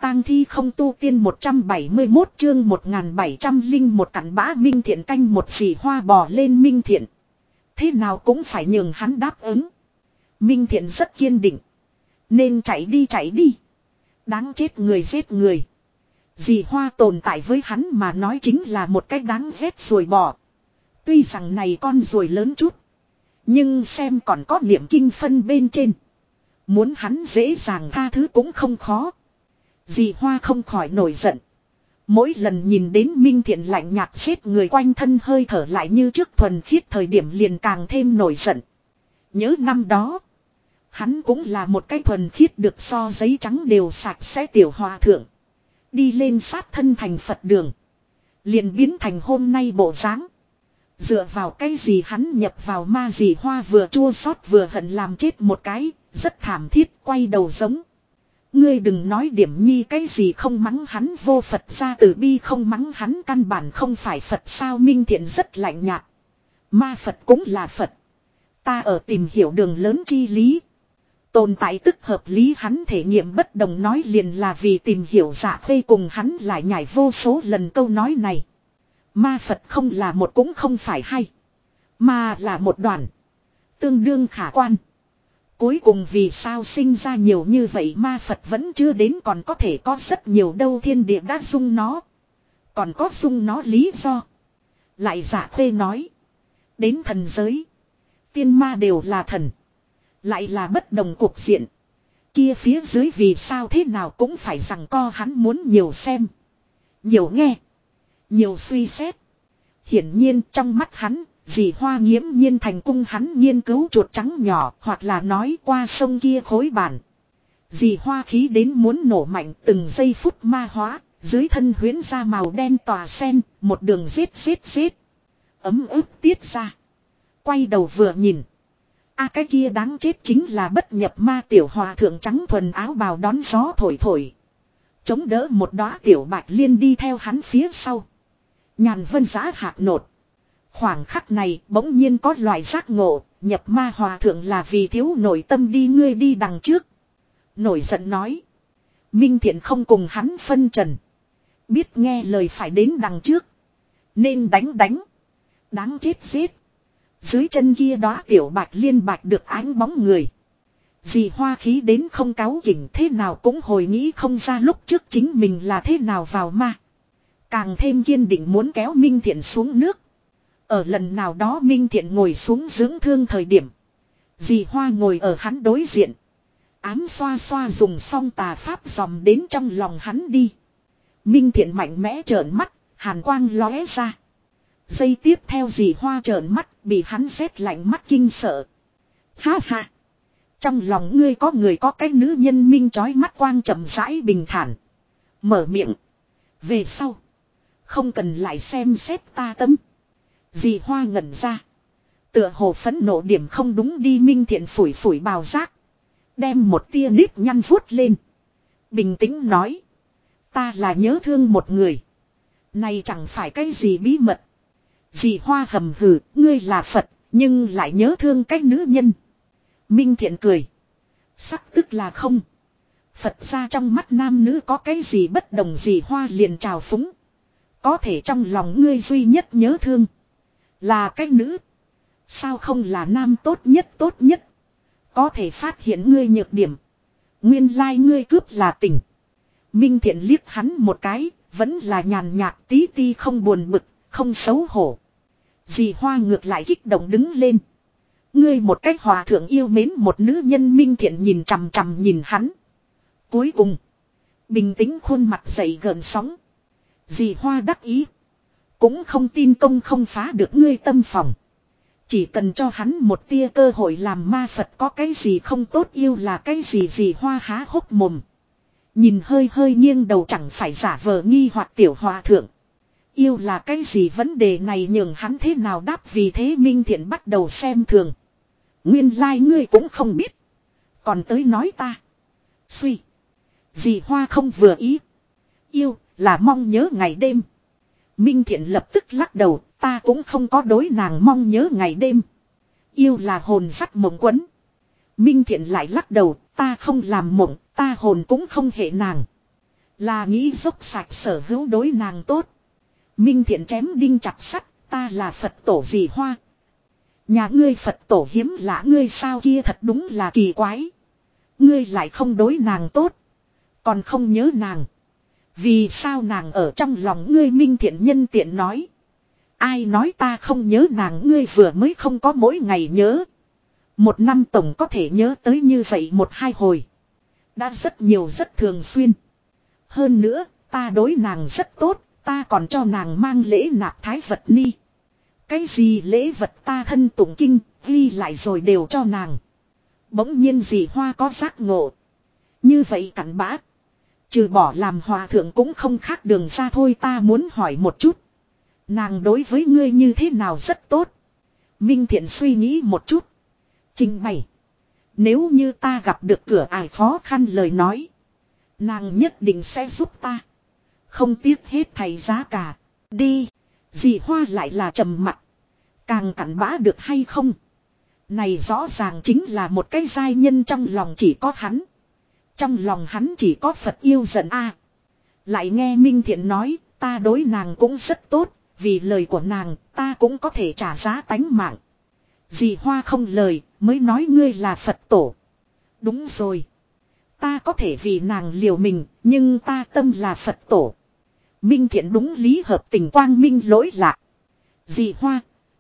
tang thi không tu tiên 171 chương 1701 cặn bã Minh Thiện canh một xì hoa bò lên Minh Thiện. Thế nào cũng phải nhường hắn đáp ứng. Minh Thiện rất kiên định. Nên chạy đi. Đáng chết người giết người. Dì Hoa tồn tại với hắn mà nói chính là một cái đáng ghét ruồi bò. Tuy rằng này con ruồi lớn chút. Nhưng xem còn có niệm kinh phân bên trên. Muốn hắn dễ dàng tha thứ cũng không khó. Dì Hoa không khỏi nổi giận. Mỗi lần nhìn đến Minh Thiện lạnh nhạt giết người quanh thân hơi thở lại như trước thuần khiết thời điểm liền càng thêm nổi giận. Nhớ năm đó. Hắn cũng là một cái thuần khiết được so giấy trắng đều sạch sẽ tiểu hòa thượng. Đi lên sát thân thành Phật đường. Liền biến thành hôm nay bộ dáng. Dựa vào cái gì hắn nhập vào ma Dì Hoa vừa chua xót vừa hận làm chết một cái. Rất thảm thiết quay đầu giống. Ngươi đừng nói điểm nhi cái gì không mắng hắn vô Phật ra từ bi không mắng hắn căn bản không phải Phật sao. Minh Thiện rất lạnh nhạt. Ma Phật cũng là Phật. Ta ở tìm hiểu đường lớn chi lý. Tồn tại tức hợp lý hắn thể nghiệm bất đồng nói liền là vì tìm hiểu Dạ Khê cùng hắn lại nhảy vô số lần câu nói này. Ma Phật không là một cũng không phải hay. Mà là một đoàn. Tương đương khả quan. Cuối cùng vì sao sinh ra nhiều như vậy ma Phật vẫn chưa đến còn có thể có rất nhiều đâu thiên địa đã dung nó. Còn có dung nó lý do. Lại Dạ Khê nói. Đến thần giới. Tiên ma đều là thần. Lại là bất đồng cuộc diện. Kia phía dưới vì sao thế nào cũng phải rằng co hắn muốn nhiều xem. Nhiều nghe. Nhiều suy xét. Hiển nhiên trong mắt hắn, Dì Hoa nghiễm nhiên thành cung hắn nghiên cứu chuột trắng nhỏ hoặc là nói qua sông kia khối bản. Dì Hoa khí đến muốn nổ mạnh từng giây phút ma hóa, dưới thân huyễn ra màu đen tòa sen, một đường giết. Ấm ức tiết ra. Quay đầu vừa nhìn. Cái kia đáng chết chính là bất nhập ma tiểu hòa thượng trắng thuần áo bào đón gió thổi. Chống đỡ một đóa tiểu bạch liên đi theo hắn phía sau. Nhàn vân giá hạt nột. Khoảng khắc này bỗng nhiên có loại giác ngộ, nhập ma hòa thượng là vì thiếu nội tâm đi ngươi đi đằng trước. Nổi giận nói. Minh Thiện không cùng hắn phân trần. Biết nghe lời phải đến đằng trước. Nên đánh. Đáng chết giết. Dưới chân kia đó tiểu bạch liên bạch được ánh bóng người. Dì Hoa khí đến không cáu kỉnh thế nào cũng hồi nghĩ không ra lúc trước chính mình là thế nào vào ma. Càng thêm kiên định muốn kéo Minh Thiện xuống nước. Ở lần nào đó Minh Thiện ngồi xuống dưỡng thương thời điểm. Dì Hoa ngồi ở hắn đối diện. Ám xoa dùng song tà pháp dòm đến trong lòng hắn đi. Minh Thiện mạnh mẽ trợn mắt, hàn quang lóe ra. Giây tiếp theo dì Hoa trợn mắt, bị hắn rét lạnh mắt kinh sợ. Ha. Trong lòng ngươi có người có cái nữ nhân minh chói mắt quang chậm rãi bình thản. Mở miệng. Về sau. Không cần lại xem xét ta tấm. Dì Hoa ngẩn ra. Tựa hồ phẫn nộ điểm không đúng đi Minh Thiện phủi bào giác. Đem một tia nếp nhăn vuốt lên. Bình tĩnh nói. Ta là nhớ thương một người. Này chẳng phải cái gì bí mật. Dì Hoa hầm hừ, ngươi là Phật, nhưng lại nhớ thương cái nữ nhân. Minh Thiện cười. Sắc tức là không. Phật ra trong mắt nam nữ có cái gì bất đồng Dì Hoa liền trào phúng. Có thể trong lòng ngươi duy nhất nhớ thương. Là cái nữ. Sao không là nam tốt nhất. Có thể phát hiện ngươi nhược điểm. Nguyên lai ngươi cướp là tình. Minh Thiện liếc hắn một cái. Vẫn là nhàn nhạt tí ti không buồn bực. Không xấu hổ. Dì Hoa ngược lại kích động đứng lên. Ngươi một cách hòa thượng yêu mến một nữ nhân. Minh Thiện nhìn chằm nhìn hắn. Cuối cùng. Bình tĩnh khuôn mặt dậy gợn sóng. Dì Hoa đắc ý. Cũng không tin công không phá được ngươi tâm phòng. Chỉ cần cho hắn một tia cơ hội làm ma Phật có cái gì không tốt yêu là cái gì. Dì Hoa há hốc mồm. Nhìn hơi nghiêng đầu chẳng phải giả vờ nghi hoặc tiểu hòa thượng. Yêu là cái gì vấn đề này nhường hắn thế nào đáp vì thế Minh Thiện bắt đầu xem thường. Nguyên lai ngươi cũng không biết. Còn tới nói ta. Suy. Dì Hoa không vừa ý. Yêu là mong nhớ ngày đêm. Minh Thiện lập tức lắc đầu. Ta cũng không có đối nàng mong nhớ ngày đêm. Yêu là hồn sắt mộng quấn. Minh Thiện lại lắc đầu. Ta không làm mộng. Ta hồn cũng không hệ nàng. Là nghĩ dốc sạch sở hữu đối nàng tốt. Minh Thiện chém đinh chặt sắt, ta là Phật tổ Dì Hoa. Nhà ngươi Phật tổ hiếm lạ ngươi sao kia thật đúng là kỳ quái. Ngươi lại không đối nàng tốt. Còn không nhớ nàng. Vì sao nàng ở trong lòng ngươi? Minh Thiện nhân tiện nói. Ai nói ta không nhớ nàng? Ngươi vừa mới không có mỗi ngày nhớ. Một năm tổng có thể nhớ tới như vậy một hai hồi. Đã rất nhiều rất thường xuyên. Hơn nữa, ta đối nàng rất tốt, ta còn cho nàng mang lễ nạp thái vật ni. Cái gì lễ vật ta thân tụng kinh, ghi lại rồi đều cho nàng. Bỗng nhiên Dì Hoa có giác ngộ. Như vậy cặn bã. Trừ bỏ làm hòa thượng cũng không khác đường ra thôi. Ta muốn hỏi một chút. Nàng đối với ngươi như thế nào? Rất tốt. Minh Thiện suy nghĩ một chút. Trình bày. Nếu như ta gặp được cửa ải khó khăn lời nói. Nàng nhất định sẽ giúp ta. Không tiếc hết thầy giá cả. Đi. Dì Hoa lại là trầm mặc. Càng cặn bã được hay không? Này rõ ràng chính là một cái giai nhân, trong lòng chỉ có hắn. Trong lòng hắn chỉ có Phật yêu giận a. Lại nghe Minh Thiện nói, ta đối nàng cũng rất tốt, vì lời của nàng, ta cũng có thể trả giá tánh mạng. Dì Hoa không lời, mới nói ngươi là Phật tổ. Đúng rồi. Ta có thể vì nàng liều mình, nhưng ta tâm là Phật tổ. Minh Thiện đúng lý hợp tình, quang minh lỗi lạc. Dì Hoa.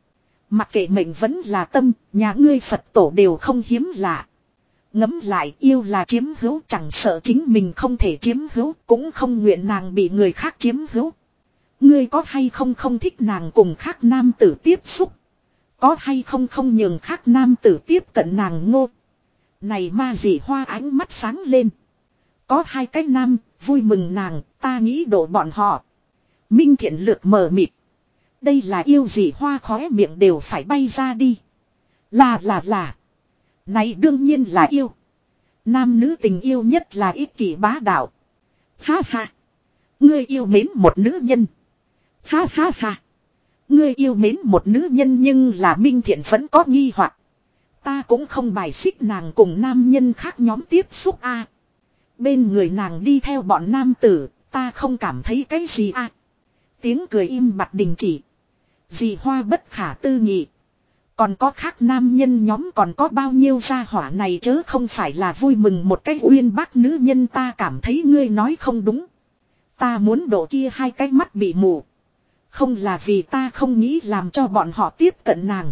Mặc kệ mệnh vẫn là tâm, nhà ngươi Phật tổ đều không hiếm lạ. Ngẫm lại, yêu là chiếm hữu, chẳng sợ chính mình không thể chiếm hữu, cũng không nguyện nàng bị người khác chiếm hữu. Ngươi có hay không không thích nàng cùng khác nam tử tiếp xúc? Có hay không không nhường khác nam tử tiếp cận nàng? Ngô. Này ma Dì Hoa ánh mắt sáng lên. Có hai cái nam, vui mừng nàng, ta nghĩ độ bọn họ. Minh Thiện lược mờ mịt. Đây là yêu Dì Hoa khóe miệng đều phải bay ra đi. Là. Này đương nhiên là yêu. Nam nữ tình yêu nhất là ích kỷ bá đạo. Ha ha. Ngươi yêu mến một nữ nhân. Ha ha ha. Ngươi yêu mến một nữ nhân, nhưng là Minh Thiện vẫn có nghi hoặc. Ta cũng không bài xích nàng cùng nam nhân khác nhóm tiếp xúc a. Bên người nàng đi theo bọn nam tử, ta không cảm thấy cái gì a. Tiếng cười im bặt đình chỉ. Dì Hoa bất khả tư nghị. Còn có khác nam nhân nhóm, còn có bao nhiêu gia hỏa này chớ không phải là vui mừng một cái uyên bác nữ nhân. Ta cảm thấy ngươi nói không đúng. Ta muốn độ kia hai cái mắt bị mù. Không là vì ta không nghĩ làm cho bọn họ tiếp cận nàng.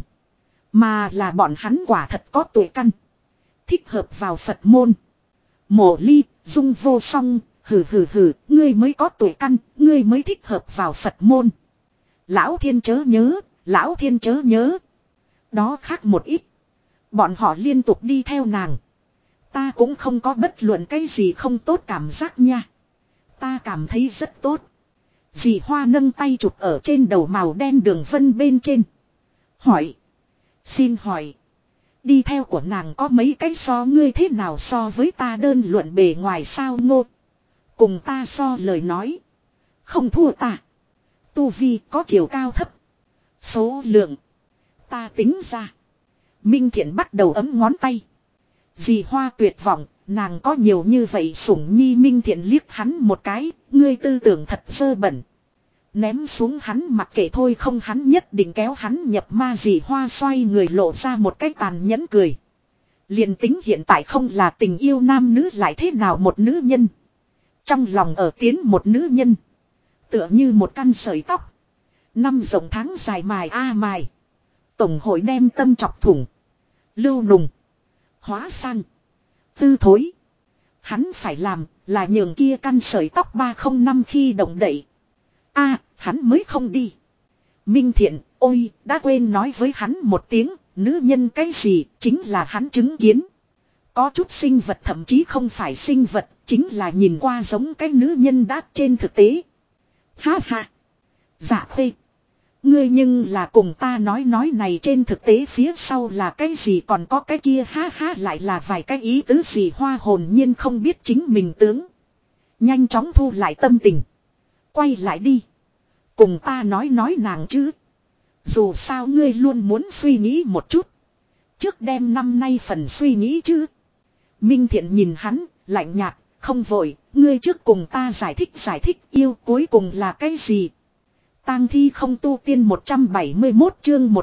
Mà là bọn hắn quả thật có tuổi căn. Thích hợp vào Phật môn. Mộ Ly, Dung Vô Song, hừ, ngươi mới có tuổi căn, ngươi mới thích hợp vào Phật môn. Lão Thiên chớ nhớ, Lão Thiên chớ nhớ. Đó khác một ít. Bọn họ liên tục đi theo nàng. Ta cũng không có bất luận cái gì không tốt cảm giác nha. Ta cảm thấy rất tốt. Dì Hoa nâng tay chụp ở trên đầu màu đen đường vân bên trên. Hỏi. Xin hỏi. Đi theo của nàng có mấy cái so ngươi thế nào so với ta đơn luận bề ngoài sao? Ngô. Cùng ta so lời nói. Không thua ta. Tu vi có chiều cao thấp. Số lượng. Ta tính ra. Minh Thiện bắt đầu ấm ngón tay. Dì Hoa tuyệt vọng. Nàng có nhiều như vậy sủng nhi. Minh Thiện liếc hắn một cái. Ngươi tư tưởng thật dơ bẩn. Ném xuống hắn mặc kệ thôi, không hắn nhất định kéo hắn nhập ma. Dì Hoa xoay người lộ ra một cái tàn nhẫn cười. Liền tính hiện tại không là tình yêu nam nữ lại thế nào? Một nữ nhân trong lòng ở tiến một nữ nhân. Tựa như một căn sợi tóc. Năm rộng tháng dài mài mài. Tổng hội đem tâm chọc thủng. Lưu nùng. Hóa sang. Tư thối. Hắn phải làm là nhường kia căn sợi tóc 305 khi động đậy. Hắn mới không đi. Minh Thiện, ôi, đã quên nói với hắn một tiếng, nữ nhân cái gì, chính là hắn chứng kiến. Có chút sinh vật thậm chí không phải sinh vật, chính là nhìn qua giống cái nữ nhân đã trên thực tế. Ha ha. Dạ Khuê. Ngươi nhưng là cùng ta nói này trên thực tế phía sau là cái gì, còn có cái kia ha ha lại là vài cái ý tứ gì? Hoa hồn nhiên không biết chính mình tướng. Nhanh chóng thu lại tâm tình. Quay lại đi. Cùng ta nói nàng chứ. Dù sao ngươi luôn muốn suy nghĩ một chút. Trước đêm năm nay phần suy nghĩ chứ. Minh Thiện nhìn hắn, lạnh nhạt, không vội, Ngươi trước cùng ta giải thích yêu cuối cùng là cái gì? Tang thi không tu tiên 171 chương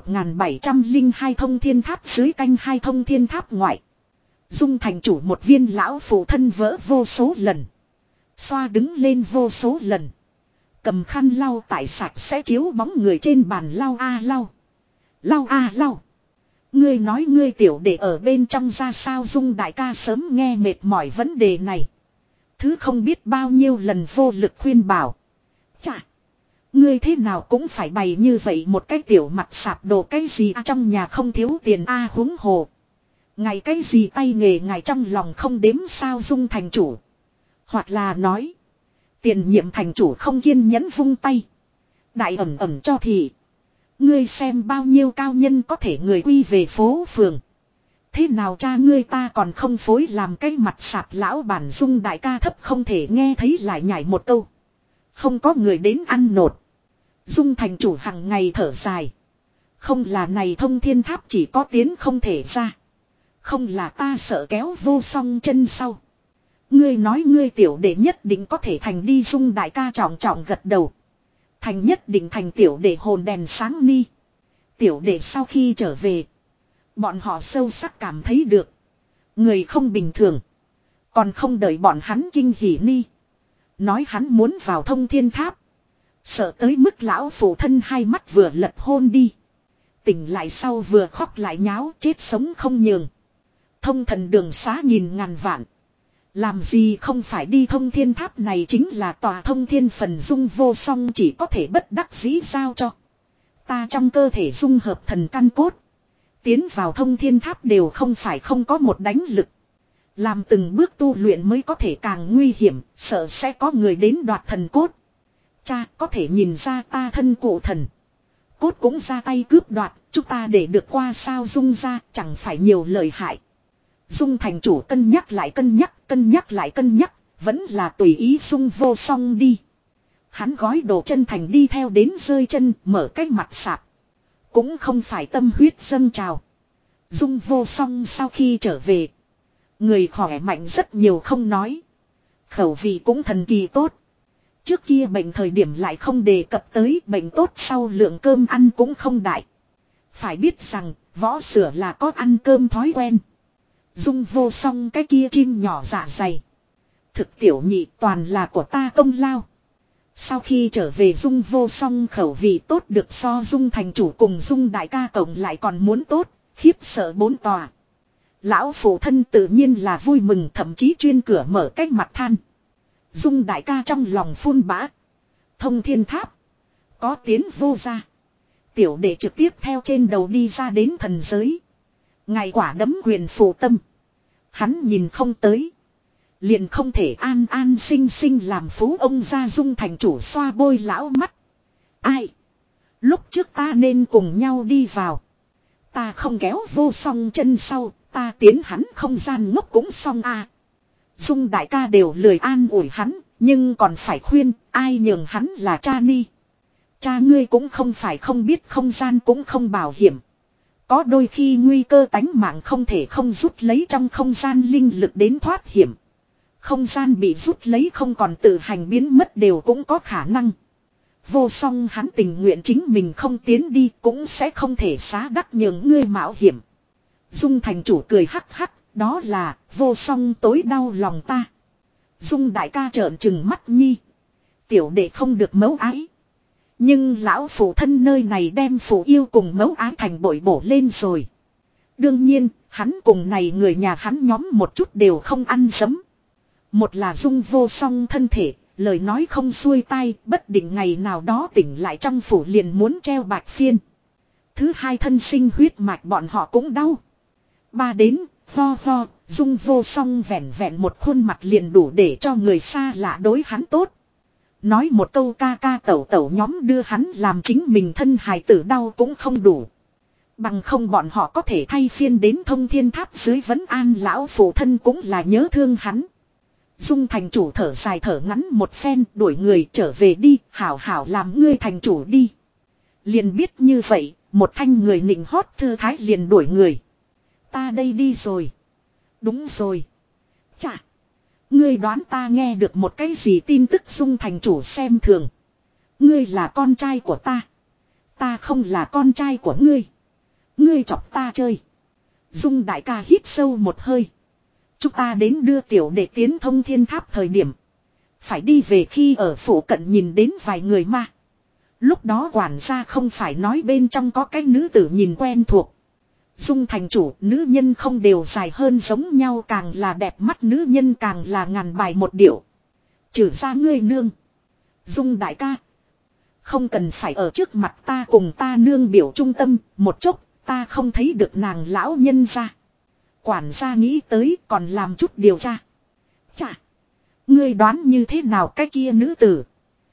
1702 thông thiên tháp dưới canh hai thông thiên tháp ngoại. Dung thành chủ một viên lão phụ thân vỡ vô số lần. Xoa đứng lên vô số lần. Cầm khăn lau tại sạch sẽ chiếu bóng người trên bàn lau a lau. Lau a lau. Ngươi nói ngươi tiểu đệ ở bên trong ra sao? Dung đại ca sớm nghe mệt mỏi vấn đề này. Thứ không biết bao nhiêu lần vô lực khuyên bảo. Chà. Ngươi thế nào cũng phải bày như vậy một cái tiểu mặt sạp đồ cái gì trong nhà không thiếu tiền huống hồ. Ngày cái gì tay nghề ngài trong lòng không đếm sao? Dung thành chủ. Hoặc là nói. Tiền nhiệm thành chủ không kiên nhẫn vung tay. Đại ẩm ẩm cho thì. Ngươi xem bao nhiêu cao nhân có thể người quy về phố phường. Thế nào cha ngươi ta còn không phối làm cái mặt sạp lão bản? Dung đại ca thấp không thể nghe thấy lại nhảy một câu. Không có người đến ăn nột. Dung thành chủ hằng ngày thở dài. Không là này thông thiên tháp chỉ có tiến không thể ra. Không là ta sợ kéo vô song chân sau. Ngươi nói ngươi tiểu đệ nhất định có thể thành đi. Dung đại ca trọng trọng gật đầu. Thành nhất định thành tiểu đệ hồn đèn sáng ni. Tiểu đệ sau khi trở về. Bọn họ sâu sắc cảm thấy được. Người không bình thường. Còn không đợi bọn hắn kinh hỉ ni. Nói hắn muốn vào thông thiên tháp. Sợ tới mức lão phụ thân hai mắt vừa lật hôn đi. Tỉnh lại sau vừa khóc lại nháo chết sống không nhường. Thông thần đường xá nhìn ngàn vạn. Làm gì không phải đi thông thiên tháp này chính là tòa thông thiên phần. Dung vô song chỉ có thể bất đắc dĩ giao cho. Ta trong cơ thể dung hợp thần căn cốt. Tiến vào thông thiên tháp đều không phải không có một đánh lực. Làm từng bước tu luyện mới có thể càng nguy hiểm, sợ sẽ có người đến đoạt thần cốt. Cha có thể nhìn ra ta thân cụ thần. Cốt cũng ra tay cướp đoạt, chúng ta để được qua sao? Dung ra chẳng phải nhiều lời hại. Dung thành chủ cân nhắc lại cân nhắc, vẫn là tùy ý Dung vô song đi. Hắn gói đồ chân thành đi theo đến rơi chân, mở cái mặt sạp. Cũng không phải tâm huyết dâng trào. Dung vô song sau khi trở về. Người khỏe mạnh rất nhiều không nói. Khẩu vị cũng thần kỳ tốt. Trước kia bệnh thời điểm lại không đề cập tới, bệnh tốt sau lượng cơm ăn cũng không đại. Phải biết rằng, võ sửa là có ăn cơm thói quen. Dung vô song cái kia chim nhỏ dạ dày. Thực tiểu nhị toàn là của ta công lao. Sau khi trở về Dung vô song khẩu vị tốt được so Dung thành chủ cùng Dung đại ca cộng lại còn muốn tốt, khiếp sợ bốn tòa. Lão phụ thân tự nhiên là vui mừng, thậm chí chuyên cửa mở cách mặt than. Dung đại ca trong lòng phun bã. Thông thiên tháp. Có tiến vô ra. Tiểu đệ trực tiếp theo trên đầu đi ra đến thần giới. Ngày quả đấm quyền phụ tâm. Hắn nhìn không tới. Liền không thể an an sinh sinh làm phú ông ra. Dung thành chủ xoa bôi lão mắt. Ai? Lúc trước ta nên cùng nhau đi vào. Ta không kéo vô song chân sau. Ta tiến hắn không gian ngốc cũng xong à. Dung đại ca đều lười an ủi hắn. Nhưng còn phải khuyên ai nhường hắn là cha ni. Cha ngươi cũng không phải không biết không gian cũng không bảo hiểm. Có đôi khi nguy cơ tánh mạng không thể không rút lấy trong không gian linh lực đến thoát hiểm. Không gian bị rút lấy không còn tự hành biến mất đều cũng có khả năng. Vô song hắn tình nguyện chính mình không tiến đi cũng sẽ không thể xá đắc nhường ngươi mạo hiểm. Dung thành chủ cười hắc hắc, đó là vô song tối đau lòng ta. Dung đại ca trợn trừng mắt nhi. Tiểu đệ không được mẫu ái. Nhưng lão phụ thân nơi này đem phụ yêu cùng mẫu ái thành bội bổ lên rồi. Đương nhiên, hắn cùng này người nhà hắn nhóm một chút đều không ăn dấm. Một là Dung vô song thân thể, lời nói không xuôi tai, bất định ngày nào đó tỉnh lại trong phủ liền muốn treo bạch phiên. Thứ hai thân sinh huyết mạch bọn họ cũng đau. Ba đến, ho ho, Dung vô song vẹn vẹn một khuôn mặt liền đủ để cho người xa lạ đối hắn tốt. Nói một câu ca ca tẩu tẩu nhóm đưa hắn làm chính mình thân hài tử đau cũng không đủ. Bằng không bọn họ có thể thay phiên đến thông thiên tháp dưới vấn an lão phụ thân cũng là nhớ thương hắn. Dung thành chủ thở dài thở ngắn một phen đuổi người trở về đi, hảo hảo làm ngươi thành chủ đi. Liền biết như vậy, một thanh người nịnh hót thư thái liền đuổi người. Ta đây đi rồi. Đúng rồi. Chà. Ngươi đoán ta nghe được một cái gì tin tức? Dung thành chủ xem thường. Ngươi là con trai của ta. Ta không là con trai của ngươi. Ngươi chọc ta chơi. Dung đại ca hít sâu một hơi. Chúng ta đến đưa tiểu đệ tiến thông thiên tháp thời điểm. Phải đi về khi ở phủ cận nhìn đến vài người ma. Lúc đó quản gia không phải nói bên trong có cái nữ tử nhìn quen thuộc. Dung thành chủ, nữ nhân không đều dài hơn giống nhau, càng là đẹp mắt nữ nhân càng là ngàn bài một điệu. Trừ ra ngươi nương. Dung đại ca. Không cần phải ở trước mặt ta cùng ta nương biểu trung tâm, một chút, ta không thấy được nàng lão nhân ra. Quản gia nghĩ tới còn làm chút điều tra. Chà. Ngươi đoán như thế nào cái kia nữ tử?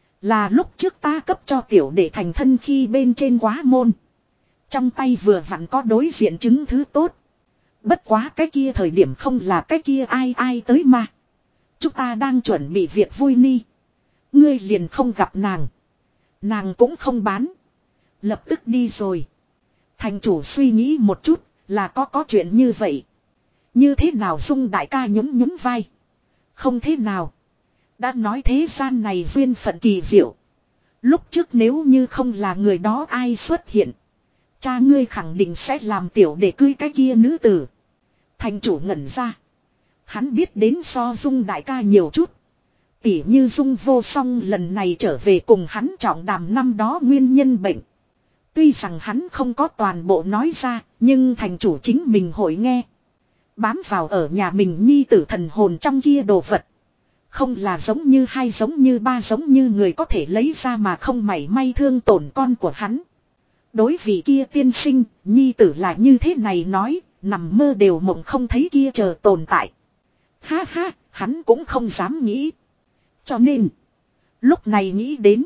Là lúc trước ta cấp cho tiểu đệ thành thân khi bên trên quá môn. Trong tay vừa vặn có đối diện chứng thứ tốt. Bất quá cái kia thời điểm không là cái kia ai tới mà. Chúng ta đang chuẩn bị việc vui ni. Ngươi liền không gặp nàng. Nàng cũng không bán. Lập tức đi rồi. Thành chủ suy nghĩ một chút là có chuyện như vậy. Như thế nào? Dung đại ca nhún nhún vai. Không thế nào. Đã nói thế gian này duyên phận kỳ diệu. Lúc trước nếu như không là người đó ai xuất hiện. Cha ngươi khẳng định sẽ làm tiểu để cưới cái kia nữ tử. Thành chủ ngẩn ra. Hắn biết đến so Dung đại ca nhiều chút. Tỉ như Dung vô song lần này trở về cùng hắn trọng đàm năm đó nguyên nhân bệnh. Tuy rằng hắn không có toàn bộ nói ra, nhưng thành chủ chính mình hội nghe. Bám vào ở nhà mình nhi tử thần hồn trong kia đồ vật. Không là giống như hai giống như ba giống như người có thể lấy ra mà không mảy may thương tổn con của hắn. Đối vị kia tiên sinh, nhi tử là như thế này nói, nằm mơ đều mộng không thấy kia chờ tồn tại. Ha ha, hắn cũng không dám nghĩ. Cho nên, lúc này nghĩ đến,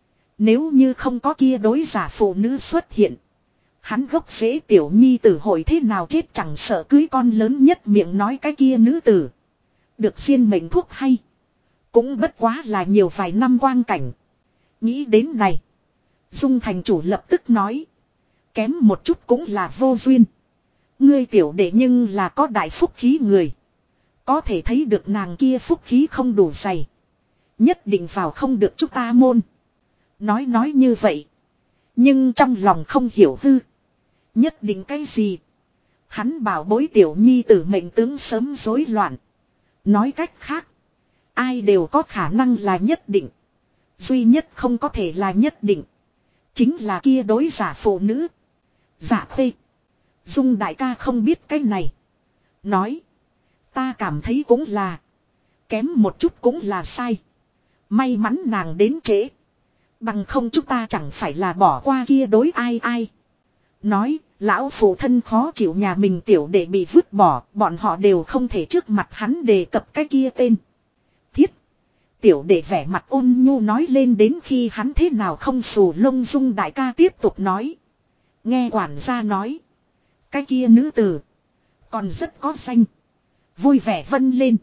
nếu như không có kia đối giả phụ nữ xuất hiện, hắn gốc rễ tiểu nhi tử hội thế nào chết chẳng sợ cưới con lớn nhất miệng nói cái kia nữ tử. Được xiên mệnh thuốc hay. Cũng bất quá là nhiều vài năm quang cảnh. Nghĩ đến này. Dung thành chủ lập tức nói. Kém một chút cũng là vô duyên. Ngươi tiểu đệ nhưng là có đại phúc khí người. Có thể thấy được nàng kia phúc khí không đủ dày. Nhất định vào không được chúng ta môn. Nói như vậy. Nhưng trong lòng không hiểu hư. Nhất định cái gì. Hắn bảo bối tiểu nhi tử mệnh tướng sớm rối loạn. Nói cách khác. Ai đều có khả năng là nhất định. Duy nhất không có thể là nhất định. Chính là kia đối giả phụ nữ. Giả thuê. Dung đại ca không biết cái này. Nói. Ta cảm thấy cũng là. Kém một chút cũng là sai. May mắn nàng đến trễ. Bằng không chúng ta chẳng phải là bỏ qua kia đối ai. Nói. Lão phụ thân khó chịu nhà mình tiểu đệ bị vứt bỏ. Bọn họ đều không thể trước mặt hắn đề cập cái kia tên. Thiết. Tiểu đệ vẻ mặt ôn nhu nói lên đến khi hắn thế nào không xù lông. Dung đại ca tiếp tục nói. Nghe quản gia nói. Cái kia nữ tử. Còn rất có danh. Vui vẻ vân lên.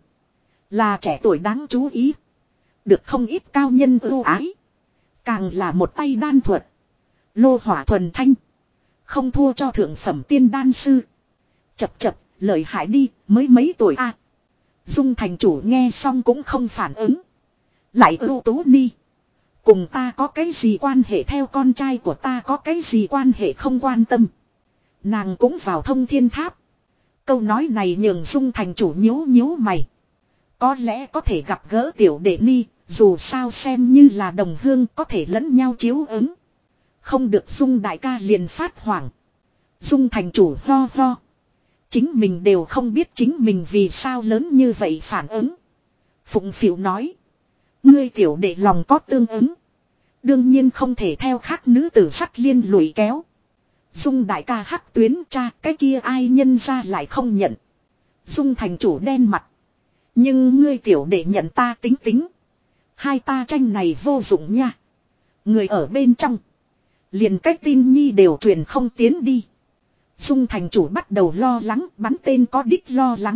Là trẻ tuổi đáng chú ý. Được không ít cao nhân ưu ái. Càng là một tay đan thuật. Lô hỏa thuần thanh. Không thua cho thượng phẩm tiên đan sư. Chập lợi hại đi mới mấy tuổi a. Dung thành chủ nghe xong cũng không phản ứng. Lại ưu tú ni. Cùng ta có cái gì quan hệ? Theo con trai của ta có cái gì quan hệ? Không quan tâm. Nàng cũng vào thông thiên tháp. Câu nói này nhường Dung thành chủ nhíu mày. Có lẽ có thể gặp gỡ tiểu đệ ni. Dù sao xem như là đồng hương có thể lẫn nhau chiếu ứng. Không được Dung đại ca liền phát hoảng. Dung thành chủ ho. Chính mình đều không biết chính mình vì sao lớn như vậy phản ứng. Phụng phịu nói. Ngươi tiểu đệ lòng có tương ứng. Đương nhiên không thể theo khác nữ tử sắt liên lụy kéo. Dung đại ca hắc tuyến cha cái kia ai nhân ra lại không nhận. Dung thành chủ đen mặt. Nhưng ngươi tiểu đệ nhận ta tính. Hai ta tranh này vô dụng nha. Người ở bên trong. Liền cách tin nhi đều truyền không tiến đi. Dung thành chủ bắt đầu lo lắng, bắn tên có đích lo lắng.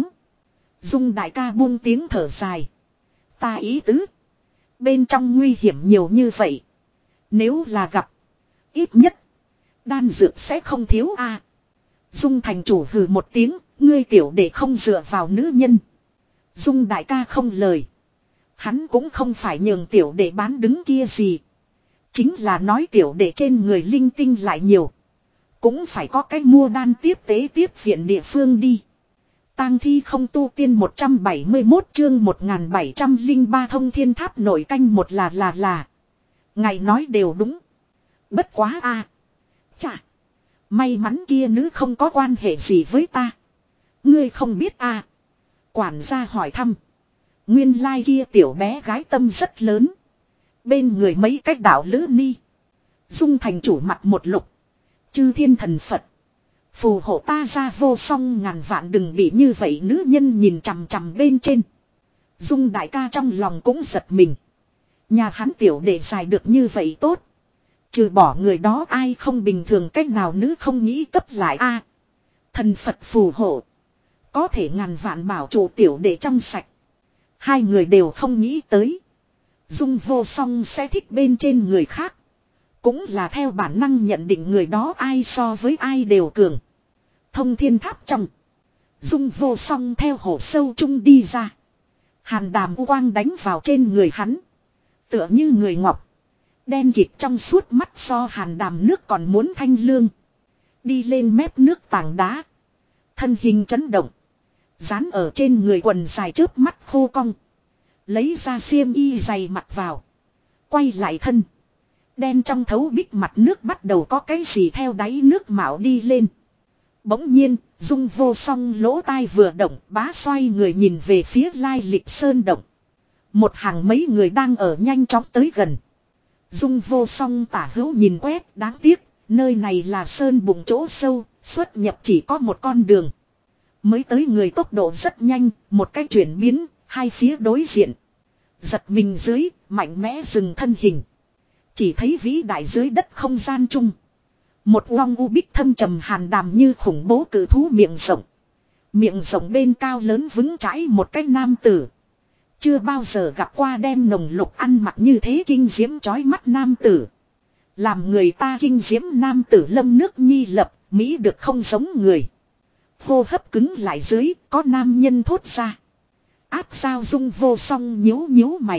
Dung đại ca buông tiếng thở dài. Ta ý tứ. Bên trong nguy hiểm nhiều như vậy. Nếu là gặp. Ít nhất. Đan dược sẽ không thiếu a. Dung thành chủ hừ một tiếng. Ngươi tiểu để không dựa vào nữ nhân. Dung đại ca không lời. Hắn cũng không phải nhường tiểu đệ bán đứng kia gì. Chính là nói tiểu đệ trên người linh tinh lại nhiều. Cũng phải có cái mua đan tiếp tế tiếp viện địa phương đi. Tang thi không tu tiên 171 chương 1703 thông thiên tháp nổi canh một là. Ngài nói đều đúng. Bất quá a, chà. May mắn kia nữ không có quan hệ gì với ta. Ngươi không biết a. Quản gia hỏi thăm. Nguyên lai kia tiểu bé gái tâm rất lớn. Bên người mấy cách đạo lữ ni. Dung thành chủ mặt một lục. Chư thiên thần Phật. Phù hộ ta ra vô song ngàn vạn đừng bị như vậy nữ nhân nhìn chằm chằm bên trên. Dung đại ca trong lòng cũng giật mình. Nhà hắn tiểu để dài được như vậy tốt. Trừ bỏ người đó ai không bình thường cách nào nữ không nghĩ cấp lại a. Thần Phật phù hộ. Có thể ngàn vạn bảo chủ tiểu để trong sạch. Hai người đều không nghĩ tới. Dung vô song sẽ thích bên trên người khác. Cũng là theo bản năng nhận định người đó ai so với ai đều cường. Thông thiên tháp trong. Dung vô song theo hồ sâu trung đi ra. Hàn đàm u quang đánh vào trên người hắn. Tựa như người ngọc. Đen kịt trong suốt mắt so hàn đàm nước còn muốn thanh lương. Đi lên mép nước tảng đá. Thân hình chấn động. Dán ở trên người quần dài chớp mắt khô cong. Lấy ra xiêm y dày mặc vào. Quay lại thân. Đen trong thấu bích mặt nước bắt đầu có cái gì theo đáy nước mạo đi lên. Bỗng nhiên, Dung vô song lỗ tai vừa động, bá xoay người nhìn về phía lai lịch sơn động. Một hàng mấy người đang ở nhanh chóng tới gần. Dung vô song tả hữu nhìn quét, đáng tiếc, nơi này là sơn bụng chỗ sâu, xuất nhập chỉ có một con đường. Mới tới người tốc độ rất nhanh, một cách chuyển biến, hai phía đối diện. Giật mình dưới, mạnh mẽ dừng thân hình. Chỉ thấy vĩ đại dưới đất không gian chung. Một uong u bích thâm trầm hàn đàm như khủng bố cử thú miệng rộng. Miệng rộng bên cao lớn vững chãi một cái nam tử. Chưa bao giờ gặp qua đem nồng lục ăn mặc như thế kinh diễm chói mắt nam tử. Làm người ta kinh diễm nam tử lâm nước nhi lập, Mỹ được không giống người. Hô hấp cứng lại dưới, có nam nhân thốt ra. Áp sao Dung vô song nhíu nhíu mày.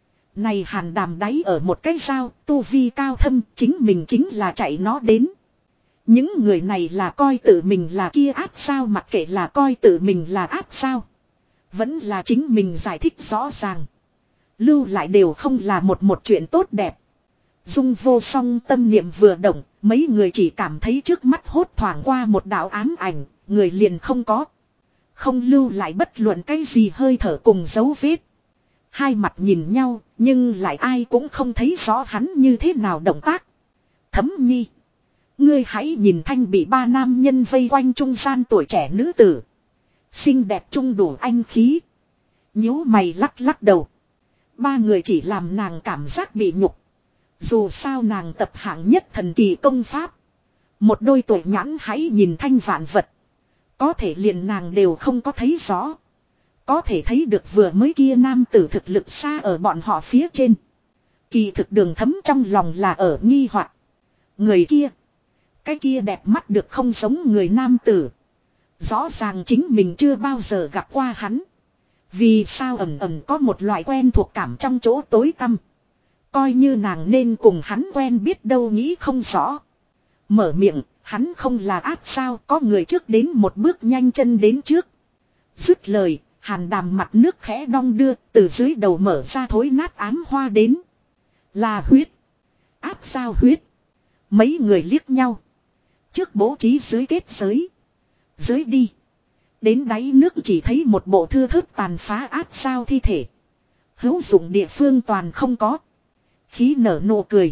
Này hàn đàm đáy ở một cái dao, tu vi cao thâm, chính mình chính là chạy nó đến. Những người này là coi tự mình là kia áp sao, mặc kệ là coi tự mình là áp sao. Vẫn là chính mình giải thích rõ ràng. Lưu lại đều không là một chuyện tốt đẹp. Dung vô song tâm niệm vừa động, mấy người chỉ cảm thấy trước mắt hốt thoảng qua một đạo ám ảnh, người liền không có. Không lưu lại bất luận cái gì hơi thở cùng dấu vết. Hai mặt nhìn nhau, nhưng lại ai cũng không thấy rõ hắn như thế nào động tác. Thấm nhi. Ngươi hãy nhìn thanh bị ba nam nhân vây quanh trung gian tuổi trẻ nữ tử. Xinh đẹp trung đủ anh khí. Nhíu mày lắc lắc đầu. Ba người chỉ làm nàng cảm giác bị nhục. Dù sao nàng tập hạng nhất thần kỳ công pháp. Một đôi tuổi nhãn hãy nhìn thanh vạn vật. Có thể liền nàng đều không có thấy rõ. Có thể thấy được vừa mới kia nam tử thực lực xa ở bọn họ phía trên. Kỳ thực Đường Thấm trong lòng là ở nghi hoặc. Người kia. Cái kia đẹp mắt được không giống người nam tử. Rõ ràng chính mình chưa bao giờ gặp qua hắn. Vì sao ẩn ẩn có một loại quen thuộc cảm trong chỗ tối tăm. Coi như nàng nên cùng hắn quen biết đâu nghĩ không rõ. Mở miệng, hắn không là ác sao, có người trước đến một bước nhanh chân đến trước. Dứt lời, hàn đàm mặt nước khẽ đong đưa, từ dưới đầu mở ra thối nát ám hoa đến. Là huyết. Ác sao huyết. Mấy người liếc nhau. Trước bố trí dưới kết giới. Dưới đi. Đến đáy nước chỉ thấy một bộ thưa thớt tàn phá ác sao thi thể. Hữu dụng địa phương toàn không có. Khí nở nụ cười.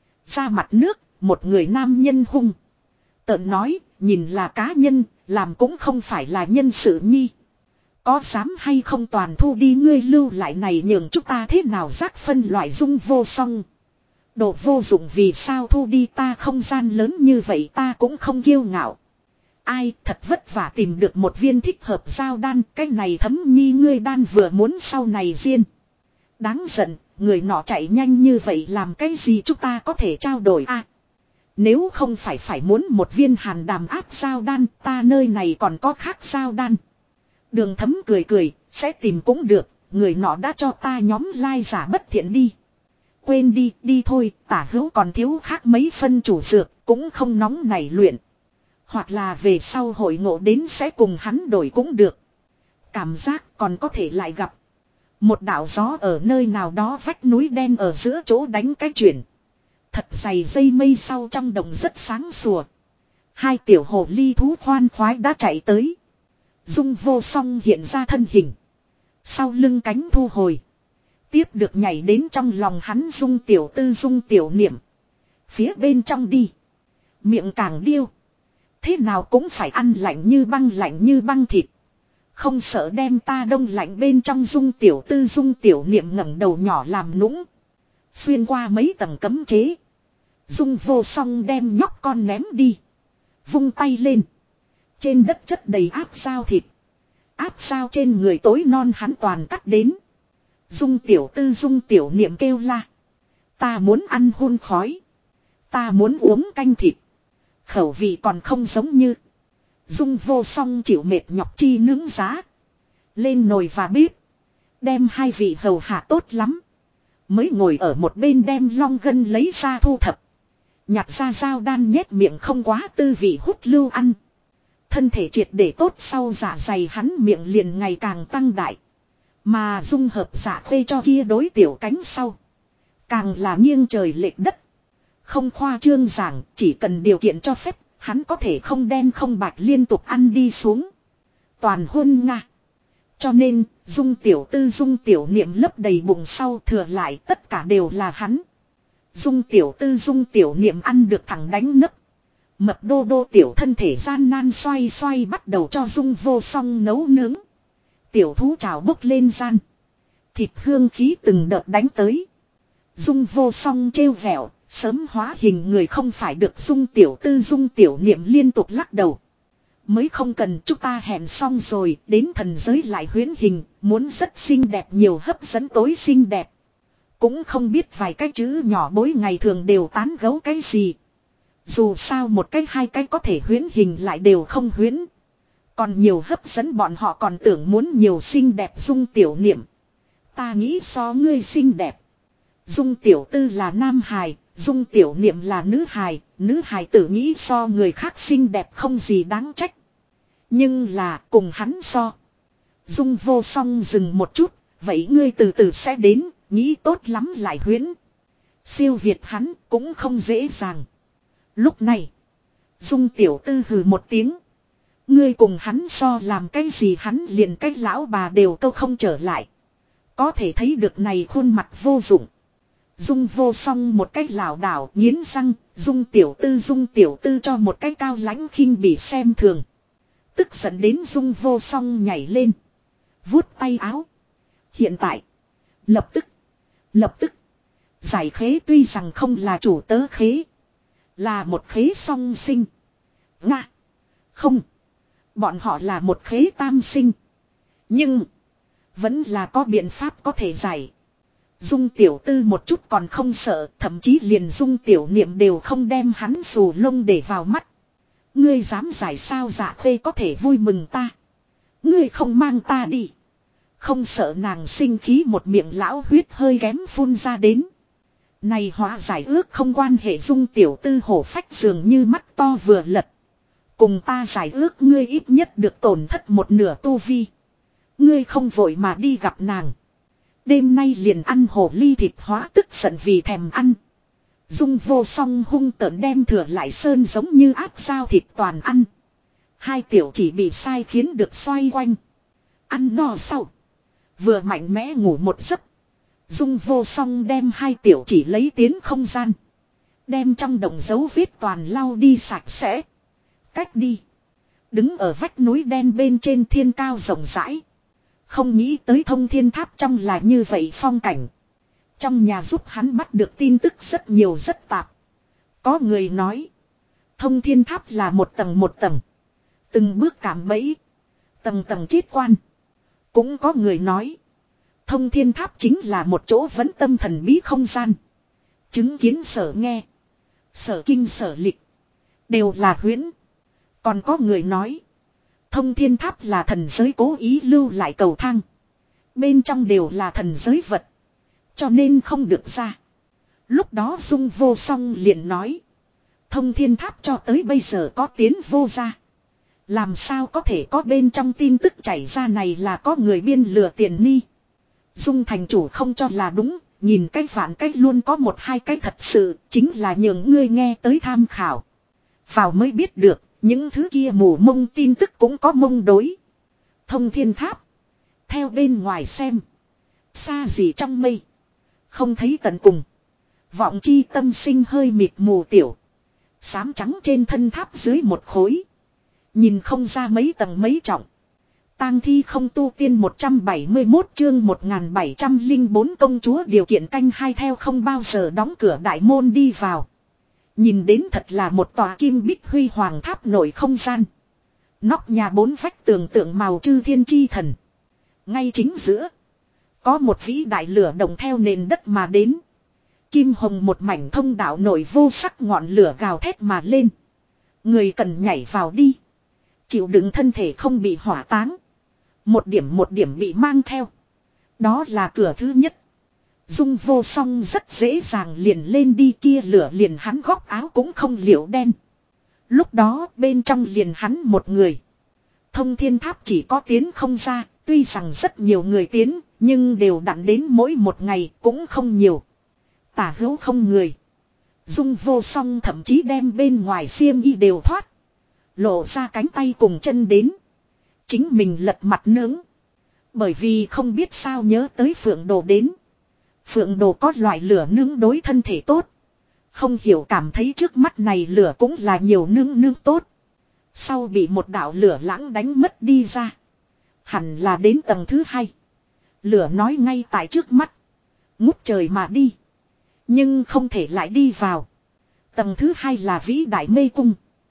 Ra mặt nước, một người nam nhân hung. Tợn nói, nhìn là cá nhân, làm cũng không phải là nhân sự nhi. Có dám hay không toàn thu đi ngươi lưu lại này nhường chúng ta thế nào rác phân loại Dung vô song. Đồ vô dụng vì sao thu đi ta không gian lớn như vậy ta cũng không kiêu ngạo. Ai thật vất vả tìm được một viên thích hợp giao đan, cái này Thấm nhi ngươi đan vừa muốn sau này riêng. Đáng giận, người nọ chạy nhanh như vậy làm cái gì chúng ta có thể trao đổi à? Nếu không phải muốn một viên hàn đàm áp giao đan, ta nơi này còn có khác giao đan. Đường Thấm cười cười, sẽ tìm cũng được, người nọ đã cho ta nhóm lai giả bất thiện đi. Quên đi, đi thôi, Tả Hữu còn thiếu khác mấy phân chủ dược, cũng không nóng nảy luyện. Hoặc là về sau hội ngộ đến sẽ cùng hắn đổi cũng được. Cảm giác còn có thể lại gặp. Một đạo gió ở nơi nào đó vách núi đen ở giữa chỗ đánh cái chuyển. Thật dày dây mây sau trong đồng rất sáng sủa. Hai tiểu hồ ly thú khoan khoái đã chạy tới. Dung Vô Song hiện ra thân hình. Sau lưng cánh thu hồi. Tiếp được nhảy đến trong lòng hắn Dung Tiểu Tư Dung Tiểu Niệm. Phía bên trong đi. Miệng càng điêu. Thế nào cũng phải ăn lạnh như băng thịt. Không sợ đem ta đông lạnh bên trong Dung Tiểu Tư Dung Tiểu Niệm ngẩng đầu nhỏ làm nũng. Xuyên qua mấy tầng cấm chế. Dung Vô Song đem nhóc con ném đi. Vung tay lên. Trên đất chất đầy áp sao thịt. Áp sao trên người tối non hắn toàn cắt đến. Dung Tiểu Tư Dung Tiểu Niệm kêu la. Ta muốn ăn hun khói. Ta muốn uống canh thịt. Khẩu vị còn không giống như. Dung Vô Song chịu mệt nhọc chi nướng giá. Lên nồi và bếp. Đem hai vị hầu hạ tốt lắm. Mới ngồi ở một bên đem long gân lấy ra thu thập. Nhặt ra dao đan nhét miệng không quá tư vị hút lưu ăn. Thân thể triệt để tốt sau dạ dày hắn miệng liền ngày càng tăng đại. Mà dung hợp dạ khuê cho kia đối tiểu cánh sau. Càng là nghiêng trời lệch đất. Không khoa trương giảng, chỉ cần điều kiện cho phép, hắn có thể không đen không bạch liên tục ăn đi xuống. Toàn hôn nga. Cho nên, Dung Tiểu Tư Dung Tiểu Niệm lấp đầy bụng sau thừa lại tất cả đều là hắn. Dung Tiểu Tư Dung Tiểu Niệm ăn được thẳng đánh nấc. Mập đô đô tiểu thân thể gian nan xoay xoay bắt đầu cho Dung Vô Song nấu nướng. Tiểu thú trào bốc lên gian. Thịt hương khí từng đợt đánh tới. Dung Vô Song trêu vẹo, sớm hóa hình người không phải được Dung Tiểu Tư Dung Tiểu Niệm liên tục lắc đầu. Mới không cần, chúng ta hẹn xong rồi, đến thần giới lại huyễn hình, muốn rất xinh đẹp nhiều hấp dẫn tối xinh đẹp. Cũng không biết vài cái chữ nhỏ bối ngày thường đều tán gấu cái gì. Dù sao một cái hai cái có thể huyễn hình lại đều không huyễn. Còn nhiều hấp dẫn bọn họ còn tưởng muốn nhiều xinh đẹp Dung Tiểu Niệm. Ta nghĩ so ngươi xinh đẹp. Dung Tiểu Tư là nam hài, Dung Tiểu Niệm là nữ hài tử nghĩ so người khác xinh đẹp không gì đáng trách. Nhưng là cùng hắn so. Dung Vô Song dừng một chút, vậy ngươi từ từ sẽ đến, nghĩ tốt lắm lại huyễn. Siêu việt hắn cũng không dễ dàng. Lúc này, Dung Tiểu Tư hừ một tiếng. Ngươi cùng hắn so làm cái gì hắn liền cái lão bà đều câu không trở lại. Có thể thấy được này khuôn mặt vô dụng. Dung Vô Song một cái lảo đảo nghiến răng, Dung Tiểu Tư cho một cái cao lãnh khinh bỉ xem thường. Tức giận đến Dung Vô Song nhảy lên. Vuốt tay áo. Hiện tại. Lập tức. Giải khế tuy rằng không là chủ tớ khế. Là một khế song sinh. Nga. Không. Bọn họ là một khế tam sinh. Nhưng. Vẫn là có biện pháp có thể giải. Dung Tiểu Tư một chút còn không sợ. Thậm chí liền Dung Tiểu Niệm đều không đem hắn xù lông để vào mắt. Ngươi dám giải sao dạ khê có thể vui mừng ta. Ngươi không mang ta đi. Không sợ nàng sinh khí một miệng lão huyết hơi kém phun ra đến. Này hóa giải ước không quan hệ Dung Tiểu Tư hổ phách dường như mắt to vừa lật. Cùng ta giải ước ngươi ít nhất được tổn thất một nửa tu vi. Ngươi không vội mà đi gặp nàng. Đêm nay liền ăn hổ ly thịt hóa tức giận vì thèm ăn. Dung Vô Song hung tợn đem thừa lại sơn giống như áp sao thịt toàn ăn. Hai tiểu chỉ bị sai khiến được xoay quanh. Ăn no sau. Vừa mạnh mẽ ngủ một giấc. Dung Vô Song đem hai tiểu chỉ lấy tiến không gian. Đem trong đồng dấu vết toàn lau đi sạch sẽ. Cách đi. Đứng ở vách núi đen bên trên thiên cao rộng rãi. Không nghĩ tới Thông Thiên Tháp trong là như vậy phong cảnh. Trong nhà giúp hắn bắt được tin tức rất nhiều rất tạp. Có người nói. Thông Thiên Tháp là một tầng. Từng bước cảm bẫy. Tầng chết quan. Cũng có người nói. Thông Thiên Tháp chính là một chỗ vấn tâm thần bí không gian. Chứng kiến sở nghe. Sở kinh sở lịch. Đều là huyễn. Còn có người nói. Thông thiên tháp là thần giới cố ý lưu lại cầu thang. Bên trong đều là thần giới vật. Cho nên không được ra. Lúc đó Dung Vô Song liền nói. Thông thiên tháp cho tới bây giờ có tiến vô ra. Làm sao có thể có bên trong tin tức chảy ra này là có người biên lừa tiền ni. Dung thành chủ không cho là đúng. Nhìn cái vạn cách luôn có một hai cái thật sự. Chính là những ngươi nghe tới tham khảo. Vào mới biết được. Những thứ kia mù mông tin tức cũng có mông đối. Thông thiên tháp. Theo bên ngoài xem. Xa gì trong mây. Không thấy tận cùng. Vọng chi tâm sinh hơi mịt mù tiểu. Xám trắng trên thân tháp dưới một khối. Nhìn không ra mấy tầng mấy trọng. Tang thi không tu tiên 171 chương 1704 công chúa điều kiện canh hai theo không bao giờ đóng cửa đại môn đi vào. Nhìn đến thật là một tòa kim bích huy hoàng tháp nổi không gian. Nóc nhà bốn vách tường tượng màu chư thiên chi thần. Ngay chính giữa. Có một vĩ đại lửa đồng theo nền đất mà đến. Kim hồng một mảnh thông đạo nổi vô sắc ngọn lửa gào thét mà lên. Người cần nhảy vào đi. Chịu đựng thân thể không bị hỏa táng. Một điểm bị mang theo. Đó là cửa thứ nhất. Dung Vô Song rất dễ dàng liền lên đi kia lửa liền hắn góc áo cũng không liễu đen. Lúc đó bên trong liền hắn một người. Thông thiên tháp chỉ có tiến không ra. Tuy rằng rất nhiều người tiến. Nhưng đều đặn đến mỗi một ngày cũng không nhiều. Tả hữu không người. Dung Vô Song thậm chí đem bên ngoài xiêm y đều thoát. Lộ ra cánh tay cùng chân đến. Chính mình lật mặt nướng. Bởi vì không biết sao nhớ tới Phượng Đồ đến. Phượng Đồ có loại lửa nướng đối thân thể tốt. Không hiểu cảm thấy trước mắt này lửa cũng là nhiều nướng tốt. Sau bị một đạo lửa lãng đánh mất đi ra. Hẳn là đến tầng thứ hai. Lửa nói ngay tại trước mắt. Ngút trời mà đi. Nhưng không thể lại đi vào. Tầng thứ hai là vĩ đại mê cung.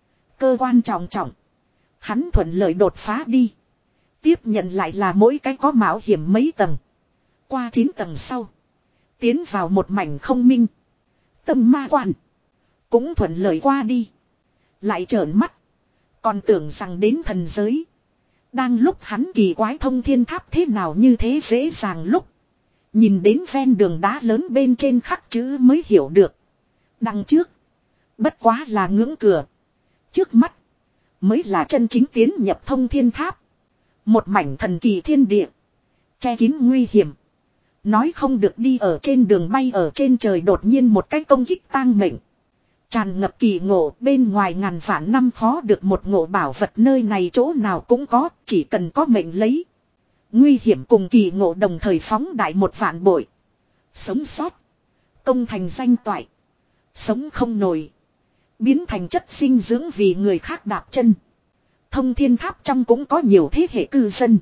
Cơ quan trọng trọng. Hắn thuận lợi đột phá đi. Tiếp nhận lại là mỗi cái có mạo hiểm mấy tầng. Qua 9 tầng sau. Tiến vào một mảnh không minh. Tâm ma quan. Cũng thuận lợi qua đi. Lại trợn mắt. Còn tưởng rằng đến thần giới. Đang lúc hắn kỳ quái thông thiên tháp thế nào như thế dễ dàng lúc. Nhìn đến ven đường đá lớn bên trên khắc chữ mới hiểu được. Đằng trước. Bất quá là ngưỡng cửa. Trước mắt. Mới là chân chính tiến nhập thông thiên tháp. Một mảnh thần kỳ thiên địa. Che kín nguy hiểm. Nói không được đi ở trên đường bay ở trên trời đột nhiên một cái công kích tang mệnh. Tràn ngập kỳ ngộ bên ngoài ngàn vạn năm khó được một ngộ bảo vật nơi này chỗ nào cũng có chỉ cần có mệnh lấy. Nguy hiểm cùng kỳ ngộ đồng thời phóng đại một vạn bội. Sống sót. Công thành danh toại. Sống không nổi. Biến thành chất sinh dưỡng vì người khác đạp chân. Thông thiên tháp trong cũng có nhiều thế hệ cư dân.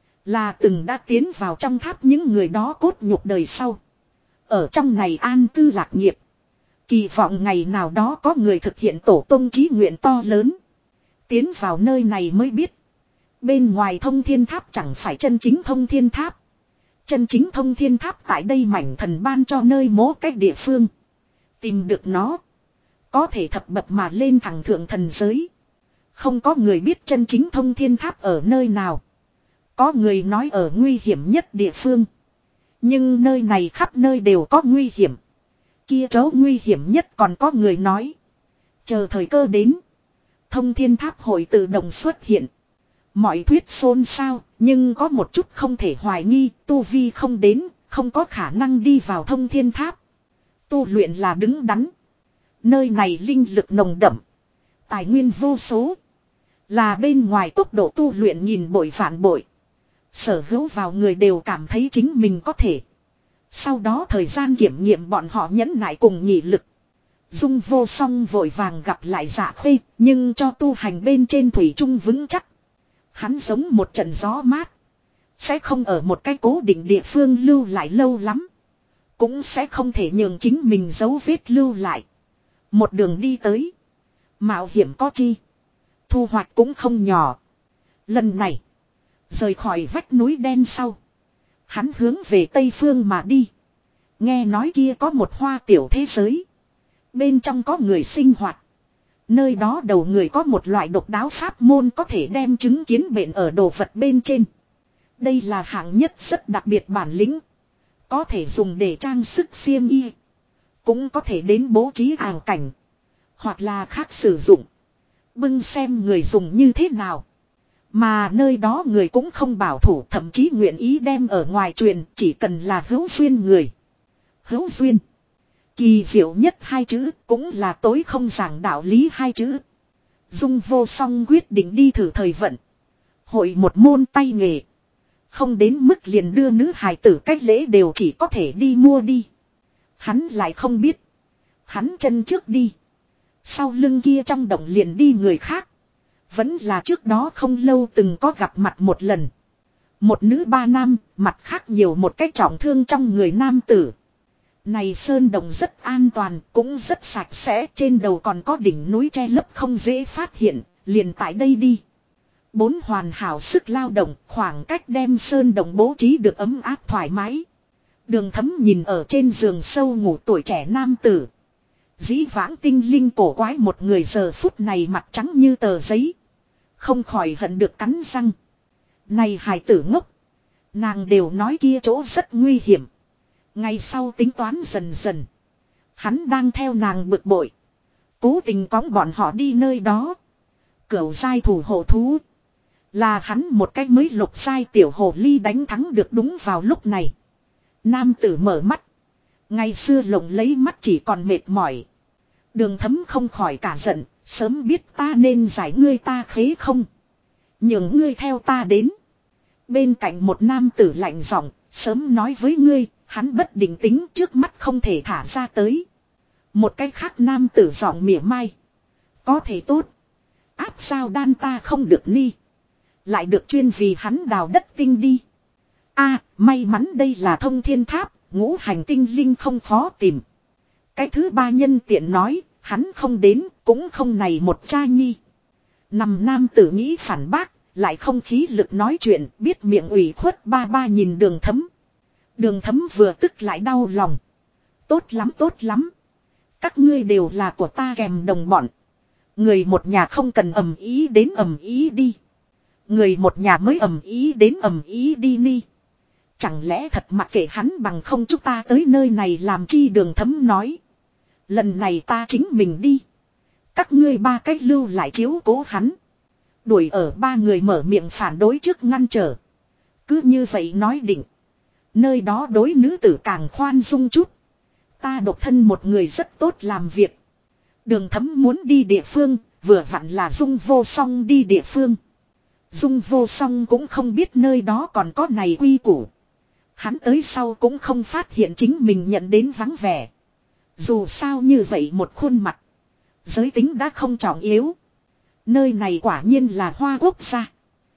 Là từng đã tiến vào trong tháp những người đó cốt nhục đời sau. Ở trong này an cư lạc nghiệp. Kỳ vọng ngày nào đó có người thực hiện tổ tông chí nguyện to lớn. Tiến vào nơi này mới biết. Bên ngoài thông thiên tháp chẳng phải chân chính thông thiên tháp. Chân chính thông thiên tháp tại đây mảnh thần ban cho nơi mố cách địa phương. Tìm được nó. Có thể thập bậc mà lên thẳng thượng thần giới. Không có người biết chân chính thông thiên tháp ở nơi nào. Có người nói ở nguy hiểm nhất địa phương. Nhưng nơi này khắp nơi đều có nguy hiểm. Kia chỗ nguy hiểm nhất còn có người nói. Chờ thời cơ đến. Thông thiên tháp hội tự động xuất hiện. Mọi thuyết xôn xao. Nhưng có một chút không thể hoài nghi. Tu vi không đến. Không có khả năng đi vào thông thiên tháp. Tu luyện là đứng đắn. Nơi này linh lực nồng đậm. Tài nguyên vô số. Là bên ngoài tốc độ tu luyện nhìn bội vạn bội. Sở hữu vào người đều cảm thấy chính mình có thể. Sau đó thời gian kiểm nghiệm bọn họ nhẫn nại cùng nhị lực. Dung Vô Song vội vàng gặp lại Dạ Khê. Nhưng cho tu hành bên trên thủy trung vững chắc. Hắn giống một trận gió mát. Sẽ không ở một cái cố định địa phương lưu lại lâu lắm. Cũng sẽ không thể nhường chính mình dấu vết lưu lại. Một đường đi tới. Mạo hiểm có chi. Thu hoạch cũng không nhỏ. Lần này. Rời khỏi vách núi đen sau. Hắn hướng về Tây Phương mà đi. Nghe nói kia có một hoa tiểu thế giới. Bên trong có người sinh hoạt. Nơi đó đầu người có một loại độc đáo pháp môn có thể đem chứng kiến bệnh ở đồ vật bên trên. Đây là hạng nhất rất đặc biệt bản lĩnh. Có thể dùng để trang sức xiêm y. Cũng có thể đến bố trí ảo cảnh. Hoặc là khác sử dụng. Bưng xem người dùng như thế nào. Mà nơi đó người cũng không bảo thủ, thậm chí nguyện ý đem ở ngoài truyền, chỉ cần là hữu duyên người. Hữu duyên. Kỳ diệu nhất hai chữ, cũng là tối không giảng đạo lý hai chữ. Dung Vô Song quyết định đi thử thời vận. Hội một môn tay nghề. Không đến mức liền đưa nữ hài tử cách lễ đều chỉ có thể đi mua đi. Hắn lại không biết. Hắn chân trước đi. Sau lưng kia trong động liền đi người khác. Vẫn là trước đó không lâu từng có gặp mặt một lần. Một nữ ba nam, mặt khác nhiều một cách trọng thương trong người nam tử. Này sơn động rất an toàn, cũng rất sạch sẽ, trên đầu còn có đỉnh núi che lấp không dễ phát hiện, liền tại đây đi. 4 hoàn hảo sức lao động, khoảng cách đem sơn động bố trí được ấm áp thoải mái. Đường Thấm nhìn ở trên giường sâu ngủ tuổi trẻ nam tử. Dĩ vãng tinh linh cổ quái một người giờ phút này mặt trắng như tờ giấy. Không khỏi hận được cắn răng. Này hài tử ngốc. Nàng đều nói kia chỗ rất nguy hiểm. Ngày sau tính toán dần dần. Hắn đang theo nàng bực bội. Cố tình cõng bọn họ đi nơi đó. Cửu giai thủ hộ thú. Là hắn một cách mới lục giai tiểu hồ ly đánh thắng được đúng vào lúc này. Nam tử mở mắt. Ngày xưa lộng lấy mắt chỉ còn mệt mỏi. Đường Thấm không khỏi cả giận. Sớm biết ta nên giải ngươi ta khế không. Nhường ngươi theo ta đến. Bên cạnh một nam tử lạnh giọng, sớm nói với ngươi, hắn bất định tính trước mắt không thể thả ra tới. Một cái khác nam tử giọng mỉa mai. Có thể tốt. Áp sao đan ta không được ni. Lại được chuyên vì hắn đào đất tinh đi. May mắn đây là thông thiên tháp, ngũ hành tinh linh không khó tìm. Cái thứ ba nhân tiện nói, hắn không đến, cũng không này một cha nhi. Nằm nam tử nghĩ phản bác, lại không khí lực nói chuyện, biết miệng ủy khuất ba ba nhìn Đường Thấm. Đường Thấm vừa tức lại đau lòng. Tốt lắm tốt lắm. Các ngươi đều là của ta kèm đồng bọn. Người một nhà không cần ầm ý đến ầm ý đi. Người một nhà mới ầm ý đến ầm ý đi ni. Chẳng lẽ thật mặc kệ hắn bằng không chúng ta tới nơi này làm chi? Đường Thấm nói. Lần này ta chính mình đi. Các ngươi ba cách lưu lại chiếu cố hắn. Đuổi ở ba người mở miệng phản đối trước ngăn trở. Cứ như vậy nói định. Nơi đó đối nữ tử càng khoan dung chút. Ta độc thân một người rất tốt làm việc. Đường Thấm muốn đi địa phương, vừa vặn là Dung Vô Song đi địa phương. Dung Vô Song cũng không biết nơi đó còn có này quy củ. Hắn tới sau cũng không phát hiện chính mình nhận đến vắng vẻ. Dù sao như vậy một khuôn mặt. Giới tính đã không trọng yếu. Nơi này quả nhiên là hoa quốc gia.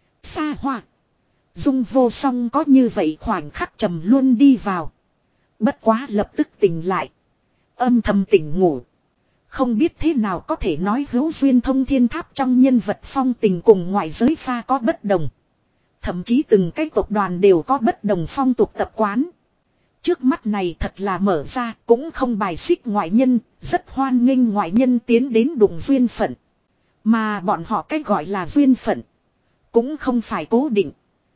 Xa hoa. Dung Vô Song có như vậy khoảnh khắc trầm luôn đi vào. Bất quá lập tức tỉnh lại. Âm thầm tỉnh ngủ. Không biết thế nào có thể nói hữu duyên thông thiên tháp trong nhân vật phong tình cùng ngoại giới pha có bất đồng. Thậm chí từng cái tộc đoàn đều có bất đồng phong tục tập quán. Trước mắt này thật là mở ra, cũng không bài xích ngoại nhân, rất hoan nghênh ngoại nhân tiến đến đụng duyên phận. Mà bọn họ cách gọi là duyên phận, cũng không phải cố định,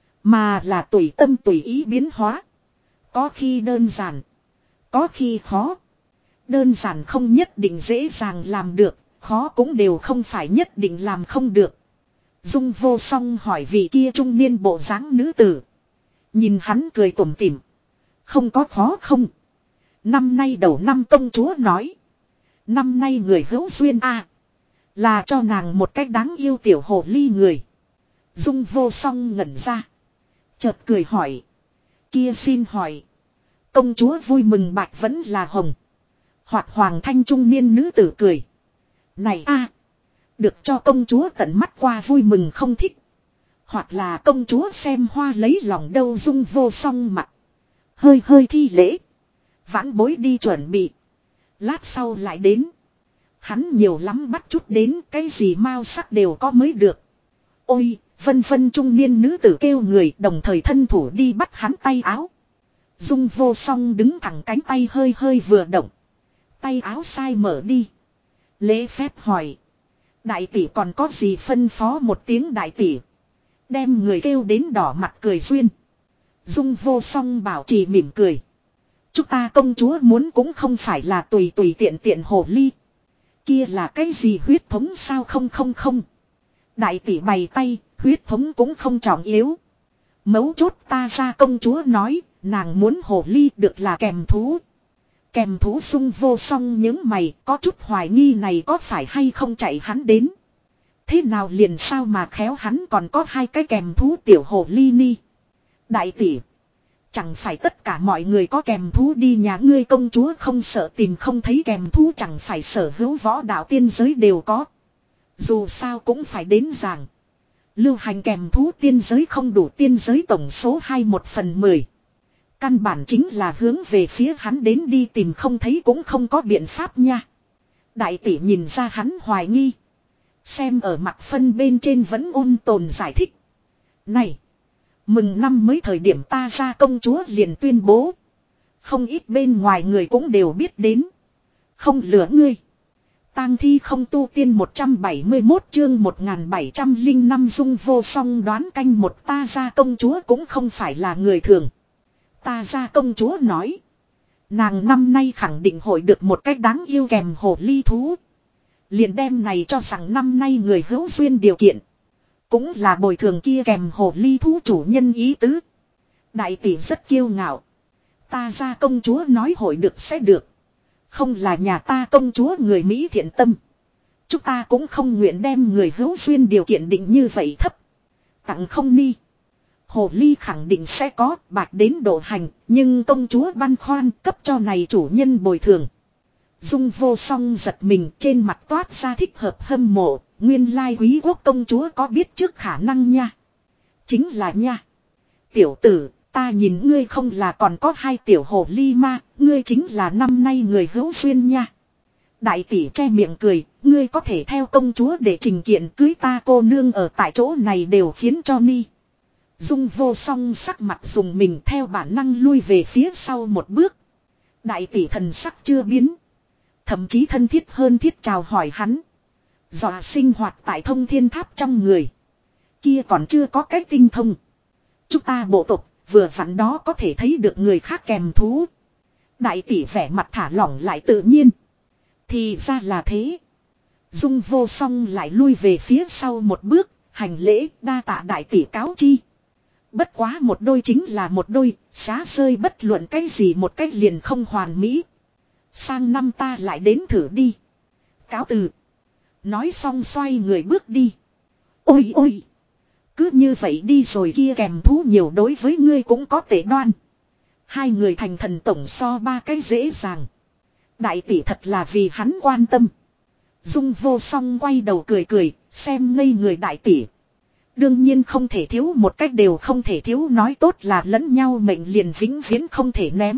mà là tùy tâm tùy ý biến hóa. Có khi đơn giản, có khi khó. Đơn giản không nhất định dễ dàng làm được, khó cũng đều không phải nhất định làm không được. Dung Vô Song hỏi vị kia trung niên bộ dáng nữ tử. Nhìn hắn cười tủm tỉm. Không có khó không. Năm nay đầu năm công chúa nói. Năm nay người hữu duyên là cho nàng một cách đáng yêu tiểu hồ ly người. Dung Vô Song ngẩn ra. Chợt cười hỏi. Kia xin hỏi. Công chúa vui mừng bạch vẫn là hồng. Hoặc hoàng thanh trung niên nữ tử cười. Này được cho công chúa tận mắt qua vui mừng không thích. Hoặc là công chúa xem hoa lấy lòng đâu? Dung Vô Song mặt hơi hơi thi lễ. Vãn bối đi chuẩn bị. Lát sau lại đến. Hắn nhiều lắm bắt chút đến, cái gì mau sắc đều có mới được. Ôi, vân vân trung niên nữ tử kêu người, đồng thời thân thủ đi bắt hắn tay áo. Dung Vô Song đứng thẳng, cánh tay hơi hơi vừa động. Tay áo sai mở đi. Lễ phép hỏi. Đại tỷ còn có gì phân phó một tiếng đại tỷ. Đem người kêu đến đỏ mặt cười duyên. Dung Vô Song bảo trì mỉm cười. Chúng ta công chúa muốn cũng không phải là tùy tùy tiện tiện hồ ly. Kia là cái gì huyết thống sao không. Đại tỷ bày tay, huyết thống cũng không trọng yếu. Mấu chốt ta ra công chúa nói, nàng muốn hồ ly được là kèm thú. Kèm thú Dung Vô Song những mày có chút hoài nghi này có phải hay không chạy hắn đến. Thế nào liền sao mà khéo hắn còn có hai cái kèm thú tiểu hồ ly ni. Đại tỷ. Chẳng phải tất cả mọi người có kèm thú đi nhà ngươi công chúa không sợ tìm không thấy kèm thú chẳng phải sở hữu võ đạo tiên giới đều có. Dù sao cũng phải đến giảng. Lưu hành kèm thú tiên giới không đủ tiên giới tổng số 2/1/10. Căn bản chính là hướng về phía hắn đến đi tìm không thấy cũng không có biện pháp nha. Đại tỷ nhìn ra hắn hoài nghi. Xem ở mặt phân bên trên vẫn ôn tồn giải thích. Này. Mừng năm mới thời điểm ta ra công chúa liền tuyên bố. Không ít bên ngoài người cũng đều biết đến. Không lừa ngươi. Tang thi không tu tiên 171 chương 1705 Dung Vô Song đoán canh một ta ra công chúa cũng không phải là người thường. Ta ra công chúa nói. Nàng năm nay khẳng định hội được một cách đáng yêu kèm hồ ly thú. Liền đem này cho rằng năm nay người hữu duyên điều kiện. Cũng là bồi thường kia kèm hồ ly thú chủ nhân ý tứ. Đại tỷ rất kiêu ngạo. Ta ra công chúa nói hội được sẽ được. Không là nhà ta công chúa người Mỹ thiện tâm. Chúng ta cũng không nguyện đem người hữu duyên điều kiện định như vậy thấp. Tặng không ni. Hồ ly khẳng định sẽ có bạc đến độ hành. Nhưng công chúa băn khoăn cấp cho này chủ nhân bồi thường. Dung Vô Song giật mình trên mặt toát ra thích hợp hâm mộ. Nguyên lai quý quốc công chúa có biết trước khả năng nha. Chính là nha. Tiểu tử, ta nhìn ngươi không là còn có hai tiểu hồ ly ma, ngươi chính là năm nay người hữu duyên nha. Đại tỷ che miệng cười, ngươi có thể theo công chúa để trình kiện cưới ta cô nương ở tại chỗ này đều khiến cho ni. Dung Vô Song sắc mặt dùng mình theo bản năng lui về phía sau một bước. Đại tỷ thần sắc chưa biến. Thậm chí thân thiết hơn thiết chào hỏi hắn. Dọa sinh hoạt tại thông thiên tháp trong người. Kia còn chưa có cái tinh thông. Chúng ta bộ tộc vừa vặn đó có thể thấy được người khác kèm thú. Đại tỷ vẻ mặt thả lỏng lại tự nhiên. Thì ra là thế. Dung Vô Song lại lui về phía sau một bước. Hành lễ đa tạ đại tỷ cáo chi. Bất quá một đôi chính là một đôi. Xá rơi bất luận cái gì một cách liền không hoàn mỹ. Sang năm ta lại đến thử đi. Cáo từ. Nói xong xoay người bước đi. Ôi ôi. Cứ như vậy đi rồi kia kèm thú nhiều đối với ngươi cũng có tệ đoan. Hai người thành thần tổng so ba cái dễ dàng. Đại tỷ thật là vì hắn quan tâm. Dung Vô Song quay đầu cười cười. Xem ngây người đại tỷ. Đương nhiên không thể thiếu một cách đều không thể thiếu nói tốt là lẫn nhau mệnh liền vĩnh viễn không thể ném.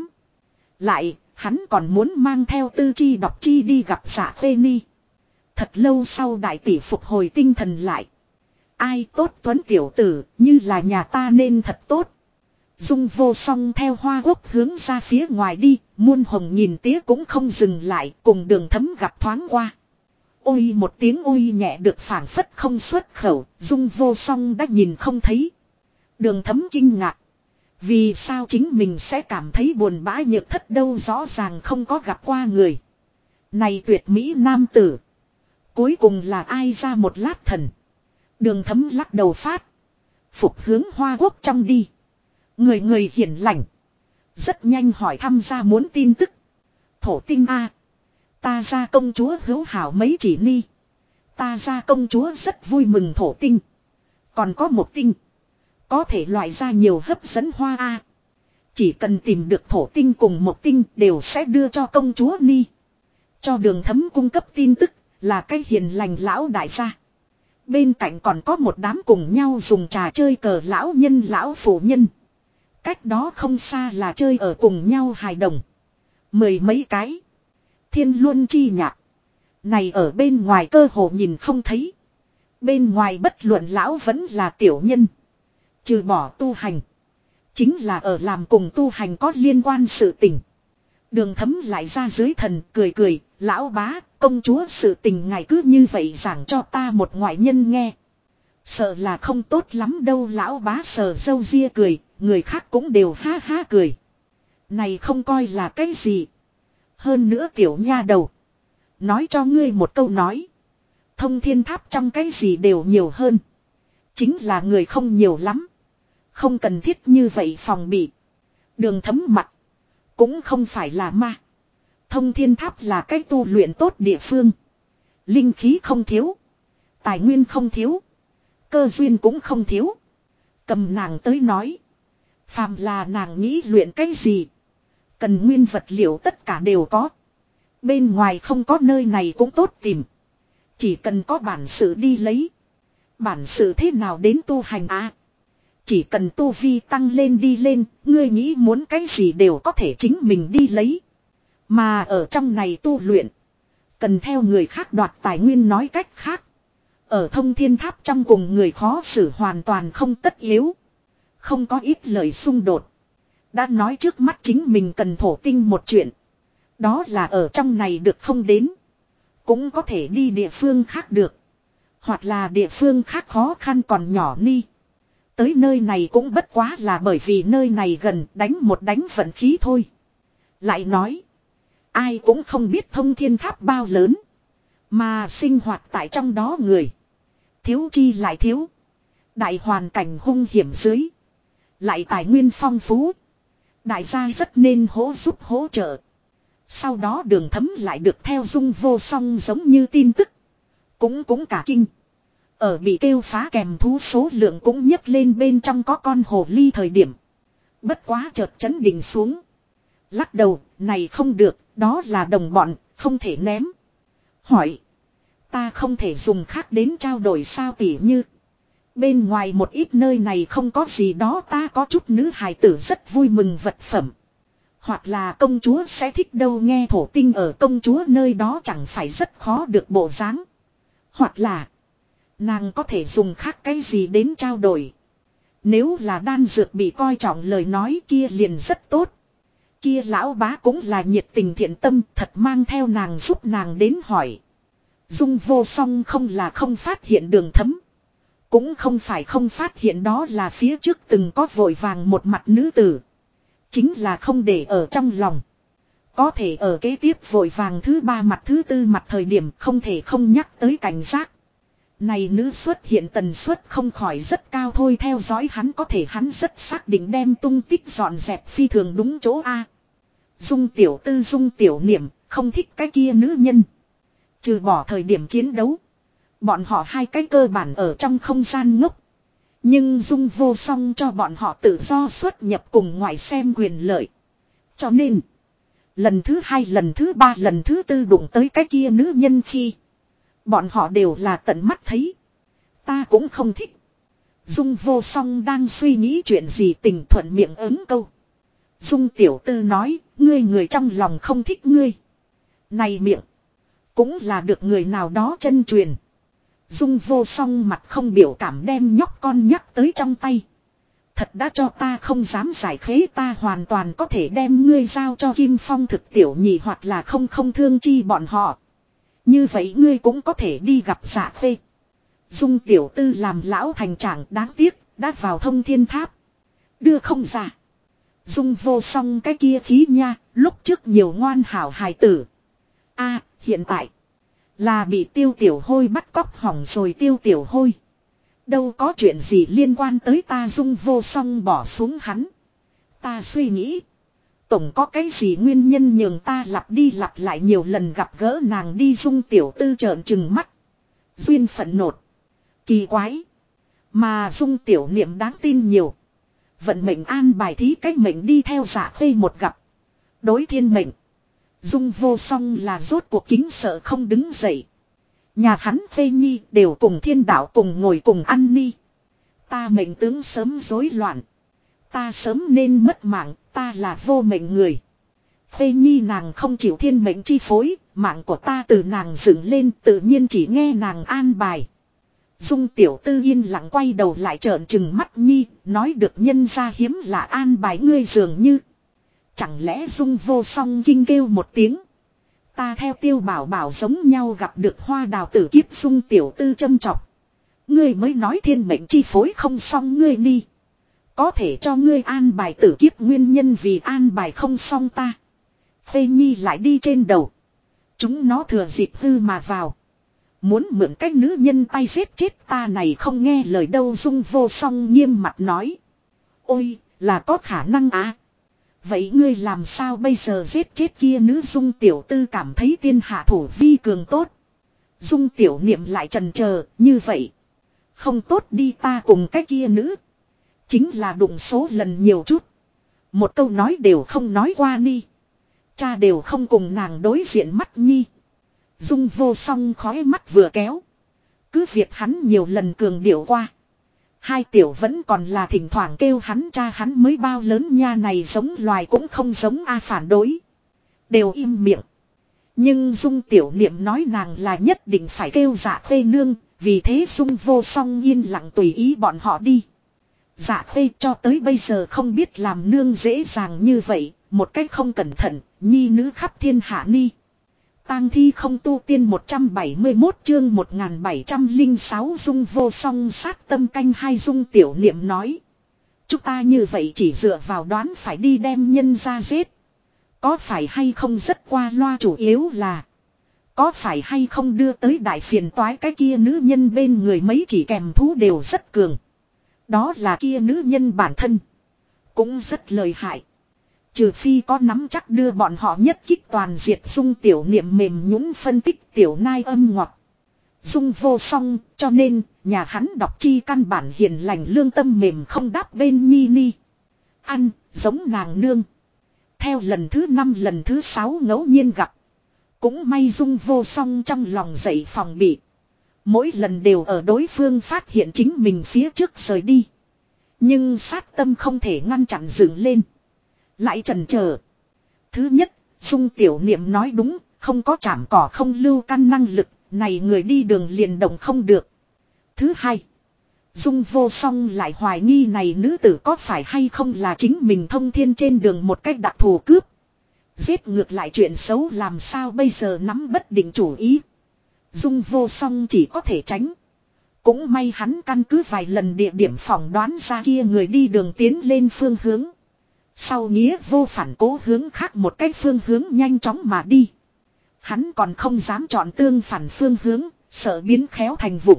Lại hắn còn muốn mang theo Tư Chi Đọc Chi đi gặp Dạ Phê Ni. Thật lâu sau đại tỷ phục hồi tinh thần lại. Ai tốt tuấn tiểu tử như là nhà ta nên thật tốt. Dung Vô Song theo Hoa Quốc hướng ra phía ngoài đi. Muôn hồng nhìn tía cũng không dừng lại cùng Đường Thấm gặp thoáng qua. Ôi một tiếng ôi nhẹ được phảng phất không xuất khẩu. Dung Vô Song đã nhìn không thấy. Đường Thấm kinh ngạc. Vì sao chính mình sẽ cảm thấy buồn bã nhược thất đâu rõ ràng không có gặp qua người. Này tuyệt mỹ nam tử. Cuối cùng là ai ra một lát thần. Đường Thấm lắc đầu phát. Phục hướng Hoa Quốc trong đi. Người hiển lành. Rất nhanh hỏi thăm ra muốn tin tức. Thổ tinh a. Ta ra công chúa hữu hảo mấy chỉ ni. Ta ra công chúa rất vui mừng thổ tinh. Còn có một tinh. Có thể loại ra nhiều hấp dẫn hoa a. Chỉ cần tìm được thổ tinh cùng một tinh đều sẽ đưa cho công chúa ni. Cho Đường Thấm cung cấp tin tức là cái hiền lành lão đại gia. Bên cạnh còn có một đám cùng nhau dùng trà chơi cờ lão nhân lão phụ nhân. Cách đó không xa là chơi ở cùng nhau hài đồng. Mười mấy cái. Thiên luân chi nhạc. Này ở bên ngoài cơ hồ nhìn không thấy. Bên ngoài bất luận lão vẫn là tiểu nhân. Trừ bỏ tu hành. Chính là ở làm cùng tu hành có liên quan sự tình. Đường Thấm lại ra dưới thần cười cười. Lão bá, công chúa sự tình ngài cứ như vậy giảng cho ta một ngoại nhân nghe. Sợ là không tốt lắm đâu. Lão bá sờ râu ria cười, người khác cũng đều ha ha cười. Này không coi là cái gì. Hơn nữa tiểu nha đầu. Nói cho ngươi một câu nói. Thông thiên tháp trong cái gì đều nhiều hơn. Chính là người không nhiều lắm. Không cần thiết như vậy phòng bị. Đường Thấm mặt. Cũng không phải là ma. Thông thiên tháp là cái tu luyện tốt địa phương. Linh khí không thiếu. Tài nguyên không thiếu. Cơ duyên cũng không thiếu. Cầm nàng tới nói. Phàm là nàng nghĩ luyện cái gì. Cần nguyên vật liệu tất cả đều có. Bên ngoài không có nơi này cũng tốt tìm. Chỉ cần có bản sự đi lấy. Bản sự thế nào đến tu hành à? Chỉ cần tu vi tăng lên đi lên, ngươi nghĩ muốn cái gì đều có thể chính mình đi lấy. Mà ở trong này tu luyện. Cần theo người khác đoạt tài nguyên nói cách khác. Ở thông thiên tháp trong cùng người khó xử hoàn toàn không tất yếu. Không có ít lời xung đột. Đã nói trước mắt chính mình cần thổ tinh một chuyện. Đó là ở trong này được không đến. Cũng có thể đi địa phương khác được. Hoặc là địa phương khác khó khăn còn nhỏ ni. Tới nơi này cũng bất quá là bởi vì nơi này gần đánh một đánh vận khí thôi. Lại nói. Ai cũng không biết thông thiên tháp bao lớn. Mà sinh hoạt tại trong đó người. Thiếu chi lại thiếu. Đại hoàn cảnh hung hiểm dưới. Lại tài nguyên phong phú. Đại gia rất nên hỗ giúp hỗ trợ. Sau đó Đường Thấm lại được theo Dung Vô Song giống như tin tức. Cũng cả kinh. Ở bị kêu phá kèm thú số lượng cũng nhấc lên bên trong có con hồ ly thời điểm. Bất quá chợt chấn định xuống. Lắc đầu, này không được, đó là đồng bọn, không thể ném. Hỏi. Ta không thể dùng khác đến trao đổi sao tỉ như. Bên ngoài một ít nơi này không có gì đó ta có chút nữ hài tử rất vui mừng vật phẩm. Hoặc là công chúa sẽ thích đâu nghe thổ tinh ở công chúa nơi đó chẳng phải rất khó được bộ dáng. Hoặc là nàng có thể dùng khác cái gì đến trao đổi. Nếu là đan dược bị coi trọng lời nói kia liền rất tốt. Kia lão bá cũng là nhiệt tình thiện tâm thật mang theo nàng giúp nàng đến hỏi. Dung Vô Song không là không phát hiện Đường Thấm. Cũng không phải không phát hiện đó là phía trước từng có vội vàng một mặt nữ tử. Chính là không để ở trong lòng. Có thể ở kế tiếp vội vàng thứ ba mặt thứ tư mặt thời điểm không thể không nhắc tới cảnh giác. Này nữ xuất hiện tần suất không khỏi rất cao thôi theo dõi hắn có thể hắn rất xác định đem tung tích dọn dẹp phi thường đúng chỗ A. Dung tiểu tư dung tiểu niệm không thích cái kia nữ nhân. Trừ bỏ thời điểm chiến đấu. Bọn họ hai cái cơ bản ở trong không gian ngốc. Nhưng Dung Vô Song cho bọn họ tự do xuất nhập cùng ngoại xem quyền lợi. Cho nên. Lần thứ hai, lần thứ ba, lần thứ tư đụng tới cái kia nữ nhân khi. Bọn họ đều là tận mắt thấy. Ta cũng không thích. Dung Vô Song đang suy nghĩ chuyện gì tình thuận miệng ứng câu. Dung tiểu tư nói, ngươi người trong lòng không thích ngươi. Này miệng. Cũng là được người nào đó chân truyền. Dung Vô Song mặt không biểu cảm đem nhóc con nhắc tới trong tay. Thật đã cho ta không dám giải khế ta hoàn toàn có thể đem ngươi giao cho Kim Phong thực tiểu nhị hoặc là không thương chi bọn họ. Như vậy ngươi cũng có thể đi gặp Dạ Khê. Dung tiểu tư làm lão thành trạng đáng tiếc, đã vào thông thiên tháp. Đưa không ra. Dung Vô Song cái kia khí nha, lúc trước nhiều ngoan hảo hài tử. A, hiện tại là bị Tiêu Tiểu Hôi bắt cóc hỏng rồi Tiêu Tiểu Hôi. Đâu có chuyện gì liên quan tới ta. Dung Vô Song bỏ xuống hắn. Ta suy nghĩ. Tổng có cái gì nguyên nhân nhường ta lặp đi lặp lại nhiều lần gặp gỡ nàng đi. Dung tiểu tư trợn trừng mắt. Duyên phận nột. Kỳ quái. Mà Dung tiểu niệm đáng tin nhiều. Vận mệnh an bài thí cách mệnh đi theo Dạ Khê một gặp. Đối thiên mệnh. Dung Vô Song là rốt cuộc kính sợ không đứng dậy. Nhà hắn Khê Nhi đều cùng thiên đạo cùng ngồi cùng ăn ni. Ta mệnh tướng sớm rối loạn. Ta sớm nên mất mạng, ta là vô mệnh người. Khê Nhi nàng không chịu thiên mệnh chi phối, mạng của ta từ nàng dựng lên tự nhiên chỉ nghe nàng an bài. Dung tiểu tư yên lặng quay đầu lại trợn trừng mắt Nhi, nói được nhân ra hiếm là an bài ngươi dường như. Chẳng lẽ Dung Vô Song kinh kêu một tiếng. Ta theo Tiêu Bảo Bảo giống nhau gặp được hoa đào tử kiếp Dung tiểu tư châm chọc. Ngươi mới nói thiên mệnh chi phối không xong ngươi đi. Có thể cho ngươi an bài tử kiếp nguyên nhân vì an bài không xong ta. Phê Nhi lại đi trên đầu. Chúng nó thừa dịp hư mà vào. Muốn mượn cách nữ nhân tay giết chết ta này không nghe lời đâu. Dung Vô Song nghiêm mặt nói. Ôi, là có khả năng à. Vậy ngươi làm sao bây giờ giết chết kia nữ Dung tiểu tư cảm thấy tiên hạ thủ vi cường tốt. Dung tiểu niệm lại trần chờ như vậy. Không tốt đi ta cùng cái kia nữ. Chính là đụng số lần nhiều chút. Một câu nói đều không nói qua đi. Cha đều không cùng nàng đối diện mắt nhi. Dung Vô Song khói mắt vừa kéo. Cứ việc hắn nhiều lần cường điệu qua. Hai tiểu vẫn còn là thỉnh thoảng kêu hắn cha hắn mới bao lớn nha này giống loài cũng không giống a phản đối. Đều im miệng. Nhưng Dung tiểu niệm nói nàng là nhất định phải kêu Dạ Khê nương. Vì thế Dung Vô Song yên lặng tùy ý bọn họ đi. Dạ Khê cho tới bây giờ không biết làm nương dễ dàng như vậy. Một cách không cẩn thận, nhi nữ khắp thiên hạ ni. Tang thi không tu tiên 171 chương 1706 Dung Vô Song sát tâm canh hai. Dung tiểu niệm nói. Chúng ta như vậy chỉ dựa vào đoán phải đi đem nhân ra giết. Có phải hay không rất qua loa, chủ yếu là. Có phải hay không đưa tới đại phiền toái cái kia nữ nhân bên người mấy chỉ kèm thú đều rất cường. Đó là kia nữ nhân bản thân. Cũng rất lợi hại. Trừ phi có nắm chắc đưa bọn họ nhất kích toàn diệt. Dung tiểu niệm mềm nhũn phân tích tiểu nai âm ngọt. Dung Vô Song cho nên nhà hắn đọc chi căn bản hiền lành lương tâm mềm không đáp bên nhi ni. Ăn giống nàng nương. Theo lần thứ 5 lần thứ 6 ngẫu nhiên gặp. Cũng may Dung Vô Song trong lòng dậy phòng bị. Mỗi lần đều ở đối phương phát hiện chính mình phía trước rời đi. Nhưng sát tâm không thể ngăn chặn dựng lên. Lại chần chờ. Thứ nhất, Dung tiểu niệm nói đúng, không có chảm cỏ không lưu căn năng lực, này người đi đường liền động không được. Thứ hai, Dung Vô Song lại hoài nghi này nữ tử có phải hay không là chính mình thông thiên trên đường một cách đặc thù cướp. Giết ngược lại chuyện xấu làm sao bây giờ nắm bất định chủ ý. Dung Vô Song chỉ có thể tránh. Cũng may hắn căn cứ vài lần địa điểm phỏng đoán ra kia người đi đường tiến lên phương hướng. Sau nghĩa vô phản cố hướng khác một cái phương hướng nhanh chóng mà đi. Hắn còn không dám chọn tương phản phương hướng, sợ biến khéo thành vụng.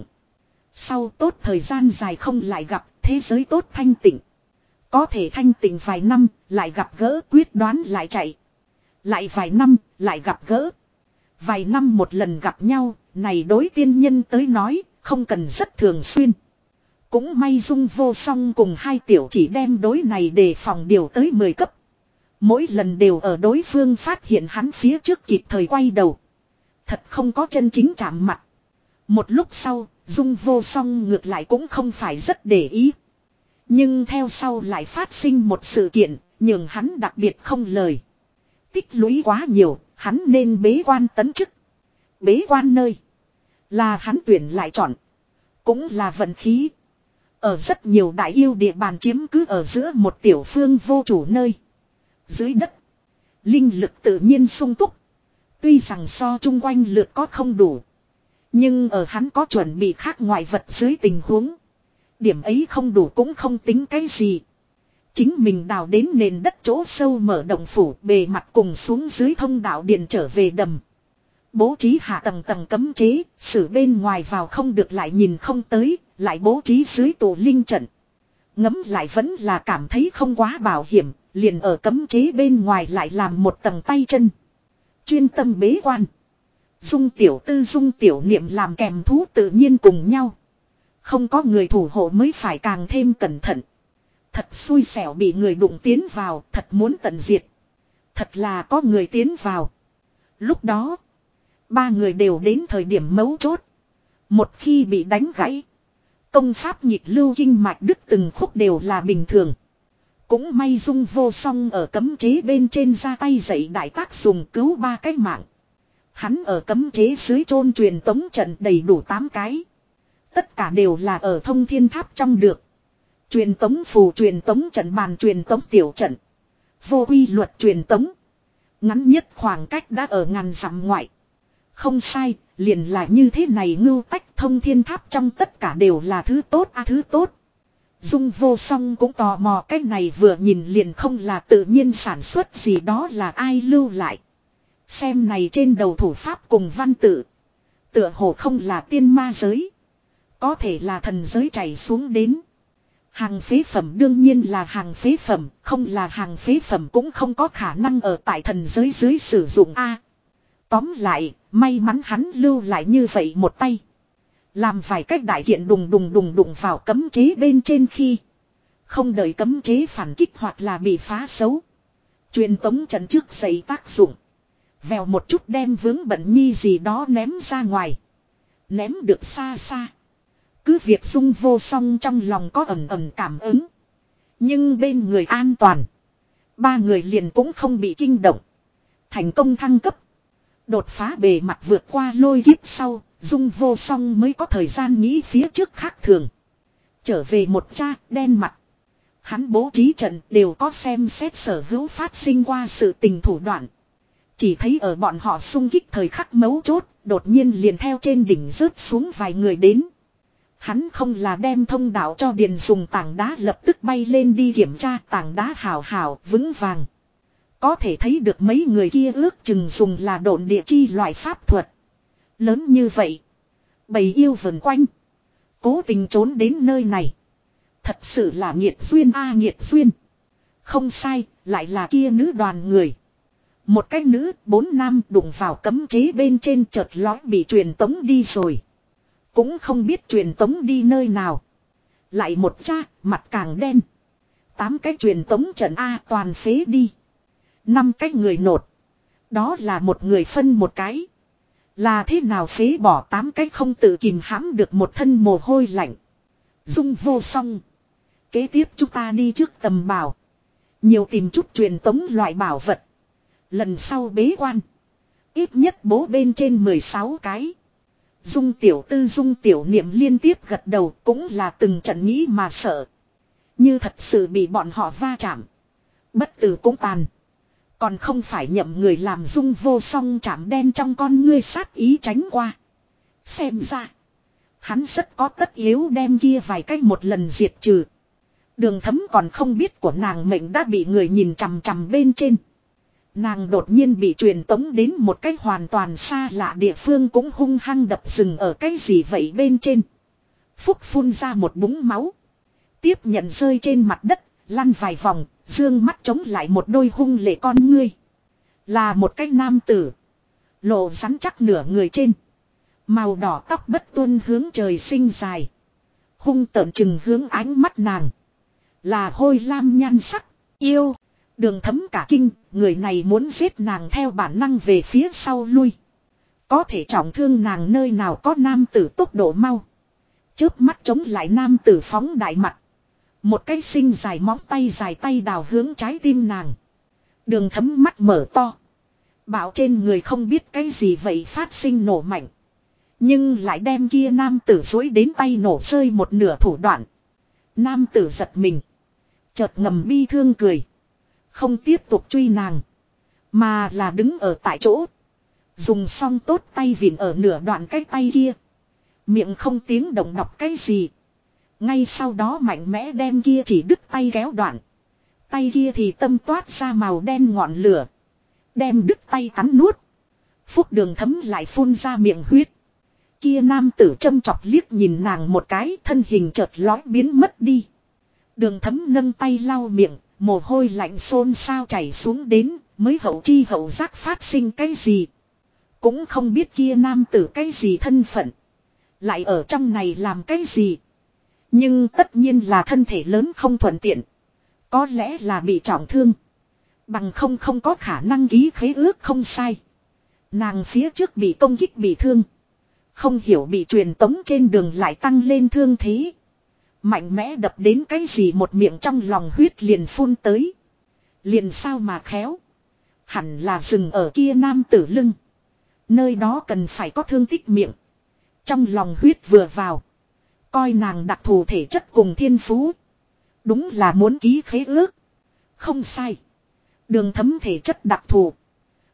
Sau tốt thời gian dài không lại gặp, thế giới tốt thanh tịnh. Có thể thanh tịnh vài năm, lại gặp gỡ quyết đoán lại chạy. Lại vài năm, lại gặp gỡ. Vài năm một lần gặp nhau, này đối tiên nhân tới nói, không cần rất thường xuyên. Cũng may Dung Vô Song cùng hai tiểu chỉ đem đối này đề phòng điều tới 10 cấp. Mỗi lần đều ở đối phương phát hiện hắn phía trước kịp thời quay đầu. Thật không có chân chính chạm mặt. Một lúc sau, Dung Vô Song ngược lại cũng không phải rất để ý. Nhưng theo sau lại phát sinh một sự kiện, nhường hắn đặc biệt không lời. Tích lũy quá nhiều, hắn nên bế quan tấn chức. Bế quan nơi là hắn tuyển lại chọn. Cũng là vận khí. Ở rất nhiều đại yêu địa bàn chiếm cứ ở giữa một tiểu phương vô chủ nơi. Dưới đất, linh lực tự nhiên sung túc. Tuy rằng so chung quanh lượt có không đủ. Nhưng ở hắn có chuẩn bị khác ngoại vật dưới tình huống. Điểm ấy không đủ cũng không tính cái gì. Chính mình đào đến nền đất chỗ sâu mở động phủ, bề mặt cùng xuống dưới thông đạo điện trở về đầm. Bố trí hạ tầng tầng cấm chế, xử bên ngoài vào không được lại nhìn không tới, lại bố trí dưới tù linh trận. Ngấm lại vẫn là cảm thấy không quá bảo hiểm, liền ở cấm chế bên ngoài lại làm một tầng tay chân. Chuyên tâm bế quan. Dung tiểu tư Dung tiểu niệm làm kèm thú tự nhiên cùng nhau. Không có người thủ hộ mới phải càng thêm cẩn thận. Thật xui xẻo bị người đụng tiến vào, thật muốn tận diệt. Thật là có người tiến vào. Lúc đó, ba người đều đến thời điểm mấu chốt. Một khi bị đánh gãy, công pháp nhịp lưu kinh mạch đứt từng khúc đều là bình thường. Cũng may Dung Vô Song ở cấm chế bên trên ra tay dạy đại tác dùng cứu 3 cái mạng. Hắn ở cấm chế dưới chôn truyền tống trận đầy đủ 8 cái. Tất cả đều là ở thông thiên tháp trong được. Truyền tống phù truyền tống trận bàn truyền tống tiểu trận. Vô quy luật truyền tống. Ngắn nhất khoảng cách đã ở ngàn dặm ngoại. Không sai, liền là như thế này ngưu tách thông thiên tháp trong tất cả đều là thứ tốt thứ tốt. Dung Vô Song cũng tò mò cái này vừa nhìn liền không là tự nhiên sản xuất gì đó là ai lưu lại. Xem này trên đầu thủ pháp cùng văn tự. Tựa hồ không là tiên ma giới. Có thể là thần giới chảy xuống đến. Hàng phế phẩm đương nhiên là hàng phế phẩm, không là hàng phế phẩm cũng không có khả năng ở tại thần giới dưới sử dụng A. Tóm lại, may mắn hắn lưu lại như vậy một tay. Làm vài cách đại kiện đùng đùng vào cấm chế bên trên khi. Không đợi cấm chế phản kích hoặc là bị phá xấu. Truyền tống trận trước dậy tác dụng. Vèo một chút đem vướng bận nhi gì đó ném ra ngoài. Ném được xa xa. Cứ việc Dung Vô Song trong lòng có ẩn cảm ứng. Nhưng bên người an toàn. Ba người liền cũng không bị kinh động. Thành công thăng cấp. Đột phá bề mặt vượt qua lôi kiếp sau. Dung Vô Song mới có thời gian nghĩ phía trước khác thường. Trở về một cha đen mặt. Hắn bố trí trận đều có xem xét sở hữu phát sinh qua sự tình thủ đoạn. Chỉ thấy ở bọn họ xung kích thời khắc mấu chốt. Đột nhiên liền theo trên đỉnh rớt xuống vài người đến. Hắn không là đem thông đạo cho Điền dùng tảng đá lập tức bay lên đi kiểm tra tảng đá hào vững vàng. Có thể thấy được mấy người kia ước chừng dùng là độn địa chi loại pháp thuật. Lớn như vậy. Bầy yêu vần quanh. Cố tình trốn đến nơi này. Thật sự là nghiệt duyên nghiệt duyên. Không sai, lại là kia nữ đoàn người. Một cái nữ, 4 nam đụng vào cấm chế bên trên chợt lói bị truyền tống đi rồi. Cũng không biết truyền tống đi nơi nào. Lại một cha, mặt càng đen. 8 cái truyền tống trận toàn phế đi. 5 cái người nột. Đó là một người phân một cái. Là thế nào phế bỏ 8 cái không tự kìm hãm được một thân mồ hôi lạnh. Dung Vô Song. Kế tiếp chúng ta đi trước tầm bảo. Nhiều tìm chút truyền tống loại bảo vật. Lần sau bế quan. Ít nhất bố bên trên 16 cái. Dung tiểu tư Dung tiểu niệm liên tiếp gật đầu cũng là từng trận nghĩ mà sợ. Như thật sự bị bọn họ va chạm. Bất tử cũng tàn. Còn không phải nhậm người làm Dung Vô Song chạm đen trong con ngươi sát ý tránh qua. Xem ra. Hắn rất có tất yếu đem kia vài cách một lần diệt trừ. Đường Thấm còn không biết của nàng mệnh đã bị người nhìn chằm chằm bên trên. Nàng đột nhiên bị truyền tống đến một cách hoàn toàn xa lạ địa phương cũng hung hăng đập rừng ở cái gì vậy bên trên. Phúc phun ra một búng máu. Tiếp nhận rơi trên mặt đất, lăn vài vòng, dương mắt chống lại một đôi hung lệ con ngươi. Là một cái nam tử. Lộ rắn chắc nửa người trên. Màu đỏ tóc bất tuân hướng trời sinh dài. Hung tợn chừng hướng ánh mắt nàng. Là hôi lam nhan sắc, yêu. Đường Thấm cả kinh, người này muốn giết nàng theo bản năng về phía sau lui. Có thể trọng thương nàng nơi nào có nam tử tốc độ mau. Chớp mắt chống lại nam tử phóng đại mặt. Một cái xinh dài móng tay dài tay đào hướng trái tim nàng. Đường Thấm mắt mở to. Bảo trên người không biết cái gì vậy phát sinh nổ mạnh. Nhưng lại đem kia nam tử dối đến tay nổ rơi một nửa thủ đoạn. Nam tử giật mình. Chợt ngầm bi thương cười. Không tiếp tục truy nàng. Mà là đứng ở tại chỗ. Dùng xong tốt tay vịn ở nửa đoạn cái tay kia. Miệng không tiếng động đọc cái gì. Ngay sau đó mạnh mẽ đem kia chỉ đứt tay kéo đoạn. Tay kia thì tâm toát ra màu đen ngọn lửa. Đem đứt tay cắn nuốt. Phúc Đường Thấm lại phun ra miệng huyết. Kia nam tử châm chọc liếc nhìn nàng một cái, thân hình chợt lói biến mất đi. Đường Thấm nâng tay lau miệng, mồ hôi lạnh xôn xao chảy xuống đến, mới hậu chi hậu giác phát sinh cái gì. Cũng không biết kia nam tử cái gì thân phận. Lại ở trong này làm cái gì. Nhưng tất nhiên là thân thể lớn không thuận tiện. Có lẽ là bị trọng thương. Bằng không có khả năng ký khế ước không sai. Nàng phía trước bị công kích bị thương. Không hiểu bị truyền tống trên đường lại tăng lên thương thế. Mạnh mẽ đập đến cái gì một miệng trong lòng huyết liền phun tới. Liền sao mà khéo. Hẳn là dừng ở kia nam tử lưng. Nơi đó cần phải có thương tích miệng. Trong lòng huyết vừa vào. Coi nàng đặc thù thể chất cùng thiên phú. Đúng là muốn ký khế ước. Không sai. Đường Thấm thể chất đặc thù.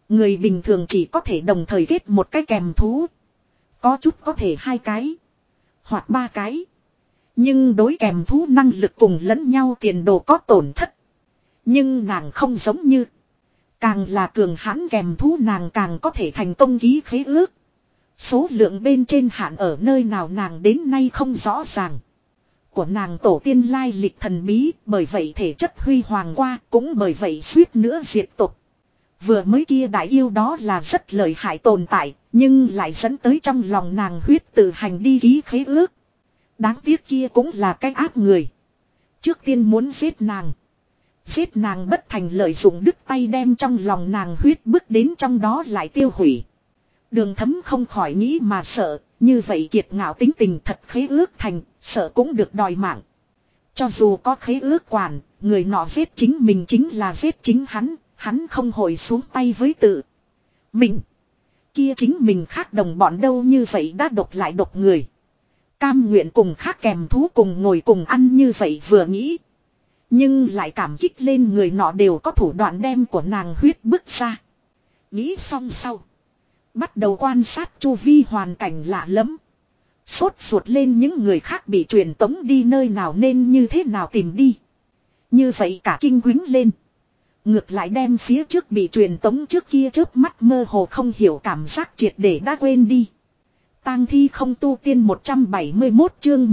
Người bình thường chỉ có thể đồng thời kết một cái kèm thú. Có chút có thể 2 cái. Hoặc 3 cái. Nhưng đối kèm thú năng lực cùng lẫn nhau tiền đồ có tổn thất. Nhưng nàng không giống như. Càng là cường hãn kèm thú nàng càng có thể thành công ký khế ước. Số lượng bên trên hạn ở nơi nào nàng đến nay không rõ ràng. Của nàng tổ tiên lai lịch thần bí, bởi vậy thể chất huy hoàng qua, cũng bởi vậy suýt nữa diệt tộc. Vừa mới kia đại yêu đó là rất lợi hại tồn tại, nhưng lại dẫn tới trong lòng nàng huyết tự hành đi ký khế ước. Đáng tiếc kia cũng là cái ác người. Trước tiên muốn giết nàng. Giết nàng bất thành lợi dụng đứt tay đem trong lòng nàng huyết bước đến trong đó lại tiêu hủy. Đường Thấm không khỏi nghĩ mà sợ, như vậy kiệt ngạo tính tình thật khế ước thành, sợ cũng được đòi mạng. Cho dù có khế ước quản, người nọ giết chính mình chính là giết chính hắn không hồi xuống tay với tự mình. Kia chính mình khác đồng bọn đâu như vậy đã độc lại độc người. Cam nguyện cùng khác kèm thú cùng ngồi cùng ăn như vậy vừa nghĩ. Nhưng lại cảm kích lên người nọ đều có thủ đoạn đem của nàng huyết bức ra. Nghĩ xong sau. Bắt đầu quan sát chu vi hoàn cảnh lạ lẫm. Sốt ruột lên những người khác bị truyền tống đi nơi nào nên như thế nào tìm đi. Như vậy cả kinh quýnh lên. Ngược lại đem phía trước bị truyền tống trước kia chớp mắt mơ hồ không hiểu cảm giác triệt để đã quên đi. Tang thi không tu tiên 171 chương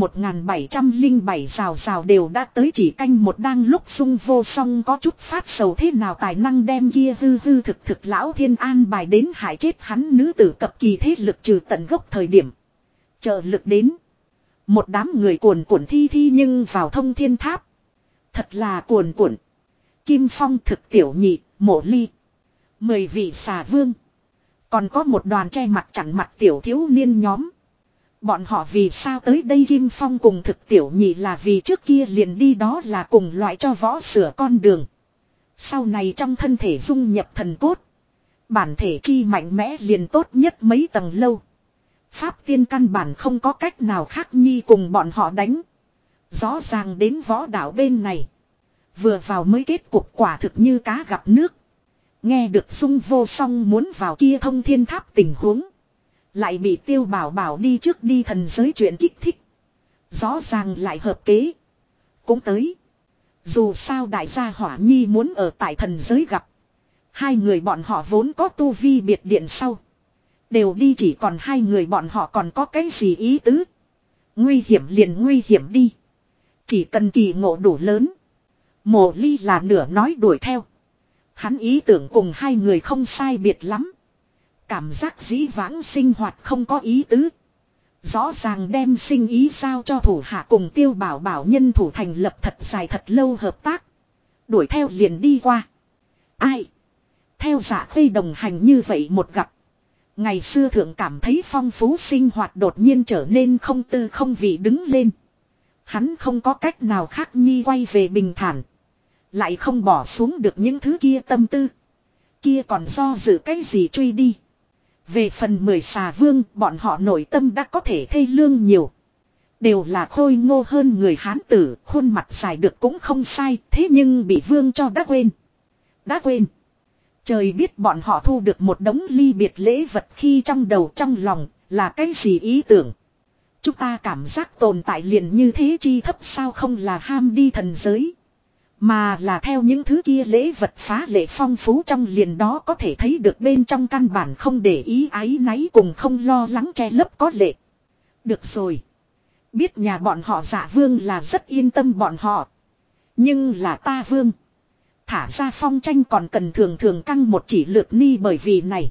1707 rào rào đều đã tới chỉ canh một đang lúc Dung Vô Song có chút phát sầu thế nào tài năng đem kia hư hư thực thực lão thiên an bài đến hại chết hắn nữ tử cập kỳ thế lực trừ tận gốc thời điểm. Trợ lực đến. Một đám người cuồn cuộn thi nhưng vào Thông Thiên Tháp. Thật là cuồn cuộn. Kim Phong Thực Tiểu Nhị, Mộ Ly. 10 vị xà vương. Còn có một đoàn che mặt chặn mặt tiểu thiếu niên nhóm. Bọn họ vì sao tới đây Kim Phong cùng Thực Tiểu Nhị là vì trước kia liền đi đó là cùng loại cho võ sửa con đường. Sau này trong thân thể dung nhập thần cốt. Bản thể chi mạnh mẽ liền tốt nhất mấy tầng lâu. Pháp tiên căn bản không có cách nào khác nhi cùng bọn họ đánh. Rõ ràng đến võ đạo bên này. Vừa vào mới kết cục quả thực như cá gặp nước. Nghe được Dung Vô Song muốn vào kia Thông Thiên Tháp tình huống. Lại bị Tiêu Bảo Bảo đi trước đi thần giới chuyện kích thích. Rõ ràng lại hợp kế. Cũng tới. Dù sao đại gia Hỏa Nhi muốn ở tại thần giới gặp. Hai người bọn họ vốn có tu vi biệt điện sau. Đều đi chỉ còn hai người bọn họ còn có cái gì ý tứ. Nguy hiểm liền nguy hiểm đi. Chỉ cần kỳ ngộ đủ lớn. Mộ Ly là nửa nói đuổi theo. Hắn ý tưởng cùng hai người không sai biệt lắm. Cảm giác dĩ vãng sinh hoạt không có ý tứ. Rõ ràng đem sinh ý giao cho thủ hạ cùng Tiêu Bảo Bảo nhân thủ thành lập thật dài thật lâu hợp tác. Đuổi theo liền đi qua. Ai? Theo Dạ Khê đồng hành như vậy một gặp. Ngày xưa thượng cảm thấy phong phú sinh hoạt đột nhiên trở nên không tư không vị đứng lên. Hắn không có cách nào khác nhi quay về bình thản. Lại không bỏ xuống được những thứ kia tâm tư. Kia còn do dự cái gì truy đi. Về phần 10 xà vương bọn họ nội tâm đã có thể thê lương nhiều. Đều là khôi ngô hơn người Hán tử. Khuôn mặt dài được cũng không sai. Thế nhưng bị vương cho đã quên. Đã quên. Trời biết bọn họ thu được một đống ly biệt lễ vật khi trong đầu trong lòng là cái gì ý tưởng. Chúng ta cảm giác tồn tại liền như thế chi thấp sao không là ham đi thần giới. Mà là theo những thứ kia lễ vật phá lệ phong phú trong liền đó có thể thấy được bên trong căn bản không để ý áy náy cùng không lo lắng che lấp có lệ. Được rồi. Biết nhà bọn họ Dạ Vương là rất yên tâm bọn họ. Nhưng là ta Vương. Thả ra phong tranh còn cần thường thường căng một chỉ lược ni bởi vì này.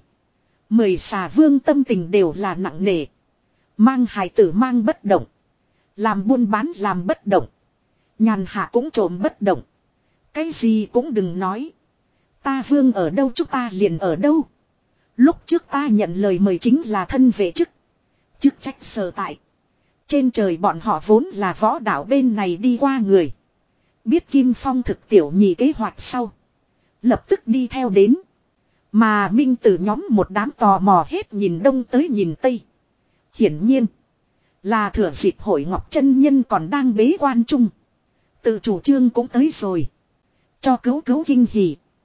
10 xà vương tâm tình đều là nặng nề. Mang hài tử mang bất động. Làm buôn bán làm bất động. Nhàn hạ cũng trộm bất động. Cái gì cũng đừng nói. Ta Vương ở đâu chúng ta liền ở đâu. Lúc trước ta nhận lời mời chính là thân vệ chức. Chức trách sở tại. Trên trời bọn họ vốn là võ đạo bên này đi qua người. Biết Kim Phong Thực Tiểu Nhị kế hoạch sau. Lập tức đi theo đến. Mà Minh Tử nhóm một đám tò mò hết nhìn đông tới nhìn tây. Hiển nhiên. Là thừa dịp hội Ngọc chân nhân còn đang bế quan chung. Tự chủ trương cũng tới rồi. Cho cứu kinh hỉ.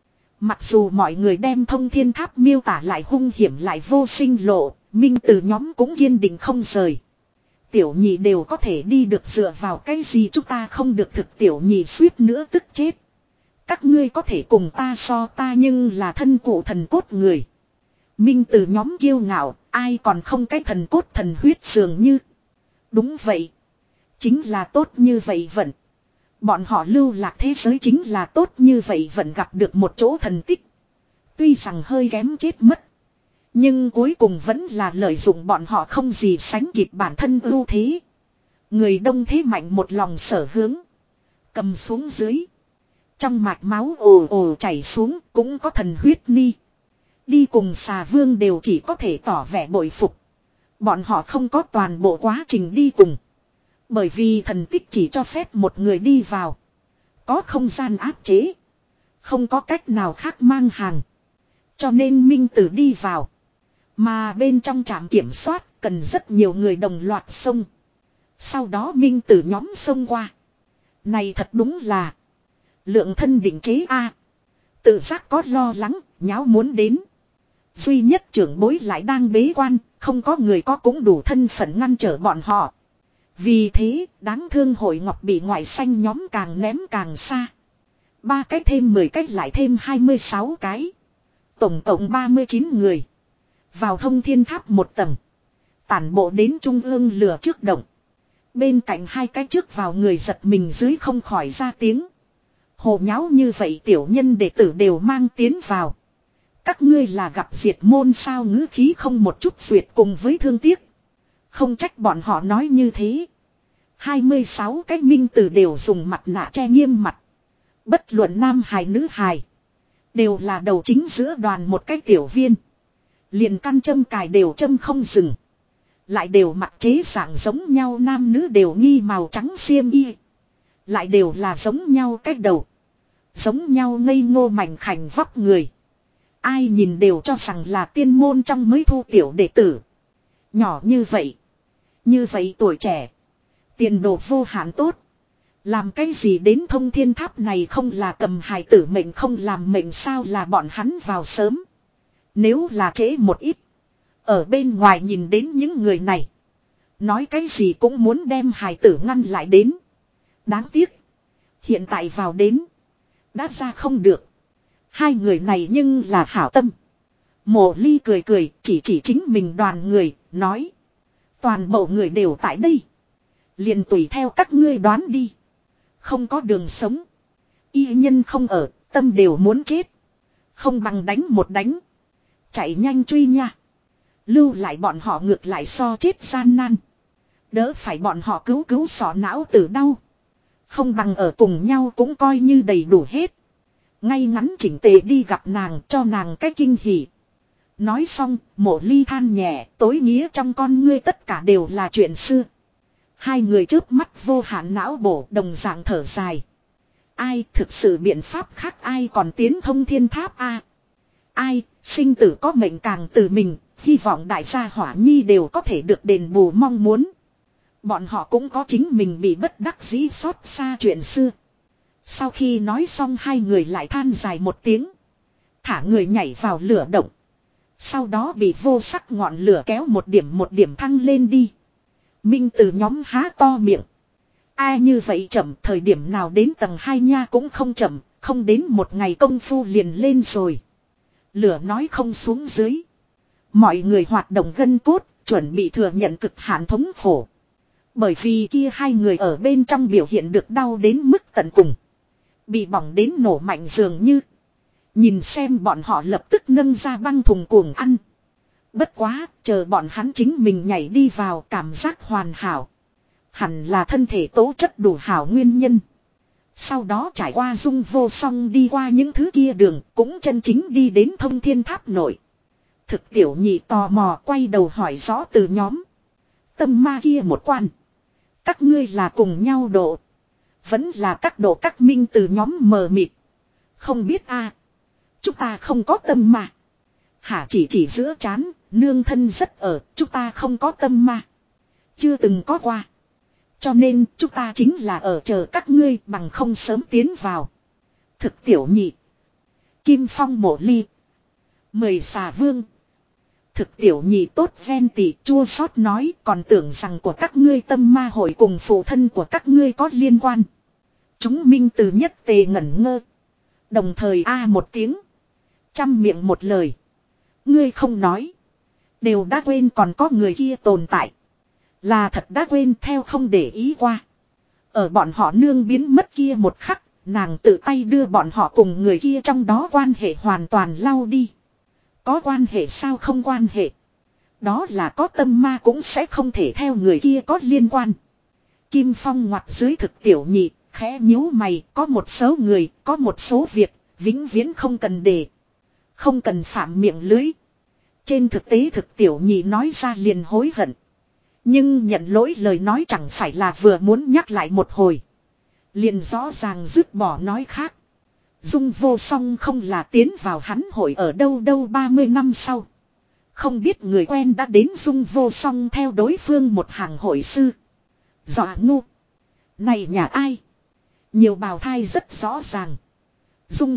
Mặc dù mọi người đem thông thiên tháp miêu tả lại hung hiểm lại vô sinh lộ, Minh Tử nhóm cũng kiên định không rời. Tiểu nhị đều có thể đi được dựa vào cái gì chúng ta không được thực, tiểu nhị suýt nữa tức chết. Các ngươi có thể cùng ta so, ta nhưng là thân cụ thần cốt người. Minh Tử nhóm kiêu ngạo, ai còn không cái thần cốt thần huyết dường như. Đúng vậy. Chính là tốt như vậy vận. Bọn họ lưu lạc thế giới chính là tốt như vậy vẫn gặp được một chỗ thần tích. Tuy rằng hơi kém chết mất. Nhưng cuối cùng vẫn là lợi dụng bọn họ không gì sánh kịp bản thân ưu thế. Người đông thế mạnh một lòng sở hướng. Cầm xuống dưới. Trong mạch máu ồ ồ chảy xuống cũng có thần huyết ni. Đi cùng xà vương đều chỉ có thể tỏ vẻ bội phục. Bọn họ không có toàn bộ quá trình đi cùng. Bởi vì thần tích chỉ cho phép một người đi vào. Có không gian áp chế. Không có cách nào khác mang hàng. Cho nên Minh Tử đi vào. Mà bên trong trạm kiểm soát cần rất nhiều người đồng loạt xông. Sau đó Minh Tử nhóm xông qua. Này thật đúng là lượng thân định chế a. Tự giác có lo lắng, nháo muốn đến. Duy nhất trưởng bối lại đang bế quan, không có người có cũng đủ thân phận ngăn trở bọn họ. Vì thế, đáng thương hội ngọc bị ngoại xanh nhóm càng ném càng xa. 3 cái thêm 10 cái lại thêm 26 cái. Tổng cộng 39 người. Vào thông thiên tháp một tầng. Tản bộ đến trung ương lửa trước động. Bên cạnh 2 cái trước vào người giật mình dưới không khỏi ra tiếng. Hồ nháo như vậy tiểu nhân đệ tử đều mang tiến vào. Các ngươi là gặp diệt môn sao, ngữ khí không một chút duyệt cùng với thương tiếc. Không trách bọn họ nói như thế. 26 cái minh tử đều dùng mặt nạ che nghiêm mặt. Bất luận nam hài nữ hài. Đều là đầu chính giữa đoàn một cái tiểu viên. Liền căn châm cài đều châm không dừng. Lại đều mặc chế dạng giống nhau, nam nữ đều nghi màu trắng xiêm y. Lại đều là giống nhau cách đầu. Giống nhau ngây ngô mảnh khảnh vóc người. Ai nhìn đều cho rằng là tiên môn trong mới thu tiểu đệ tử. Nhỏ như vậy. Như vậy tuổi trẻ. Tiền đồ vô hạn tốt. Làm cái gì đến thông thiên tháp này không là cầm hài tử mệnh không làm mệnh sao, là bọn hắn vào sớm. Nếu là trễ một ít. Ở bên ngoài nhìn đến những người này. Nói cái gì cũng muốn đem hài tử ngăn lại đến. Đáng tiếc. Hiện tại vào đến. Đã ra không được. 2 người này nhưng là hảo tâm. Mộ Ly cười cười chỉ chính mình đoàn người. Nói. Toàn bộ người đều tại đây. Liền tùy theo các ngươi đoán đi. Không có đường sống. Y nhân không ở. Tâm đều muốn chết. Không bằng đánh một đánh. Chạy nhanh truy nha. Lưu lại bọn họ ngược lại so chết gian nan. Đỡ phải bọn họ cứu sọ não tử đau. Không bằng ở cùng nhau cũng coi như đầy đủ hết. Ngay ngắn chỉnh tề đi gặp nàng cho nàng cái kinh hỉ. Nói xong, Mộ Ly than nhẹ, tối nghĩa trong con ngươi tất cả đều là chuyện xưa. 2 người chớp mắt vô hạn não bổ đồng dạng thở dài. Ai thực sự biện pháp khác ai còn tiến thông thiên tháp a? Ai, sinh tử có mệnh càng từ mình, hy vọng đại gia hỏa nhi đều có thể được đền bù mong muốn. Bọn họ cũng có chính mình bị bất đắc dĩ xót xa chuyện xưa. Sau khi nói xong 2 người lại than dài một tiếng. Thả người nhảy vào lửa động. Sau đó bị vô sắc ngọn lửa kéo một điểm thăng lên đi. Minh Tử nhóm há to miệng. Ai như vậy chậm, thời điểm nào đến tầng 2 nha cũng không chậm, không đến một ngày công phu liền lên rồi. Lửa nói không xuống dưới. Mọi người hoạt động gân cốt, chuẩn bị thừa nhận cực hạn thống khổ. Bởi vì kia 2 người ở bên trong biểu hiện được đau đến mức tận cùng. Bị bỏng đến nổ mạnh dường như. Nhìn xem bọn họ lập tức nâng ra băng thùng cuồng ăn. Bất quá, chờ bọn hắn chính mình nhảy đi vào cảm giác hoàn hảo. Hẳn là thân thể tố chất đủ hảo nguyên nhân. Sau đó trải qua dung vô song đi qua những thứ kia đường cũng chân chính đi đến thông thiên tháp nội. Thực tiểu nhị tò mò quay đầu hỏi rõ từ nhóm. Tâm ma kia một quan. Các ngươi là cùng nhau độ. Vẫn là các độ các minh từ nhóm mờ mịt. Không biết a. Chúng ta không có tâm ma. Hả chỉ giữa chán, nương thân rất ở, chúng ta không có tâm ma. Chưa từng có qua. Cho nên chúng ta chính là ở chờ các ngươi bằng không sớm tiến vào. Thực tiểu nhị. Kim Phong mộ ly. Mời xà vương. Thực tiểu nhị tốt ven tỉ chua xót nói còn tưởng rằng của các ngươi tâm ma hội cùng phụ thân của các ngươi có liên quan. Chúng minh từ nhất tề ngẩn ngơ. Đồng thời a một tiếng. Trăm miệng một lời. Ngươi không nói. Đều đã quên còn có người kia tồn tại. Là thật đã quên theo không để ý qua. Ở bọn họ nương biến mất kia một khắc. Nàng tự tay đưa bọn họ cùng người kia trong đó quan hệ hoàn toàn lau đi. Có quan hệ sao không quan hệ. Đó là có tâm ma cũng sẽ không thể theo người kia có liên quan. Kim Phong ngoặt dưới thực tiểu nhị, khẽ nhíu mày, có một số người, có một số việc, vĩnh viễn không cần để. Không cần phạm miệng lưới. Trên thực tế thực tiểu nhị nói ra liền hối hận. Nhưng nhận lỗi lời nói chẳng phải là vừa muốn nhắc lại một hồi. Liền rõ ràng dứt bỏ nói khác. Dung vô song không là tiến vào hắn hội ở đâu đâu 30 năm sau. Không biết người quen đã đến Dung vô song theo đối phương một hàng hội sư. Dọa ngu. Này nhà ai? Nhiều bào thai rất rõ ràng. Dung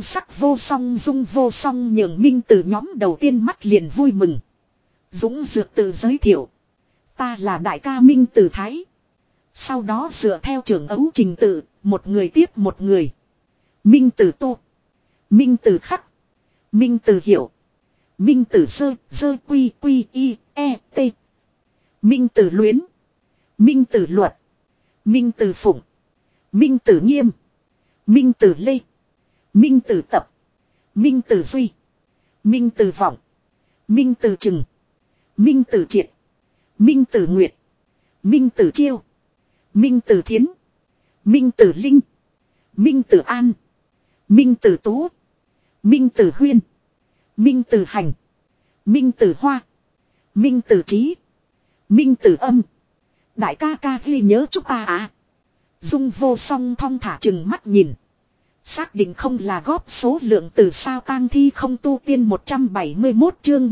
vô song nhường minh từ nhóm đầu tiên mắt liền vui mừng. Dũng dược tự giới thiệu. Ta là đại ca Minh Tử Thái. Sau đó dựa theo trưởng ấu trình tự, một người tiếp một người. Minh Tử Tô. Minh Tử Khắc. Minh Tử Hiểu. Minh Tử Sơ quy quy y e t. Minh Tử Luyến. Minh Tử Luật. Minh Tử Phụng. Minh Tử Nghiêm. Minh Tử Lê. Minh Tử Tập. Minh Tử Duy. Minh Tử Vọng. Minh Tử Trừng. Minh Tử Triệt. Minh Tử Nguyệt. Minh Tử Chiêu. Minh Tử Thiến. Minh Tử Linh. Minh Tử An. Minh Tử Tú. Minh Tử Huyên. Minh Tử Hành. Minh Tử Hoa. Minh Tử Trí. Minh Tử Âm. Đại ca ca ghi nhớ chúng ta à. Dung vô song thong thả chừng mắt nhìn. Xác định không là góp số lượng từ sao tang thi không tu tiên 171 chương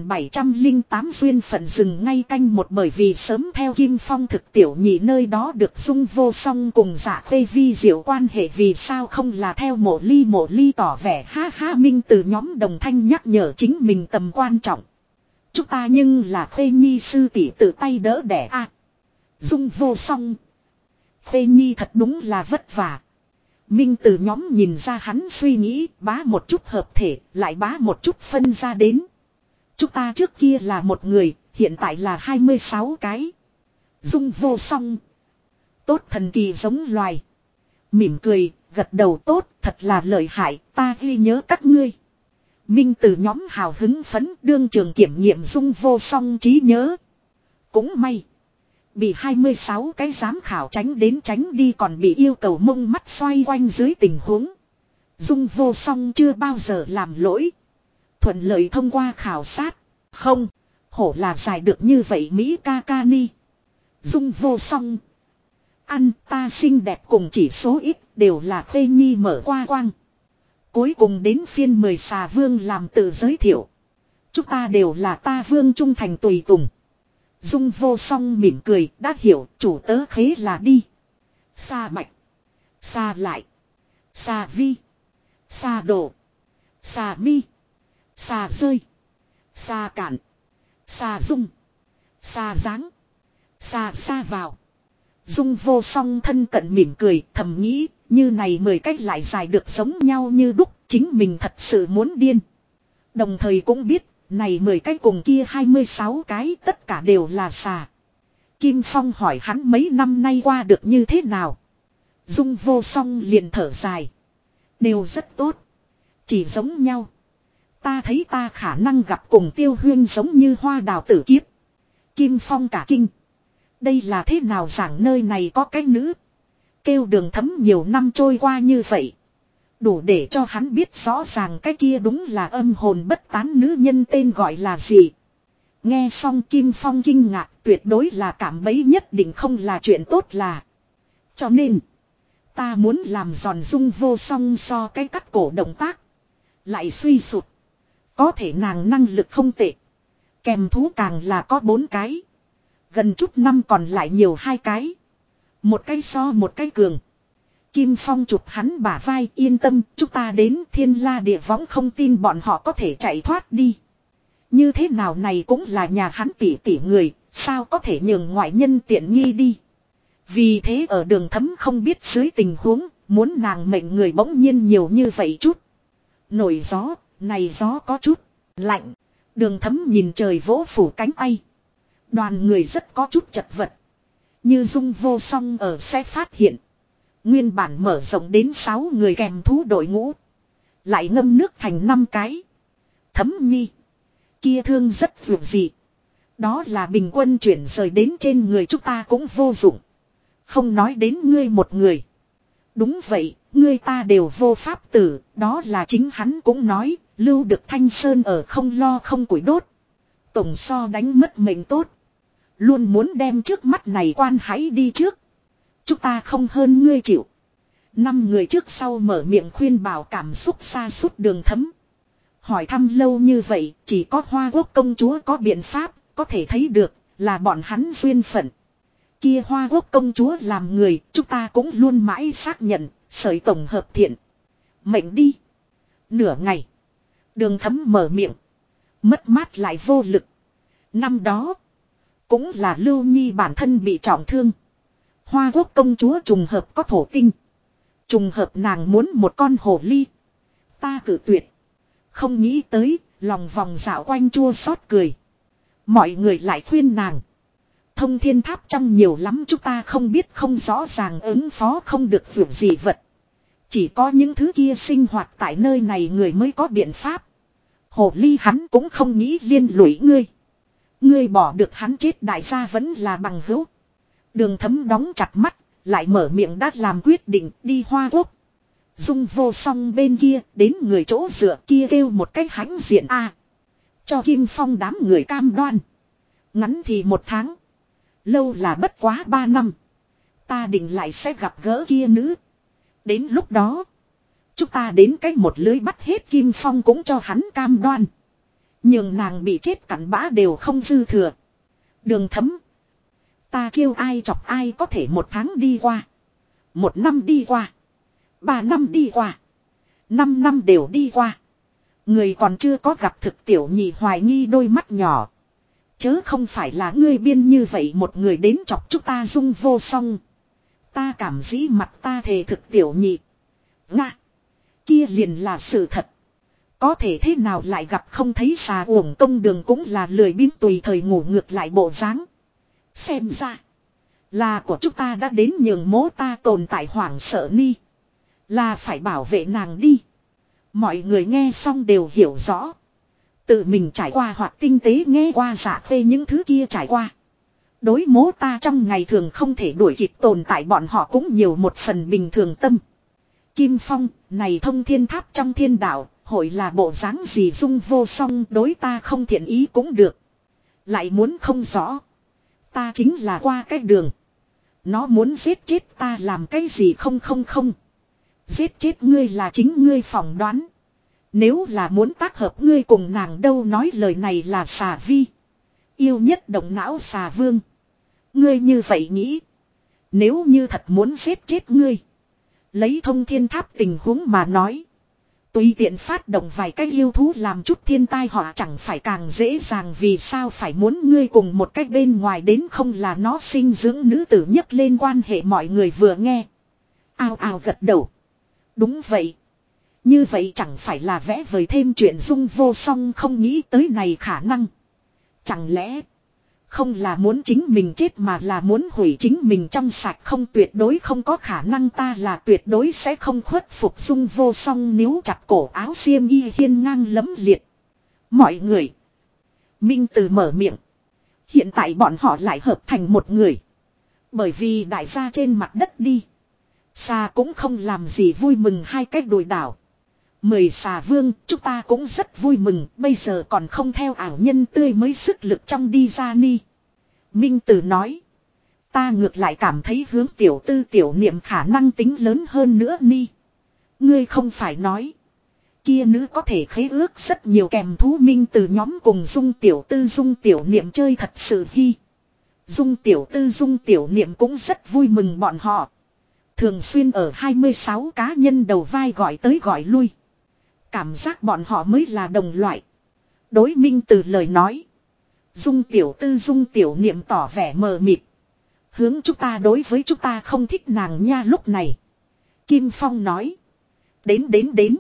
1708 duyên phận dừng ngay canh một bởi vì sớm theo Kim Phong thực tiểu nhị nơi đó được Dung vô song cùng Dạ Khê Vi diệu quan hệ vì sao không là theo mộ ly tỏ vẻ ha ha minh từ nhóm đồng thanh nhắc nhở chính mình tầm quan trọng. Chúng ta nhưng là Khê Nhi sư tỷ tự tay đỡ đẻ a. Dung vô song. Khê Nhi thật đúng là vất vả. Minh từ nhóm nhìn ra hắn suy nghĩ bá một chút hợp thể lại bá một chút phân ra đến. Chúng ta trước kia là một người, hiện tại là 26 cái. Dung vô song. Tốt thần kỳ giống loài. Mỉm cười, gật đầu tốt, thật là lợi hại, ta ghi nhớ các ngươi. Minh từ nhóm hào hứng phấn đương trường kiểm nghiệm Dung vô song trí nhớ. Cũng may. Bị 26 cái giám khảo tránh đến tránh đi còn bị yêu cầu mông mắt xoay quanh dưới tình huống. Dung vô song chưa bao giờ làm lỗi. Thuận lợi thông qua khảo sát. Không, hổ là giải được như vậy Mỹ ca ca ni. Dung vô song. Ăn ta xinh đẹp cùng chỉ số ít đều là Khê Nhi mở qua quang. Cuối cùng đến phiên 10 xà vương làm tự giới thiệu. Chúng ta đều là ta vương trung thành tùy tùng. Dung vô song mỉm cười đã hiểu chủ tớ khế là đi. Sa bạch. Sa lại. Sa vi. Sa độ. Sa mi. Sa rơi. Sa cạn. Sa dung. Sa dáng. Sa vào. Dung vô song thân cận mỉm cười thầm nghĩ như này 10 cách lại dài được giống nhau như đúc chính mình thật sự muốn điên. Đồng thời cũng biết này 10 cái cùng kia 26 cái tất cả đều là xà. Kim Phong hỏi hắn mấy năm nay qua được như thế nào. Dung vô song liền thở dài. Đều rất tốt. Chỉ giống nhau. Ta thấy ta khả năng gặp cùng Tiêu Huyên giống như hoa đào tử kiếp. Kim Phong cả kinh. Đây là thế nào giảng nơi này có cái nữ. Kêu Đường Thấm nhiều năm trôi qua như vậy. Đủ để cho hắn biết rõ ràng cái kia đúng là âm hồn bất tán nữ nhân tên gọi là gì. Nghe xong Kim Phong kinh ngạc tuyệt đối là cảm bấy nhất định không là chuyện tốt là. Cho nên, ta muốn làm giòn Dung vô song so cái cắt cổ động tác. Lại suy sụt. Có thể nàng năng lực không tệ. Kèm thú càng là có 4 cái. Gần chút năm còn lại nhiều 2 cái. Một cái so một cái cường. Kim Phong chụp hắn bả vai, yên tâm, chúng ta đến Thiên La Địa Võng, không tin bọn họ có thể chạy thoát đi. Như thế nào này cũng là nhà hắn tỷ tỷ người, sao có thể nhường ngoại nhân tiện nghi đi. Vì thế ở Đường Thấm không biết dưới tình huống, muốn nàng mệnh người bỗng nhiên nhiều như vậy chút. Nổi gió, này gió có chút lạnh. Đường Thấm nhìn trời vỗ phủ cánh tay. Đoàn người rất có chút chật vật. Như Dung Vô Song ở sẽ phát hiện. Nguyên bản mở rộng đến 6 người kèm thú đội ngũ. Lại ngâm nước thành 5 cái. Thấm nhi. Kia thương rất vượt dị. Đó là bình quân chuyển rời đến trên người chúng ta cũng vô dụng. Không nói đến ngươi một người. Đúng vậy, ngươi ta đều vô pháp tử. Đó là chính hắn cũng nói. Lưu được Thanh Sơn ở không lo không củi đốt. Tổng so đánh mất mệnh tốt. Luôn muốn đem trước mắt này quan hãy đi trước. Chúng ta không hơn ngươi chịu. 5 người trước sau mở miệng khuyên bảo cảm xúc xa suốt Đường Thấm. Hỏi thăm lâu như vậy, chỉ có Hoa Quốc công chúa có biện pháp, có thể thấy được, là bọn hắn duyên phận. Kia Hoa Quốc công chúa làm người, chúng ta cũng luôn mãi xác nhận, sởi tổng hợp thiện. Mệnh đi. Nửa ngày. Đường Thấm mở miệng. Mất mát lại vô lực. Năm đó, cũng là Lưu Nhi bản thân bị trọng thương. Hoa Quốc công chúa trùng hợp có thổ tinh. Trùng hợp nàng muốn một con hồ ly. Ta cử tuyệt. Không nghĩ tới, lòng vòng dạo quanh chua xót cười. Mọi người lại khuyên nàng. Thông thiên tháp trong nhiều lắm chúng ta không biết không rõ ràng ứng phó không được việc gì vật. Chỉ có những thứ kia sinh hoạt tại nơi này người mới có biện pháp. Hồ ly hắn cũng không nghĩ liên lụy ngươi. Ngươi bỏ được hắn chết đại gia vẫn là bằng hữu. Đường Thấm đóng chặt mắt, lại mở miệng đã làm quyết định đi Hoa Quốc. Dung Vô Song bên kia, đến người chỗ dựa kia kêu một cách hãnh diện a. Cho Kim Phong đám người cam đoan. Ngắn thì 1 tháng. Lâu là bất quá 3 năm. Ta định lại sẽ gặp gỡ kia nữ. Đến lúc đó, chúng ta đến cách một lưới bắt hết. Kim Phong cũng cho hắn cam đoan. Nhưng nàng bị chết cặn bã đều không dư thừa. Đường Thấm. Ta chiêu ai chọc ai có thể 1 tháng đi qua. 1 năm đi qua. 3 năm đi qua. 5 năm đều đi qua. Người còn chưa có gặp thực tiểu nhị hoài nghi đôi mắt nhỏ. Chớ không phải là ngươi biên như vậy một người đến chọc chúng ta Dung Vô Song. Ta cảm dĩ mặt ta thề thực tiểu nhị. Nga. Kia liền là sự thật. Có thể thế nào lại gặp không thấy xà uổng công đường cũng là lười biếng tùy thời ngủ ngược lại bộ dáng. Xem ra. Là của chúng ta đã đến nhường mố ta tồn tại hoảng sợ ni. Là phải bảo vệ nàng đi. Mọi người nghe xong đều hiểu rõ. Tự mình trải qua hoặc tinh tế nghe qua giả phê những thứ kia trải qua. Đối mố ta trong ngày thường không thể đuổi kịp tồn tại bọn họ cũng nhiều một phần bình thường tâm. Kim Phong, này thông thiên tháp trong thiên đạo, hội là bộ dáng gì Dung Vô Song đối ta không thiện ý cũng được. Lại muốn không rõ. Ta chính là qua cái đường. Nó muốn giết chết ta làm cái gì không. Giết chết ngươi là chính ngươi phỏng đoán. Nếu là muốn tác hợp ngươi cùng nàng đâu nói lời này là xà vi. Yêu nhất động não xà vương. Ngươi như vậy nghĩ. Nếu như thật muốn giết chết ngươi. Lấy thông thiên tháp tình huống mà nói. Tùy tiện phát động vài cái yêu thú làm chút thiên tai họa chẳng phải càng dễ dàng vì sao phải muốn ngươi cùng một cách bên ngoài đến không là nó sinh dưỡng nữ tử nhất lên quan hệ mọi người vừa nghe. Ao ao gật đầu. Đúng vậy. Như vậy chẳng phải là vẽ vời thêm chuyện Dung Vô Song không nghĩ tới này khả năng. Chẳng lẽ không là muốn chính mình chết mà là muốn hủy chính mình trong sạch không tuyệt đối không có khả năng ta là tuyệt đối sẽ không khuất phục Dung Vô Song níu chặt cổ áo xiêm y hiên ngang lấm liệt. Mọi người. Minh Từ mở miệng. Hiện tại bọn họ lại hợp thành một người. Bởi vì đại gia trên mặt đất đi. Xà cũng không làm gì vui mừng hai cách đùi đảo. 10 xà vương chúng ta cũng rất vui mừng. Bây giờ còn không theo ảo nhân tươi mới sức lực trong đi ra ni. Minh Tử nói. Ta ngược lại cảm thấy hướng tiểu tư tiểu niệm khả năng tính lớn hơn nữa ni. Ngươi không phải nói. Kia nữ có thể khế ước rất nhiều kèm thú. Minh Tử nhóm cùng Dung tiểu tư Dung tiểu niệm chơi thật sự hi. Dung tiểu tư Dung tiểu niệm cũng rất vui mừng bọn họ. Thường xuyên ở 26 cá nhân đầu vai gọi tới gọi lui. Cảm giác bọn họ mới là đồng loại. Đối Minh Từ lời nói. Dung tiểu tư Dung tiểu niệm tỏ vẻ mờ mịt. Hướng chúng ta đối với chúng ta không thích nàng nha lúc này. Kim Phong nói. Đến.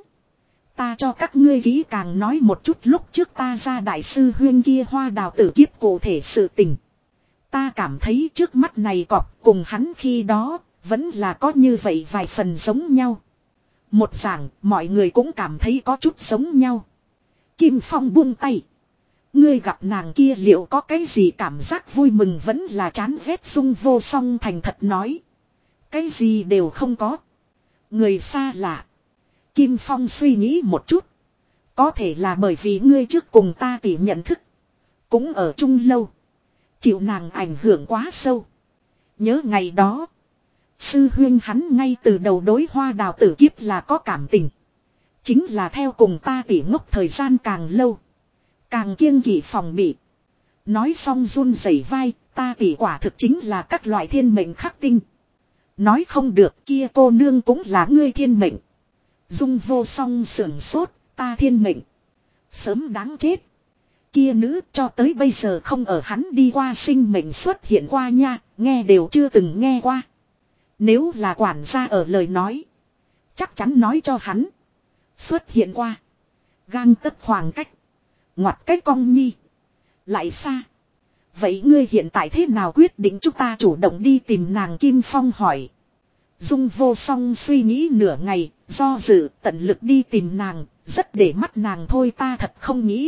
Ta cho các ngươi kỹ càng nói một chút lúc trước ta ra đại sư huyên kia Hoa Đào tử kiếp cụ thể sự tình. Ta cảm thấy trước mắt này cọp cùng hắn khi đó vẫn là có như vậy vài phần giống nhau. Một giảng mọi người cũng cảm thấy có chút giống nhau. Kim Phong buông tay. Ngươi gặp nàng kia liệu có cái gì cảm giác vui mừng vẫn là chán ghét Dung Vô Song thành thật nói. Cái gì đều không có. Người xa lạ. Kim Phong suy nghĩ một chút. Có thể là bởi vì ngươi trước cùng ta tỉ nhận thức. Cũng ở chung lâu. Chịu nàng ảnh hưởng quá sâu. Nhớ ngày đó. Sư huyên hắn ngay từ đầu đối Hoa Đào tử kiếp là có cảm tình. Chính là theo cùng ta tỉ ngốc thời gian càng lâu. Càng kiêng kỵ phòng bị. Nói xong run rẩy vai. Ta tỉ quả thực chính là các loại thiên mệnh khắc tinh. Nói không được kia cô nương cũng là ngươi thiên mệnh. Dung Vô Song sưởng sốt. Ta thiên mệnh. Sớm đáng chết. Kia nữ cho tới bây giờ không ở hắn đi qua sinh mệnh xuất hiện qua nha. Nghe đều chưa từng nghe qua. Nếu là quản gia ở lời nói. Chắc chắn nói cho hắn. Xuất hiện qua. Gang tất khoảng cách. Ngoặt cách cong nhi. Lại xa. Vậy ngươi hiện tại thế nào quyết định chúng ta chủ động đi tìm nàng Kim Phong hỏi. Dung Vô Song suy nghĩ nửa ngày. Do dự tận lực đi tìm nàng. Rất để mắt nàng thôi ta thật không nghĩ.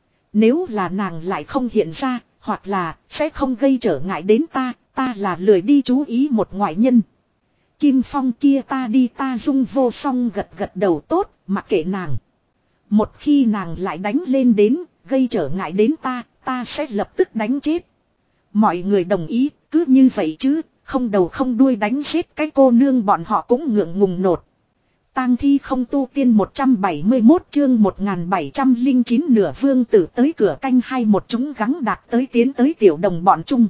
Nếu là nàng lại không hiện ra. Hoặc là sẽ không gây trở ngại đến ta. Ta là lười đi chú ý một ngoại nhân. Kim Phong kia ta đi ta Dung Vô Song gật đầu tốt, mặc kệ nàng. Một khi nàng lại đánh lên đến, gây trở ngại đến ta sẽ lập tức đánh chết. Mọi người đồng ý, cứ như vậy chứ, không đầu không đuôi đánh giết cái cô nương bọn họ cũng ngượng ngùng nột. Tang thi không tu tiên 171 chương 1709 nửa vương tử tới cửa canh hai một chúng gắng đạt tới tiến tới tiểu đồng bọn chung.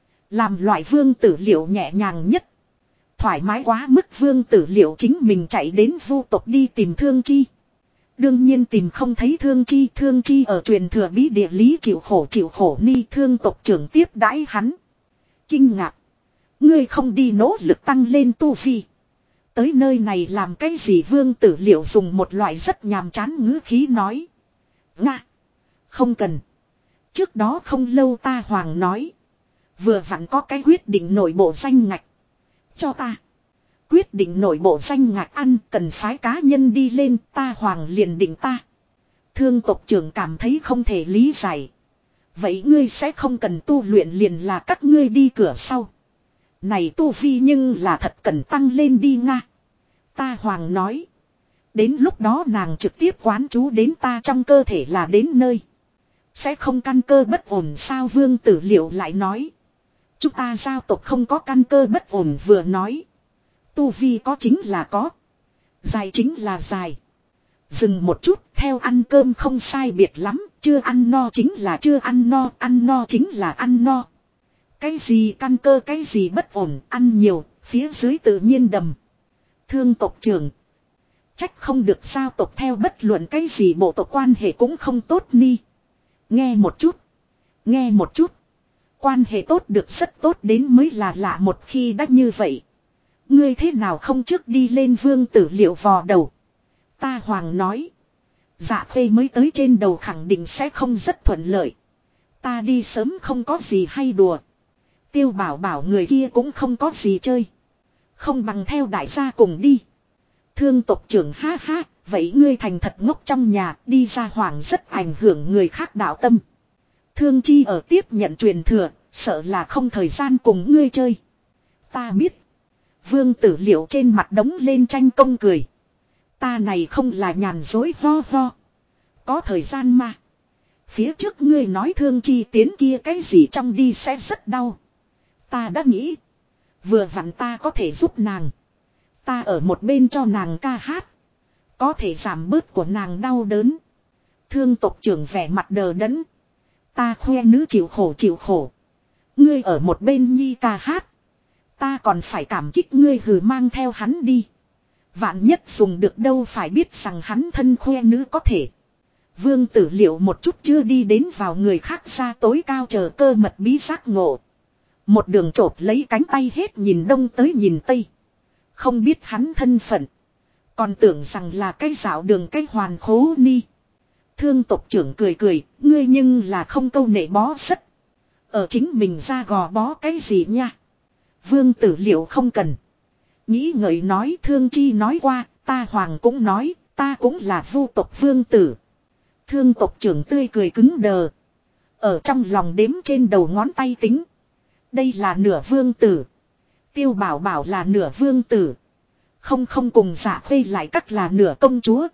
Làm loại vương tử liệu nhẹ nhàng nhất. Thoải mái quá mức vương tử liệu chính mình chạy đến vu tộc đi tìm Thương Chi. Đương nhiên tìm không thấy Thương Chi ở truyền thừa bí địa lý chịu khổ ni thương tộc trưởng tiếp đãi hắn. Kinh ngạc. Ngươi không đi nỗ lực tăng lên tu vi. Tới nơi này làm cái gì vương tử liệu dùng một loại rất nhàm chán ngữ khí nói. Nga. Không cần. Trước đó không lâu ta hoàng nói. Vừa vặn có cái quyết định nội bộ danh ngạch. Cho ta. Quyết định nội bộ danh ngạch ăn cần phái cá nhân đi lên ta hoàng liền định ta. Thương tộc trưởng cảm thấy không thể lý giải. Vậy ngươi sẽ không cần tu luyện liền là các ngươi đi cửa sau. Này tu vi nhưng là thật cần tăng lên đi nga. Ta hoàng nói. Đến lúc đó nàng trực tiếp quán chú đến ta trong cơ thể là đến nơi. Sẽ không căn cơ bất ổn sao vương tử liệu lại nói. Chúng ta giao tộc không có căn cơ bất ổn vừa nói. Tu vi có chính là có. Dài chính là dài. Dừng một chút theo ăn cơm không sai biệt lắm. Chưa ăn no chính là chưa ăn no chính là ăn no. Cái gì căn cơ cái gì bất ổn ăn nhiều phía dưới tự nhiên đầm. Thương tộc trưởng. Trách không được giao tộc theo bất luận cái gì bộ tộc quan hệ cũng không tốt ni. Nghe một chút. Nghe một chút. Quan hệ tốt được rất tốt đến mới là lạ một khi đã như vậy. Ngươi thế nào không trước đi lên vương tử liệu vò đầu. Ta hoàng nói. Dạ khê mới tới trên đầu khẳng định sẽ không rất thuận lợi. Ta đi sớm không có gì hay đùa. Tiêu bảo bảo người kia cũng không có gì chơi. Không bằng theo đại gia cùng đi. Thương tộc trưởng ha ha. Vậy ngươi thành thật ngốc trong nhà đi ra hoàng rất ảnh hưởng người khác đạo tâm. Thương Chi ở tiếp nhận truyền thừa. Sợ là không thời gian cùng ngươi chơi. Ta biết. Vương tử liệu trên mặt đống lên tranh công cười. Ta này không là nhàn dối ho ho. Có thời gian mà. Phía trước ngươi nói Thương Chi tiến kia cái gì trong đi sẽ rất đau. Ta đã nghĩ. Vừa vặn ta có thể giúp nàng. Ta ở một bên cho nàng ca hát. Có thể giảm bớt của nàng đau đớn. Thương tộc trưởng vẻ mặt đờ đẫn. Ta khoe nữ chịu khổ. Ngươi ở một bên nhi ca hát. Ta còn phải cảm kích ngươi hừ mang theo hắn đi. Vạn nhất dùng được đâu phải biết rằng hắn thân khoe nữ có thể. Vương Tử Liệu một chút chưa đi đến vào người khác ra tối cao chờ cơ mật bí giác ngộ. Một đường chộp lấy cánh tay hết nhìn đông tới nhìn tây. Không biết hắn thân phận. Còn tưởng rằng là cái dạo đường cái hoàn khố ni. Thương tộc trưởng cười cười, ngươi nhưng là không câu nệ bó sất. Ở chính mình ra gò bó cái gì nha. Vương Tử Liệu không cần. Nghĩ ngợi nói Thương Chi nói qua, ta Hoàng cũng nói, ta cũng là vu tộc vương tử. Thương tộc trưởng tươi cười cứng đờ. Ở trong lòng đếm trên đầu ngón tay tính. Đây là nửa vương tử. Tiêu Bảo Bảo là nửa vương tử. Không cùng Dạ Khê lại cắt là nửa công chúa.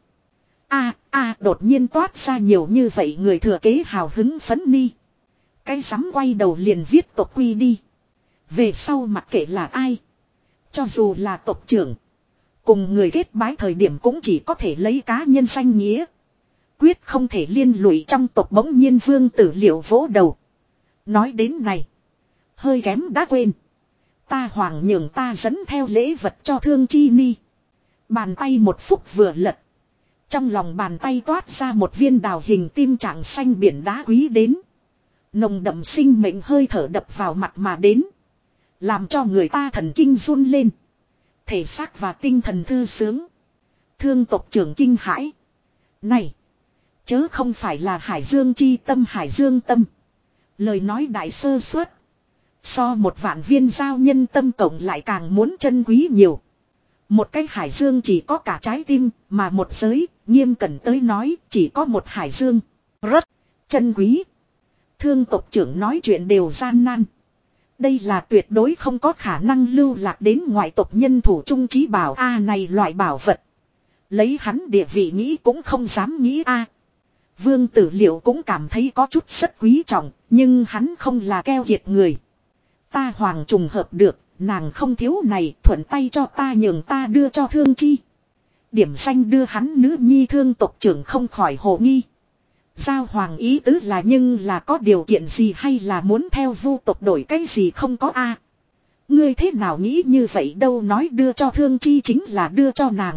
Đột nhiên toát ra nhiều như vậy người thừa kế hào hứng phấn ni. Cái sắm quay đầu liền viết tộc quy đi. Về sau mặc kệ là ai. Cho dù là tộc trưởng. Cùng người kết bái thời điểm cũng chỉ có thể lấy cá nhân danh nghĩa. Quyết không thể liên lụy trong tộc. Bỗng nhiên Vương Tử Liệu vỗ đầu. Nói đến này. Hơi kém đã quên. Ta Hoàng nhường ta dẫn theo lễ vật cho Thương Chi ni. Bàn tay một phút vừa lật. Trong lòng bàn tay toát ra một viên đào hình tim trạng xanh biển đá quý đến. Nồng đậm sinh mệnh hơi thở đập vào mặt mà đến. Làm cho người ta thần kinh run lên. Thể xác và tinh thần thư sướng. Thương tộc trưởng kinh hãi. Này. Chớ không phải là Hải Dương chi tâm Hải Dương tâm. Lời nói đại sơ suất. So một vạn viên giao nhân tâm cộng lại càng muốn chân quý nhiều. Một cái Hải Dương chỉ có cả trái tim, mà một giới, nghiêm cẩn tới nói, chỉ có một Hải Dương. Rất chân quý. Thương tộc trưởng nói chuyện đều gian nan. Đây là tuyệt đối không có khả năng lưu lạc đến ngoại tộc nhân thủ trung trí bảo này loại bảo vật. Lấy hắn địa vị nghĩ cũng không dám nghĩ Vương Tử Liệu cũng cảm thấy có chút rất quý trọng, nhưng hắn không là keo kiệt người. Ta Hoàng trùng hợp được, nàng không thiếu này, thuận tay cho ta nhường ta đưa cho Thương Chi. Điểm danh đưa hắn nữ nhi thương tộc trưởng không khỏi hồ nghi. Giao Hoàng ý tứ là nhưng là có điều kiện gì hay là muốn theo vu tộc đổi cái gì không có Ngươi thế nào nghĩ như vậy đâu nói đưa cho Thương Chi chính là đưa cho nàng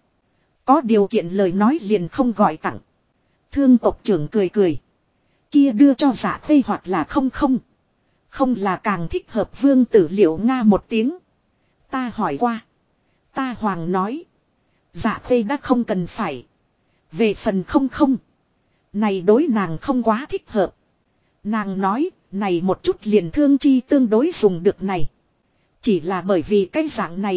Có điều kiện lời nói liền không gọi tặng. Thương tộc trưởng cười cười. Kia đưa cho Dạ Khê hoặc là không. Không là càng thích hợp Vương Tử Liệu nga một tiếng. Ta hỏi qua. Ta Hoàng nói. Dạ Khê đã không cần phải. Về phần không. Này đối nàng không quá thích hợp. Nàng nói, này một chút liền Thương Chi tương đối dùng được này. Chỉ là bởi vì cái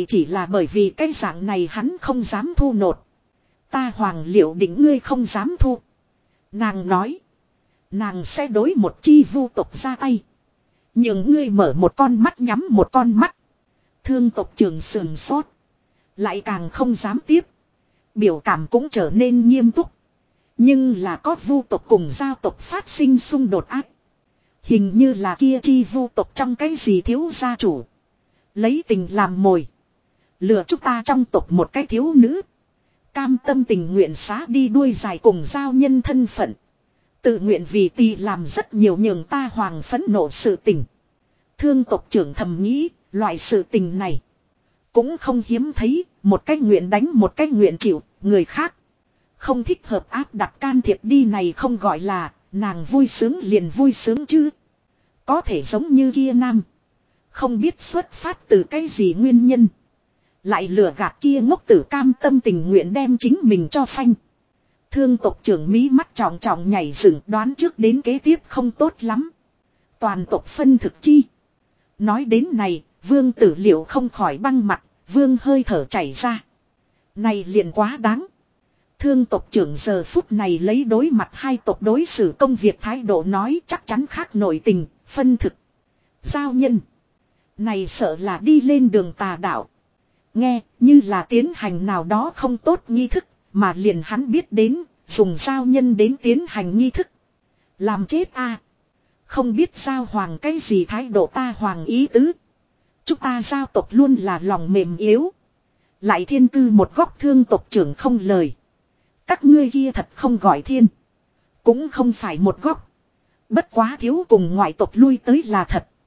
dạng này hắn không dám thu nộp. Ta Hoàng liệu định ngươi không dám thu. Nàng nói. Nàng sẽ đối một chi vu tộc ra tay. Nhưng ngươi mở một con mắt nhắm một con mắt. Thương tộc trưởng sườn sốt. Lại càng không dám tiếp. Biểu cảm cũng trở nên nghiêm túc. Nhưng là có vu tộc cùng giao tộc phát sinh xung đột ác. Hình như là kia chi vu tộc trong cái gì thiếu gia chủ. Lấy tình làm mồi. Lừa chúng ta trong tộc một cái thiếu nữ. Cam tâm tình nguyện xá đi đuôi dài cùng giao nhân thân phận. Tự nguyện vì tì làm rất nhiều nhường ta Hoàng phẫn nộ sự tình. Thương tộc trưởng thầm nghĩ, loại sự tình này. Cũng không hiếm thấy, một cái nguyện đánh một cái nguyện chịu, người khác. Không thích hợp áp đặt can thiệp đi này không gọi là, nàng vui sướng liền vui sướng chứ. Có thể giống như kia nam. Không biết xuất phát từ cái gì nguyên nhân. Lại lừa gạt kia ngốc tử cam tâm tình nguyện đem chính mình cho phanh. Thương tộc trưởng mí mắt trọng trọng nhảy dựng đoán trước đến kế tiếp không tốt lắm. Toàn tộc phân thực chi. Nói đến này, Vương Tử Liệu không khỏi băng mặt, Vương hơi thở chảy ra. Này liền quá đáng. Thương tộc trưởng giờ phút này lấy đối mặt hai tộc đối xử công việc thái độ nói chắc chắn khác nội tình, phân thực. Giao nhân. Này sợ là đi lên đường tà đạo. Nghe như là tiến hành nào đó không tốt nghi thức, mà liền hắn biết đến, dùng giao nhân đến tiến hành nghi thức. Làm chết Không biết giao Hoàng cái gì thái độ ta Hoàng ý tứ. Chúng ta giao tộc luôn là lòng mềm yếu. Lại thiên cư một góc thương tộc trưởng không lời. Các ngươi kia thật không gọi thiên. Cũng không phải một góc. Bất quá thiếu cùng ngoại tộc lui tới là thật.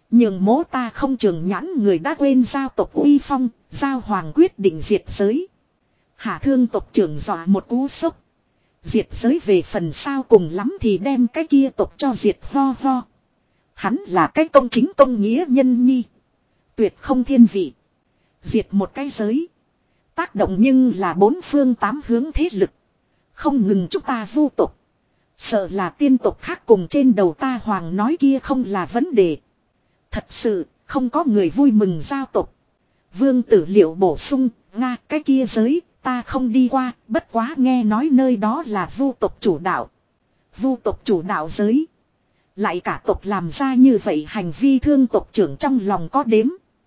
Nhường mố ta không trường nhãn người đã quên giao tộc uy phong, giao hoàng quyết định diệt giới. Hạ thương tộc trưởng dọa một cú sốc. Diệt giới về phần sau cùng lắm thì đem cái kia tộc cho diệt ho ho. Hắn là cái công chính công nghĩa nhân nhi. Tuyệt không thiên vị. Diệt một cái giới. Tác động nhưng là bốn phương tám hướng thế lực. Không ngừng chúng ta vu tộc. Sợ là tiên tộc khác cùng trên đầu ta hoàng nói kia không là vấn đề. Thật sự không có người vui mừng giao tộc. Vương Tử Liệu bổ sung, Nga cái kia giới ta không đi qua, bất quá nghe nói nơi đó là vu tộc chủ đạo. Vu tộc chủ đạo giới. Lại cả tộc làm ra như vậy hành vi thương tộc trưởng trong lòng có đếm.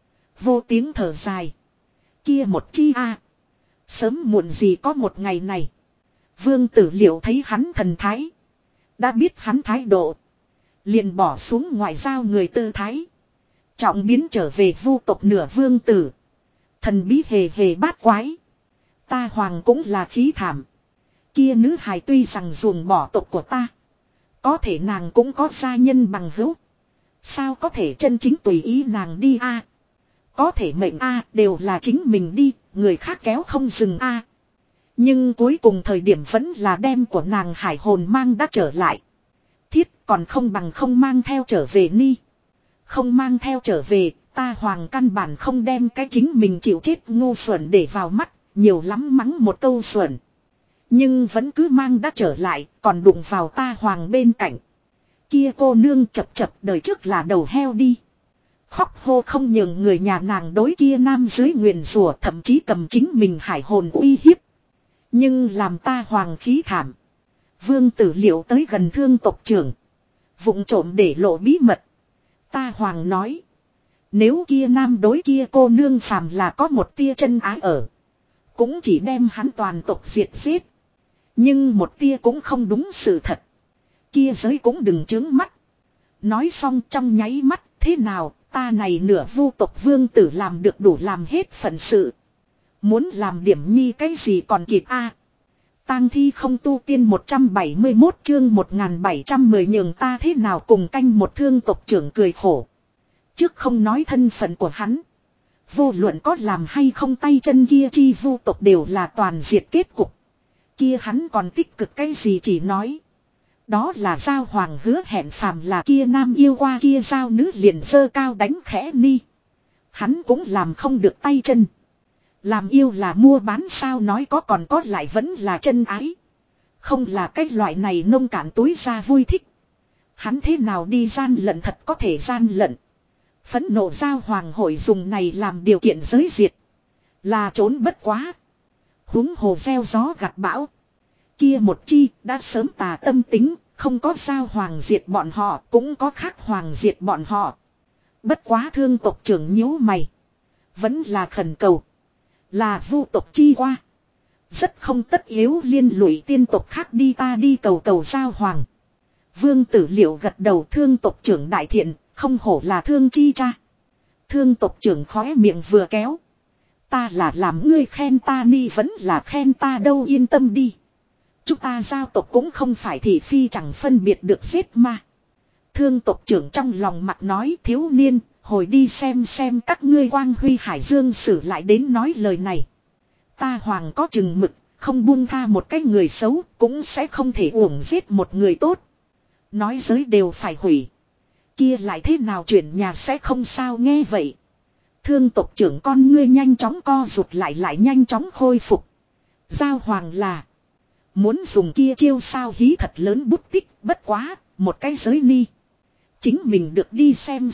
Vô tiếng thở dài. Kia một chi a, sớm muộn gì có một ngày này. Vương Tử Liệu thấy hắn thần thái. Đã biết hắn thái độ. Liền bỏ xuống ngoại giao người tư thái. Trọng biến trở về vu tộc nửa vương tử. Thần bí hề hề bát quái. Ta hoàng cũng là khí thảm. Kia nữ hài tuy rằng ruồng bỏ tộc của ta. Có thể nàng cũng có gia nhân bằng hữu. Sao có thể chân chính tùy ý nàng đi a? Có thể mệnh a đều là chính mình đi, người khác kéo không dừng a. Nhưng cuối cùng thời điểm vẫn là đem của nàng hải hồn mang đã trở lại. Thiết còn không bằng không mang theo trở về ni. Không mang theo trở về, ta hoàng căn bản không đem cái chính mình chịu chết ngu xuẩn để vào mắt, nhiều lắm mắng một câu xuẩn. Nhưng vẫn cứ mang đã trở lại, còn đụng vào ta hoàng bên cạnh. Kia cô nương chập chập đời trước là đầu heo đi. Khóc hô không nhường người nhà nàng đối kia nam dưới nguyền rủa, thậm chí cầm chính mình hải hồn uy hiếp. Nhưng làm ta hoàng khí thảm. Vương Tử Liệu tới gần thương tộc trưởng. Vụng trộm để lộ bí mật. Ta hoàng nói. Nếu kia nam đối kia cô nương phàm là có một tia chân ái ở. Cũng chỉ đem hắn toàn tộc diệt giết. Nhưng một tia cũng không đúng sự thật. Kia giới cũng đừng chướng mắt. Nói xong trong nháy mắt, thế nào, ta này nửa vu tộc vương tử làm được đủ làm hết phận sự. Muốn làm điểm nhi cái gì còn kịp a? Tang thi không tu tiên 171 chương 1710 nhường ta thế nào cùng canh một thương tộc trưởng cười khổ. Trước không nói thân phận của hắn. Vô luận có làm hay không tay chân kia chi vu tộc đều là toàn diệt kết cục. Kia hắn còn tích cực cái gì chỉ nói. Đó là giao hoàng hứa hẹn phàm là kia nam yêu qua kia giao nữ liền sơ cao đánh khẽ ni. Hắn cũng làm không được tay chân. Làm yêu là mua bán sao nói có còn có lại vẫn là chân ái. Không là cái loại này nông cạn túi ra vui thích. Hắn thế nào đi gian lận thật có thể gian lận. Phẫn nộ giao hoàng hội dùng này làm điều kiện giới diệt. Là trốn bất quá. Húng hồ gieo gió gặt bão. Kia một chi đã sớm tà tâm tính. Không có giao hoàng diệt bọn họ cũng có khác hoàng diệt bọn họ. Bất quá thương tộc trưởng nhíu mày. Vẫn là khẩn cầu. Là vu tộc chi qua. Rất không tất yếu liên lụy tiên tộc khác đi ta đi cầu cầu giao hoàng. Vương Tử Liệu gật đầu thương tộc trưởng đại thiện. Không hổ là thương chi cha. Thương tộc trưởng khóe miệng vừa kéo. Ta là làm ngươi khen ta ni vẫn là khen ta đâu yên tâm đi. Chúng ta giao tộc cũng không phải thị phi chẳng phân biệt được giết mà. Thương tộc trưởng trong lòng mặt nói thiếu niên, hồi đi xem các ngươi quang huy hải dương sử lại đến nói lời này. Ta hoàng có chừng mực, không buông tha một cái người xấu, cũng sẽ không thể uổng giết một người tốt. Nói giới đều phải hủy. Kia lại thế nào chuyển nhà sẽ không sao nghe vậy. Thương tộc trưởng con ngươi nhanh chóng co rụt lại nhanh chóng khôi phục. Giao hoàng là muốn dùng kia chiêu sao hí thật lớn bút tích bất quá, một cái giới ni. Chính mình được đi xem.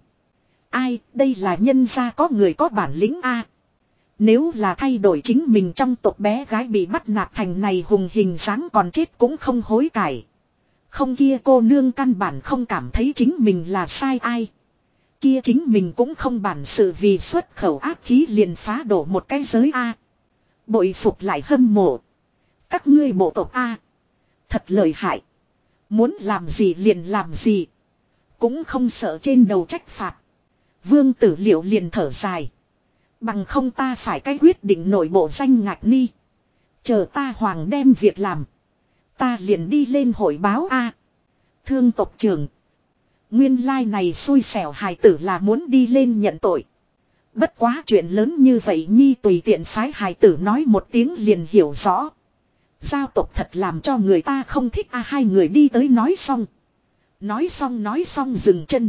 Ai, đây là nhân gia có người có bản lĩnh a. Nếu là thay đổi chính mình trong tộc bé gái bị bắt nạt thành này hùng hình dáng còn chết cũng không hối cải. Không kia cô nương căn bản không cảm thấy chính mình là sai ai. Kia chính mình cũng không bản sự vì xuất khẩu ác khí liền phá đổ một cái giới a. Bội phục lại hâm mộ. Các ngươi bộ tộc a, thật lợi hại. Muốn làm gì liền làm gì. Cũng không sợ trên đầu trách phạt. Vương Tử Liệu liền thở dài. Bằng không ta phải cái quyết định nội bộ danh ngạch ni. Chờ ta hoàng đem việc làm. Ta liền đi lên hội báo a. Thương tộc trưởng. Nguyên lai này xui xẻo hài tử là muốn đi lên nhận tội. Bất quá chuyện lớn như vậy nhi tùy tiện phái hài tử nói một tiếng liền hiểu rõ. Giao tộc thật làm cho người ta không thích hai người đi tới nói xong. Nói xong dừng chân.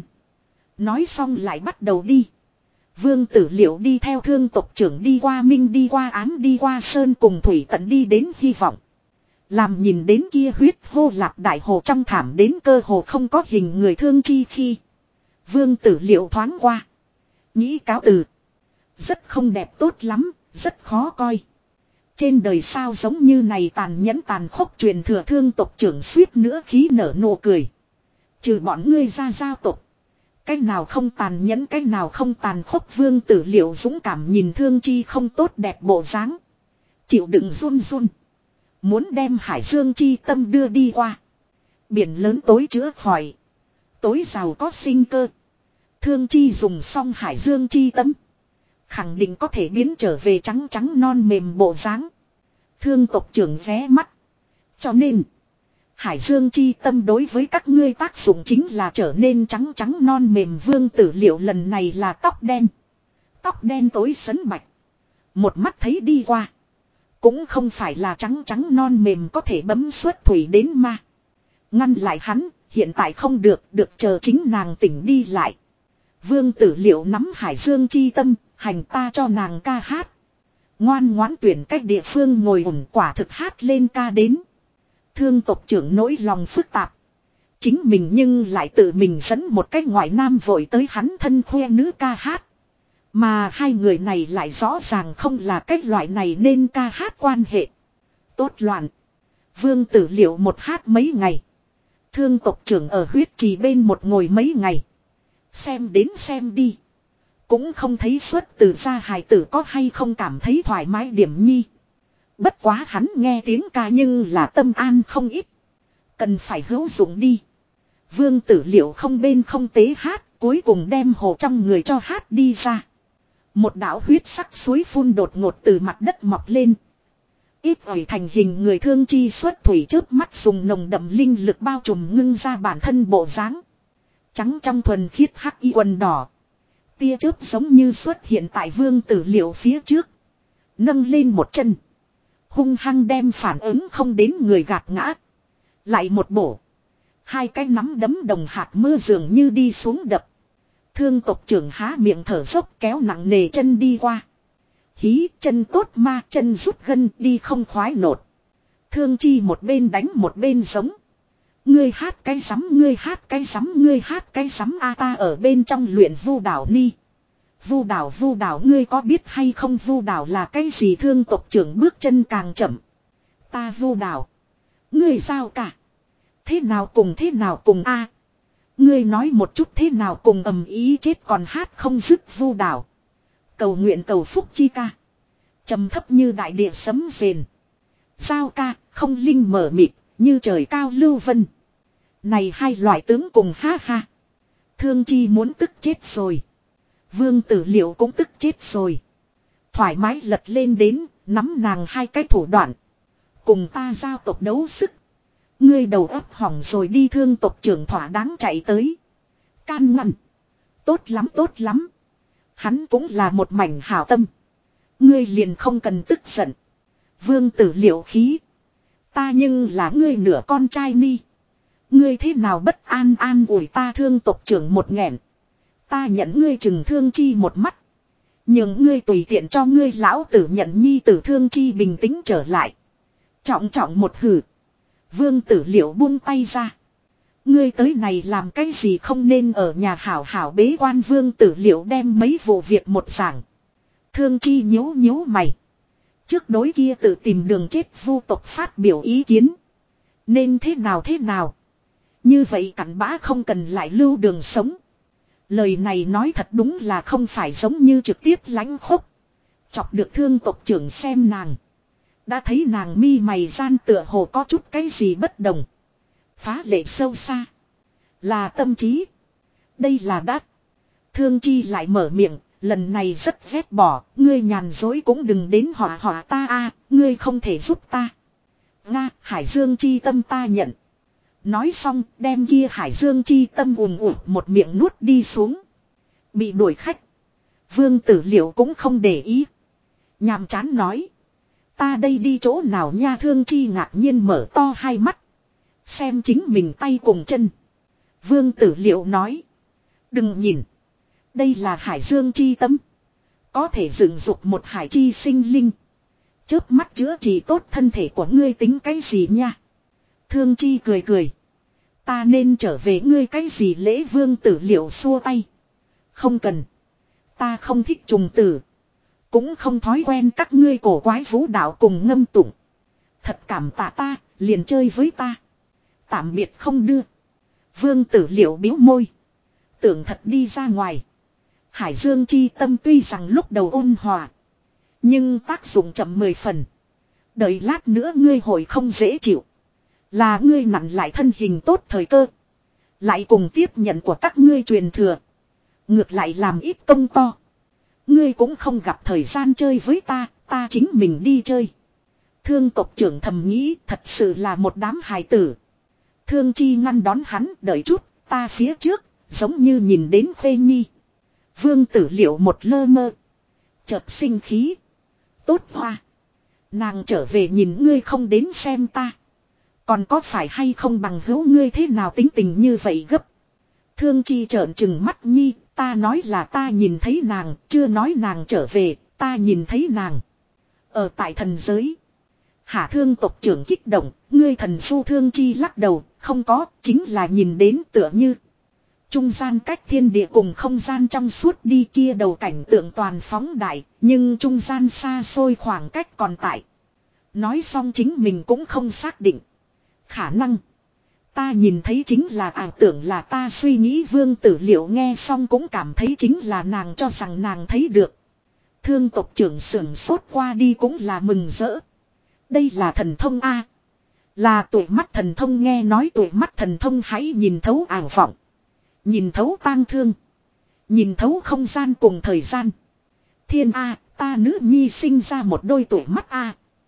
Nói xong lại bắt đầu đi. Vương Tử Liệu đi theo thương tộc trưởng đi qua Minh đi qua Ám đi qua Sơn cùng Thủy tận đi đến hy vọng. Làm nhìn đến kia huyết hô lạp đại hồ trong thảm đến cơ hồ không có hình người thương chi khi. Vương Tử Liệu thoáng qua. Nghĩ cáo từ. Rất không đẹp tốt lắm, rất khó coi. Trên đời sao giống như này tàn nhẫn tàn khốc truyền thừa thương tộc trưởng suýt nữa khí nở nụ cười. Trừ bọn ngươi ra giao tộc. Cái nào không tàn nhẫn cái nào không tàn khốc Vương Tử Liệu dũng cảm nhìn thương chi không tốt đẹp bộ dáng. Chịu đựng run run. Muốn đem Hải Dương chi tâm đưa đi qua. Biển lớn tối chữa khỏi. Tối giàu có sinh cơ. Thương chi dùng xong Hải Dương chi tâm. Khẳng định có thể biến trở về trắng trắng non mềm bộ dáng. Thương tộc trưởng ghé mắt. Cho nên. Hải Dương chi tâm đối với các ngươi tác dụng chính là trở nên trắng trắng non mềm. Vương Tử Liệu lần này là tóc đen. Tóc đen tối sấn bạch. Một mắt thấy đi qua. Cũng không phải là trắng trắng non mềm có thể bấm xuất thủy đến ma. Ngăn lại hắn, hiện tại không được chờ chính nàng tỉnh đi lại. Vương Tử Liệu nắm Hải Dương chi tâm, hành ta cho nàng ca hát. Ngoan ngoãn tuyển cách địa phương ngồi ổn quả thực hát lên ca đến. Thương tộc trưởng nỗi lòng phức tạp. Chính mình nhưng lại tự mình dẫn một cách ngoại nam vội tới hắn thân khoe nữ ca hát. Mà hai người này lại rõ ràng không là cách loại này nên ca hát quan hệ. Tốt loạn. Vương Tử Liệu một hát mấy ngày. Thương tộc trưởng ở huyết trì bên một ngồi mấy ngày. Xem đến xem đi. Cũng không thấy xuất từ gia hài tử có hay không cảm thấy thoải mái điểm nhi. Bất quá hắn nghe tiếng ca nhưng là tâm an không ít. Cần phải hữu dụng đi. Vương Tử Liệu không bên không tế hát. Cuối cùng đem hồ trong người cho hát đi ra. Một đạo huyết sắc suối phun đột ngột từ mặt đất mọc lên. Ít ỏi thành hình người thương chi xuất thủy chớp mắt dùng nồng đậm linh lực bao trùm ngưng ra bản thân bộ dáng. Trắng trong thuần khiết hắc y quần đỏ. Tia chớp giống như xuất hiện tại Vương Tử Liệu phía trước. Nâng lên một chân. Hung hăng đem phản ứng không đến người gạt ngã. Lại một bổ. Hai cái nắm đấm đồng hạt mưa dường như đi xuống đập. Thương tộc trưởng há miệng thở dốc kéo nặng nề chân đi qua. Hí chân tốt ma chân rút gân đi không khoái nột. Thương chi một bên đánh một bên giống. Ngươi hát cái sắm ngươi hát cái sắm ngươi hát cái sắm a ta ở bên trong luyện vu đảo ni. Vu đảo ngươi có biết hay không vu đảo là cái gì? Thương tộc trưởng bước chân càng chậm. Ta vu đảo. Ngươi sao cả? Thế nào cùng a? Ngươi nói một chút thế nào cùng ầm ý chết còn hát không dứt vu đảo. Cầu nguyện cầu phúc chi ca. Trầm thấp như đại địa sấm rền. Sao ca không linh mở mịt như trời cao lưu vân. Này hai loại tướng cùng ha ha. Thương chi muốn tức chết rồi. Vương Tử Liệu cũng tức chết rồi. Thoải mái lật lên đến nắm nàng hai cái thủ đoạn. Cùng ta giao tộc đấu sức. Ngươi đầu óc hỏng rồi đi. Thương tộc trưởng thỏa đáng chạy tới. Can ngăn. Tốt lắm. Hắn cũng là một mảnh hảo tâm. Ngươi liền không cần tức giận. Vương Tử Liệu khí. Ta nhưng là ngươi nửa con trai ni. Ngươi thế nào bất an an ủi ta. Thương tộc trưởng một nghẹn. Ta nhận ngươi chừng Thương chi một mắt. Nhưng ngươi tùy tiện cho ngươi lão tử nhận nhi tử. Thương chi bình tĩnh trở lại. Trọng một hử. Vương Tử Liệu buông tay ra. Ngươi tới này làm cái gì không nên ở nhà hảo hảo bế quan. Vương Tử Liệu đem mấy vụ việc một giảng. Thương chi nhíu mày. Trước đối kia tự tìm đường chết vu tộc phát biểu ý kiến. Nên thế nào. Như vậy cặn bã không cần lại lưu đường sống. Lời này nói thật đúng là không phải giống như trực tiếp lãnh khốc. Chọc được thương tộc trưởng xem nàng. Đã thấy nàng mi mày gian tựa hồ có chút cái gì bất đồng. Phá lệ sâu xa. Là tâm trí. Đây là đắt. Thương chi lại mở miệng. Lần này rất ghét bỏ. Ngươi nhàn dối cũng đừng đến họa ta a. Ngươi không thể giúp ta. Nga Hải Dương chi tâm ta nhận. Nói xong đem kia hải dương chi tâm ùm ùm một miệng nuốt đi xuống. Bị đuổi khách. Vương Tử Liệu cũng không để ý. Nhàm chán nói. Ta đây đi chỗ nào nha, Thương Chi ngạc nhiên mở to hai mắt. Xem chính mình tay cùng chân. Vương Tử Liệu nói. Đừng nhìn. Đây là hải dương chi tâm. Có thể dựng dục một hải chi sinh linh. Chớp mắt chữa trị tốt thân thể của ngươi tính cái gì nha. Thương Chi cười cười. Ta nên trở về ngươi cái gì lễ, Vương Tử Liệu xua tay. Không cần. Ta không thích trùng tử. Cũng không thói quen các ngươi cổ quái vũ đạo cùng ngâm tụng. Thật cảm tạ ta, liền chơi với ta. Tạm biệt không đưa. Vương Tử Liệu biếu môi. Tưởng thật đi ra ngoài. Hải dương chi tâm tuy rằng lúc đầu ôn hòa. Nhưng tác dụng chậm 10 phần. Đợi lát nữa ngươi hồi không dễ chịu. Là ngươi nặn lại thân hình tốt thời cơ. Lại cùng tiếp nhận của các ngươi truyền thừa. Ngược lại làm ít công to. Ngươi cũng không gặp thời gian chơi với ta, ta chính mình đi chơi. Thương tộc trưởng thầm nghĩ thật sự là một đám hài tử. Thương Chi ngăn đón hắn, đợi chút, ta phía trước, giống như nhìn đến Khuê Nhi. Vương Tử Liệu một lơ mơ. Chợt sinh khí. Tốt hoa. Nàng trở về nhìn ngươi không đến xem ta. Còn có phải hay không bằng hữu ngươi thế nào tính tình như vậy gấp. Thương Chi trợn trừng mắt Nhi, ta nói là ta nhìn thấy nàng, chưa nói nàng trở về, ta nhìn thấy nàng. Ở tại thần giới. Hả, Thương tộc trưởng kích động, ngươi thần su. Thương Chi lắc đầu, không có, chính là nhìn đến tựa như. Trung gian cách thiên địa cùng không gian trong suốt đi kia đầu cảnh tượng toàn phóng đại, nhưng trung gian xa xôi khoảng cách còn tại. Nói xong chính mình cũng không xác định. Khả năng. Ta nhìn thấy chính là ảo tưởng, là ta suy nghĩ. Vương Tử Liệu nghe xong cũng cảm thấy chính là nàng cho rằng nàng thấy được. Thương tộc trưởng sưởng sốt qua đi cũng là mừng rỡ. Đây là thần thông A. Là tuổi mắt thần thông, nghe nói tuổi mắt thần thông hãy nhìn thấu ảo vọng. Nhìn thấu tang thương. Nhìn thấu không gian cùng thời gian. Thiên A, ta nữ nhi sinh ra một đôi tuổi mắt A.